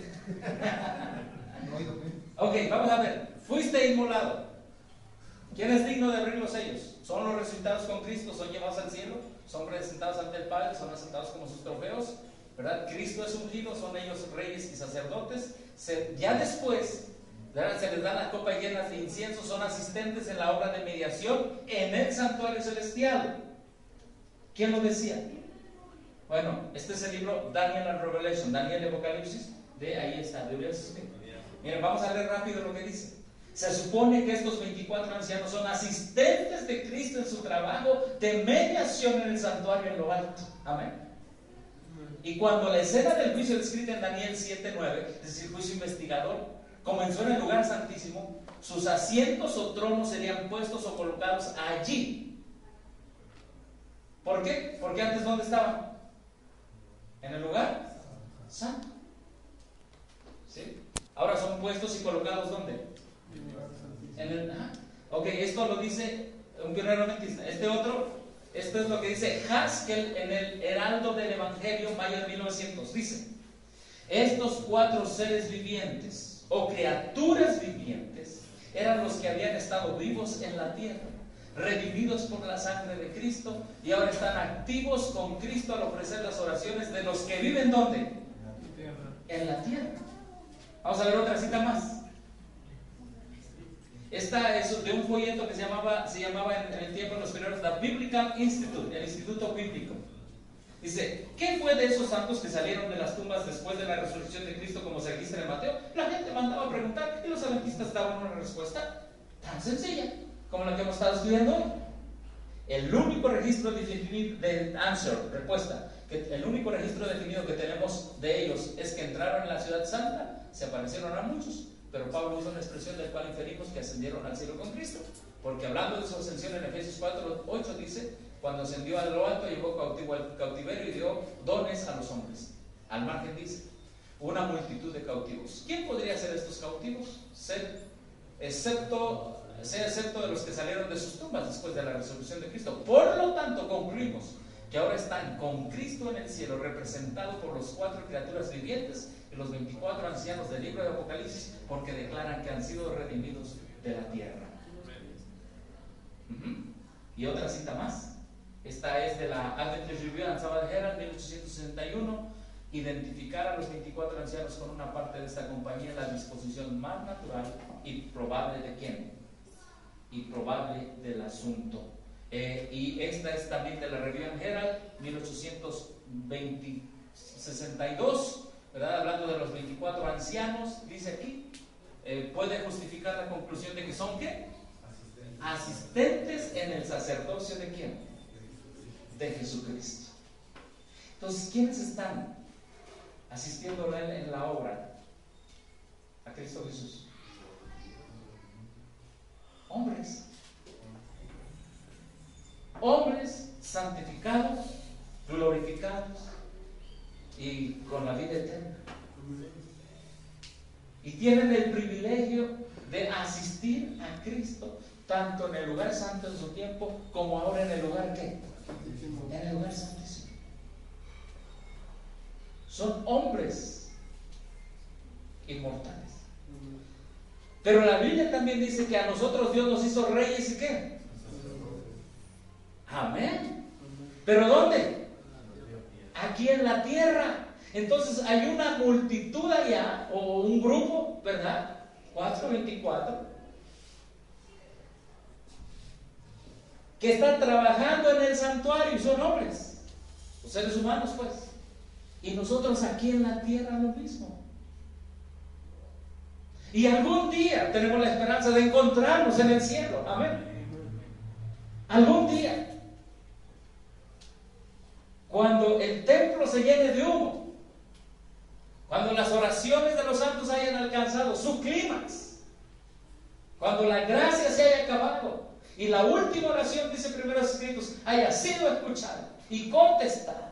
Ok, vamos a ver. Fuiste inmolado. ¿Quién es digno de abrir los sellos? Son los resucitados con Cristo, son llevados al cielo, son presentados ante el Padre, son aceptados como sus trofeos, ¿verdad? Cristo es ungido, son ellos reyes y sacerdotes. Ya después, ¿verdad?, se les da la copa llena de incienso, son asistentes en la obra de mediación en el santuario celestial. ¿Quién lo decía? Bueno, este es el libro Daniel and Revelation, Daniel y Apocalipsis, ahí está, Biblia. Miren, vamos a leer rápido lo que dice. Se supone que estos 24 ancianos son asistentes de Cristo en su trabajo de mediación en el santuario en lo alto. Amén. Y cuando la escena del juicio descrita en Daniel 7:9, es decir, juicio investigador, comenzó en el lugar santísimo, sus asientos o tronos serían puestos o colocados allí. ¿Por qué? Porque antes ¿dónde estaban? En el lugar santo. ¿Sí? Ahora son puestos y colocados ¿dónde? Ok, esto lo dice un pionero adventista. Esto es lo que dice Haskell en el Heraldo del Evangelio, mayo de 1900. Dice: estos 4 seres vivientes o criaturas vivientes eran los que habían estado vivos en la tierra, redimidos por la sangre de Cristo, y ahora están activos con Cristo al ofrecer las oraciones de los que viven ¿dónde? En la tierra. Vamos a ver otra cita más. Esta es de un folleto que se llamaba en el tiempo de los primeros The Biblical Institute, el Instituto Bíblico. Dice, ¿qué fue de esos santos que salieron de las tumbas después de la resurrección de Cristo, como se registra en Mateo? La gente mandaba a preguntar y los adventistas daban una respuesta tan sencilla como la que hemos estado estudiando hoy. El único registro definido el único registro definido que tenemos de ellos es que entraron en la ciudad santa, se aparecieron a muchos, pero Pablo usa una expresión del cual inferimos que ascendieron al cielo con Cristo, porque hablando de su ascensión en Efesios 4:8 dice, cuando ascendió a lo alto llevó cautivo al cautiverio y dio dones a los hombres. Al margen dice, una multitud de cautivos. ¿Quién podría ser estos cautivos? Excepto de los que salieron de sus tumbas después de la resurrección de Cristo. Por lo tanto, concluimos que ahora están con Cristo en el cielo, representados por los 4 criaturas vivientes y los 24 ancianos del libro de Apocalipsis, porque declaran que han sido redimidos de la tierra. Y otra cita más. Esta es de la Adventist Review and Sabbath Herald, 1861. Identificar a los 24 ancianos con una parte de esta compañía, la disposición más natural y probable de quién, y probable del asunto. Y esta es también de la Review and Herald, 1862, ¿verdad? Hablando de los 24 ancianos, dice aquí, puede justificar la conclusión de que son ¿qué? Asistentes en el sacerdocio de quién? De Jesucristo. Entonces, ¿quiénes están asistiendo a Él en la obra? A Cristo Jesús. Hombres santificados, glorificados y con la vida eterna. Y tienen el privilegio de asistir a Cristo tanto en el lugar santo en su tiempo como ahora en el lugar ¿qué? En el lugar santísimo. Son hombres inmortales. Pero la Biblia también dice que a nosotros Dios nos hizo reyes y ¿qué? Amén. ¿Pero dónde? Aquí en la tierra. Entonces hay una multitud allá, o un grupo, ¿verdad? 424, que están trabajando en el santuario y son hombres, los seres humanos pues. Y nosotros aquí en la tierra lo mismo. Y algún día tenemos la esperanza de encontrarnos en el cielo. Amén. Algún día, cuando el templo se llene de humo, cuando las oraciones de los santos hayan alcanzado su clímax, cuando la gracia se haya acabado y la última oración, dice Primeros Escritos, haya sido escuchada y contestada,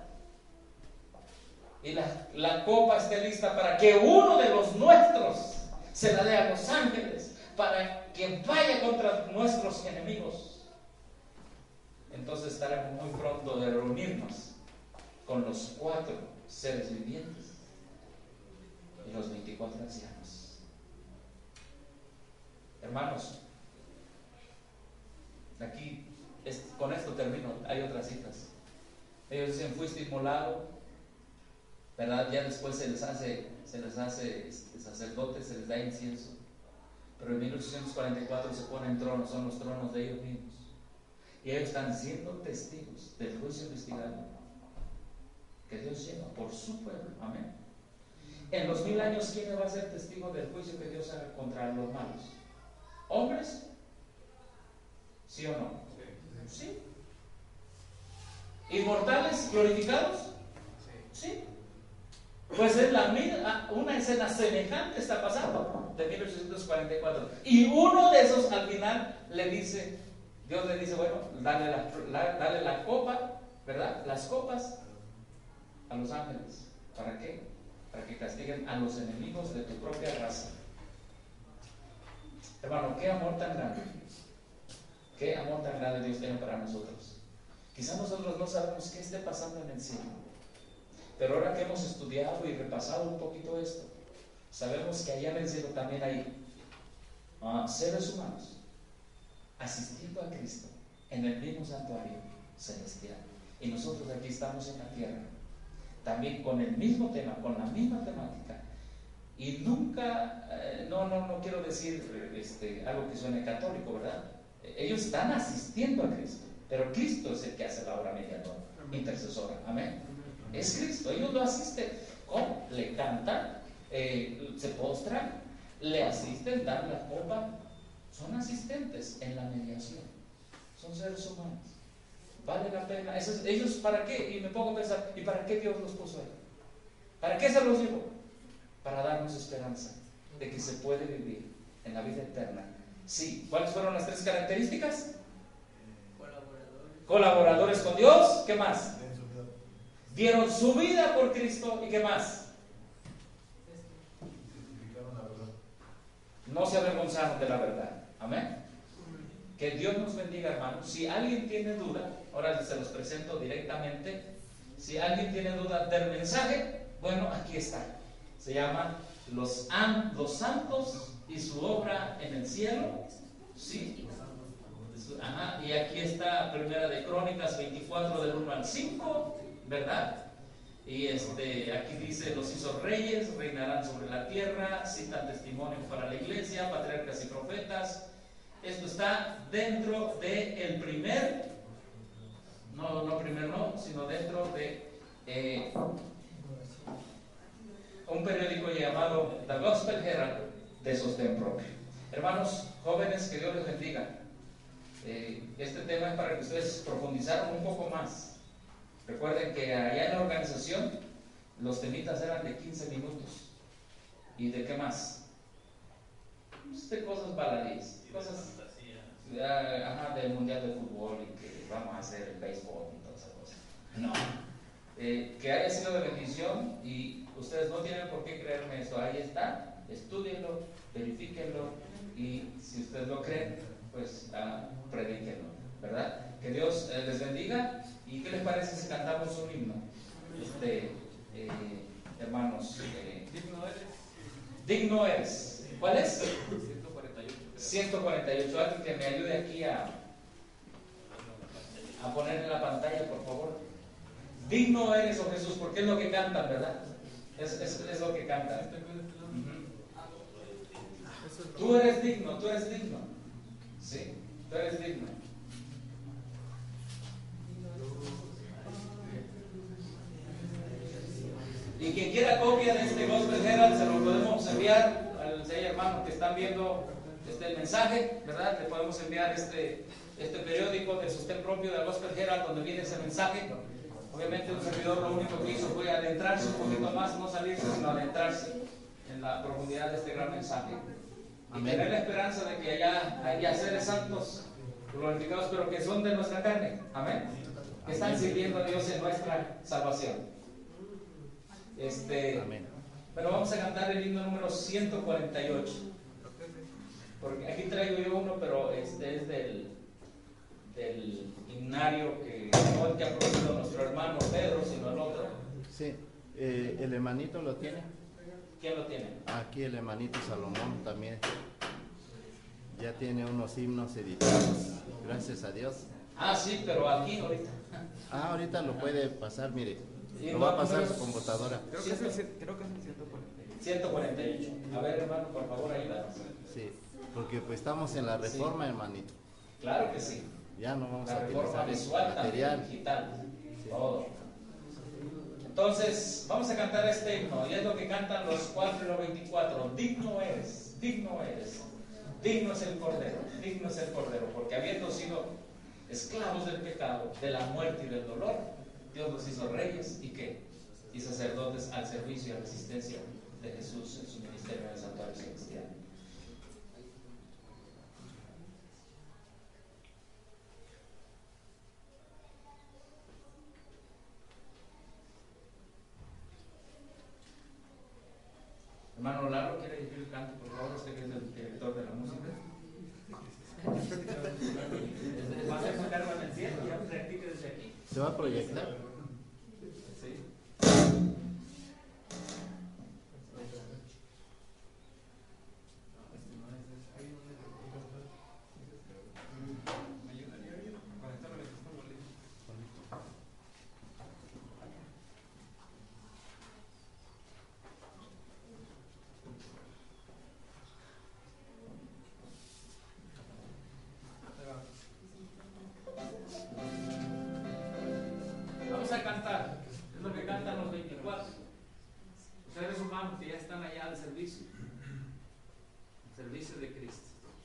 y la copa esté lista para que uno de los nuestros se la dé a los ángeles, para que vaya contra nuestros enemigos, entonces estaremos muy pronto de reunirnos con los 4 seres vivientes y los 24 ancianos. Hermanos, aquí con esto termino. Hay otras citas. Ellos dicen, fuiste inmolado, ¿verdad? Ya después se les hace sacerdotes, se les da incienso, pero en 1844 se ponen tronos, son los tronos de ellos mismos, y ellos están siendo testigos del juicio investigado que Dios lleva por su pueblo. Amén. En los 1000 años, ¿quién va a ser testigo del juicio que Dios haga contra los malos? ¿Hombres? ¿Sí o no? Sí. ¿Inmortales, glorificados? Sí. Pues es una escena semejante está pasando de 1844. Y uno de esos al final Dios le dice, bueno, dale la copa, ¿verdad? Las copas a los ángeles. ¿Para qué? Para que castiguen a los enemigos de tu propia raza. Hermano, qué amor tan grande. Qué amor tan grande Dios tiene para nosotros. Quizás nosotros no sabemos qué esté pasando en el cielo, pero ahora que hemos estudiado y repasado un poquito esto, sabemos que allá en el cielo también hay seres humanos asistiendo a Cristo en el mismo santuario celestial. Y nosotros aquí estamos en la tierra, también con el mismo tema, con la misma temática. Y nunca, no quiero decir algo que suene católico, ¿verdad? Ellos están asistiendo a Cristo. pero Cristo es el que hace la obra mediadora, intercesora. Amén. Es Cristo, ellos lo asisten. ¿Cómo? Le cantan, se postran, le asisten, dan la copa. Son asistentes en la mediación. Son seres humanos. Vale la pena. Ellos, ¿para qué? Y me pongo a pensar, ¿y para qué Dios los puso ahí? ¿Para qué se los llevó? Para darnos esperanza de que se puede vivir en la vida eterna. Sí. ¿Cuáles fueron las 3 características? Colaboradores con Dios. ¿Qué más? Dieron su vida por Cristo. ¿Y qué más? No se avergonzaron de la verdad. Amén. Que Dios nos bendiga, hermanos. Si alguien tiene duda, ahora se los presento directamente. Si alguien tiene duda del mensaje, bueno, aquí está. Se llama Los Santos y su obra en el cielo. Sí. Ajá. Y aquí está Primera de Crónicas 24 del 1 al 5, ¿verdad? Y aquí dice: los hizo reyes, reinarán sobre la tierra, citan testimonios para la iglesia, patriarcas y profetas. Esto está dentro del sino dentro de un periódico llamado The Gospel Herald de sostén propio. Hermanos jóvenes, que Dios les bendiga. Este tema es para que ustedes profundizaran un poco más. Recuerden que allá en la organización los temitas eran de 15 minutos. ¿Y de qué más? De cosas baladíes, cosas del mundial de fútbol y que vamos a hacer el béisbol y todas esas cosas. No. Que haya sido de bendición, y ustedes no tienen por qué creerme esto. Ahí está, estúdienlo, verifíquenlo, y si ustedes lo creen, pues predíquenlo, ¿verdad? Que Dios les bendiga. ¿Y qué les parece si cantamos un himno? Hermanos, digno eres. ¿Cuál es? 148. Alguien que me ayude aquí a poner en la pantalla, por favor. Digno eres, oh Jesús, porque es lo que cantan, ¿verdad? Es lo que cantan. Tú eres digno. Sí, tú eres digno. Y quien quiera copia de este Gospel Herald, se lo podemos enviar al seis hermanos que están viendo el mensaje, ¿verdad? Le podemos enviar este periódico de sostén propio del Gospel Herald, donde viene ese mensaje. Obviamente un servidor lo único que hizo fue adentrarse un poquito más, no salirse, sino adentrarse en la profundidad de este gran mensaje. Y tener la esperanza de que allá haya seres santos glorificados, pero que son de nuestra carne. Amén. Que están sirviendo a Dios en nuestra salvación. Amén. Pero vamos a cantar el himno número 148. Porque aquí traigo yo uno, pero es del himnario que no el que ha producido nuestro hermano Pedro, sino el otro. Sí, el hermanito lo tiene. ¿Quién lo tiene? Aquí el hermanito Salomón también. Ya tiene unos himnos editados, gracias a Dios. Sí, pero aquí ahorita. Ahorita lo puede pasar, mire. Sí, lo va a pasar su computadora. Creo que es el 148. A ver, hermano, por favor, ayúdanos. Sí, porque pues estamos en la reforma, hermanito. Claro que sí. Ya no vamos la a utilizar visual, material digital, sí. Todo. Entonces, vamos a cantar este himno, y es lo que cantan los 4 y los 24. Digno eres, digno eres. Digno es el Cordero, porque habiendo sido esclavos del pecado, de la muerte y del dolor, Dios los hizo reyes y ¿qué? Y sacerdotes al servicio y a la asistencia de Jesús en su ministerio en el santuario celestial. Hermano Lalo, ¿quiere dirigir el canto, por favor? Usted que es el director de la música. Va a hacer su cargo en el cielo, ya practique desde aquí. ¿Se va a proyectar? Sí. vamos a cantar. Es lo que cantan los 24. Los seres humanos que ya están allá al servicio. Al servicio de Cristo.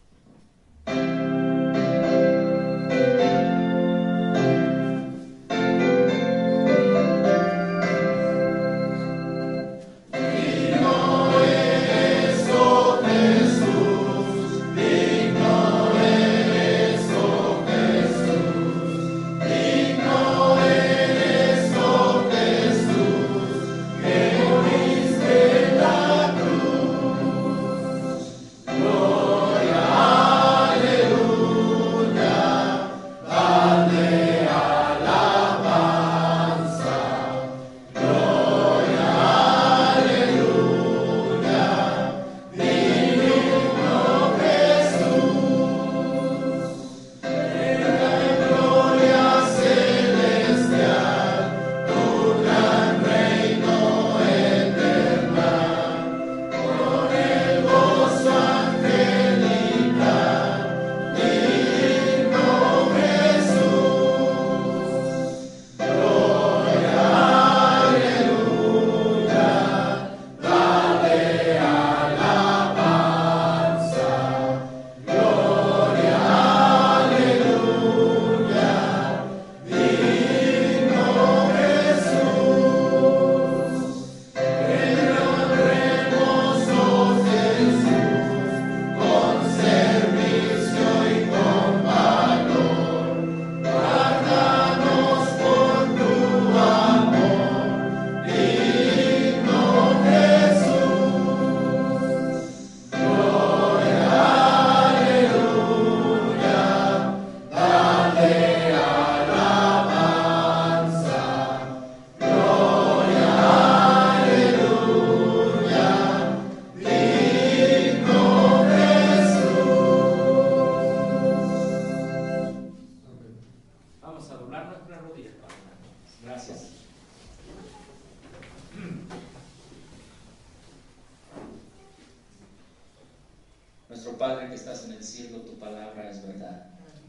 Nuestro Padre que estás en el cielo, tu palabra es verdad.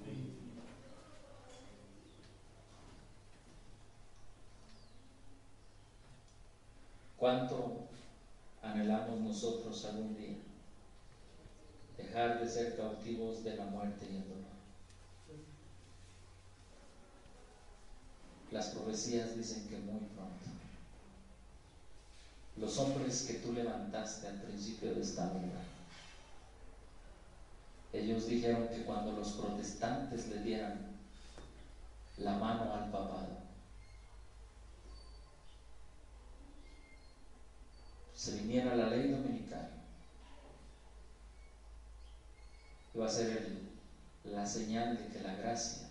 ¿Cuánto anhelamos nosotros algún día dejar de ser cautivos de la muerte y el dolor? Las profecías dicen que muy pronto. Los hombres que tú levantaste al principio de esta vida, ellos dijeron que cuando los protestantes le dieran la mano al papado, se viniera la ley dominical, iba a ser la señal de que la gracia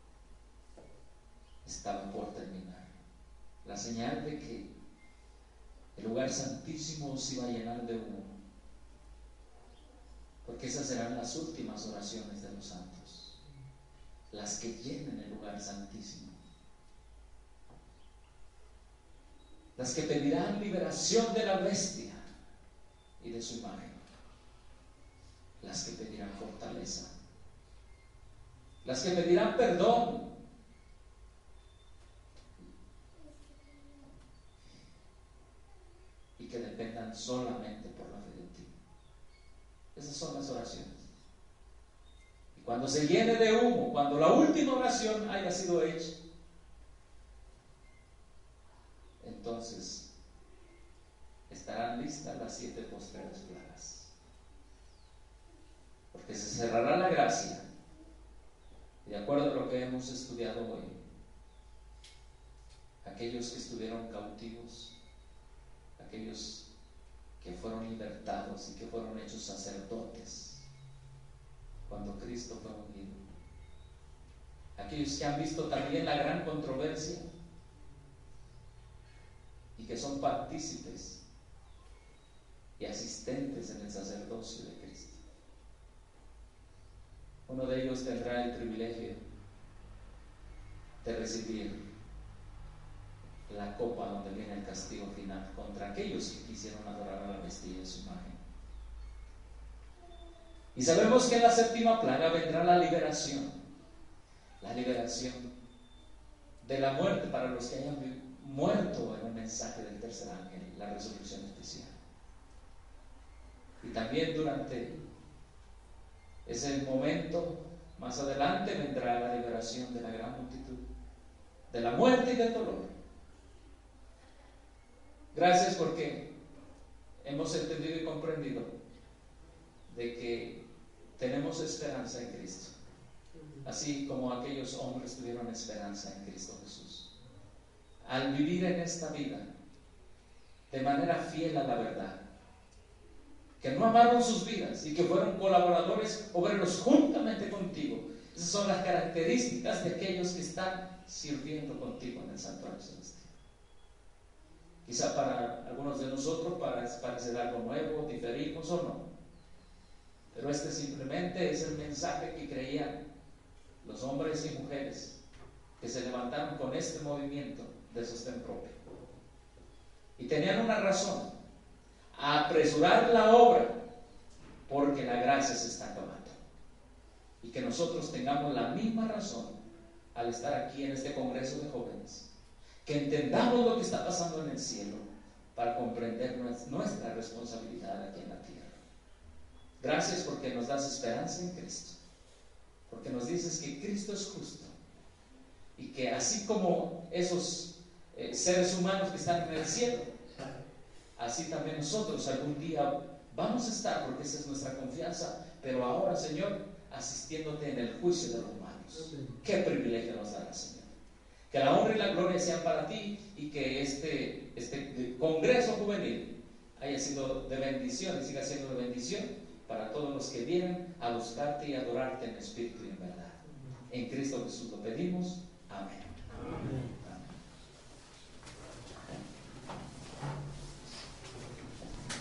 estaba por terminar, la señal de que el lugar santísimo se iba a llenar de humo, porque esas serán las últimas oraciones de los santos, las que llenen el lugar santísimo, las que pedirán liberación de la bestia y de su imagen, las que pedirán fortaleza, las que pedirán perdón, y que dependan solamente por la fe de ti. Esas son las oraciones. Y cuando se llene de humo, cuando la última oración haya sido hecha, entonces estarán listas las 7 postreras plagas, porque se cerrará la gracia. Y de acuerdo a lo que hemos estudiado hoy, aquellos que estuvieron cautivos, aquellos que fueron libertados y que fueron hechos sacerdotes cuando Cristo fue ungido, aquellos que han visto también la gran controversia y que son partícipes y asistentes en el sacerdocio de Cristo. Uno de ellos tendrá el privilegio de recibir la copa donde viene el castigo final contra aquellos que quisieron adorar a la bestia y a su imagen. Y sabemos que en la 7ª plaga vendrá la liberación de la muerte para los que hayan muerto en el mensaje del tercer ángel, la resurrección especial. Y también durante ese momento, más adelante, vendrá la liberación de la gran multitud, de la muerte y del dolor. Gracias porque hemos entendido y comprendido de que tenemos esperanza en Cristo, así como aquellos hombres tuvieron esperanza en Cristo Jesús. Al vivir en esta vida de manera fiel a la verdad, que no amaron sus vidas y que fueron colaboradores obreros juntamente contigo. Esas son las características de aquellos que están sirviendo contigo en el santuario celestial. Quizá para algunos de nosotros parece algo nuevo, diferimos o no, pero este simplemente es el mensaje que creían los hombres y mujeres que se levantaron con este movimiento de sostén propio. Y tenían una razón: a apresurar la obra, porque la gracia se está acabando. Y que nosotros tengamos la misma razón al estar aquí en este congreso de jóvenes, que entendamos lo que está pasando en el cielo para comprender nuestra responsabilidad aquí en la tierra. Gracias porque nos das esperanza en Cristo, porque nos dices que Cristo es justo y que así como esos seres humanos que están en el cielo, así también nosotros algún día vamos a estar, porque esa es nuestra confianza, pero ahora, Señor, asistiéndote en el juicio de los humanos. Qué privilegio nos da, Señor. Que la honra y la gloria sean para ti y que este congreso juvenil haya sido de bendición y siga siendo de bendición para todos los que vienen a buscarte y adorarte en espíritu y en verdad. En Cristo Jesús lo pedimos. Amén. Amén.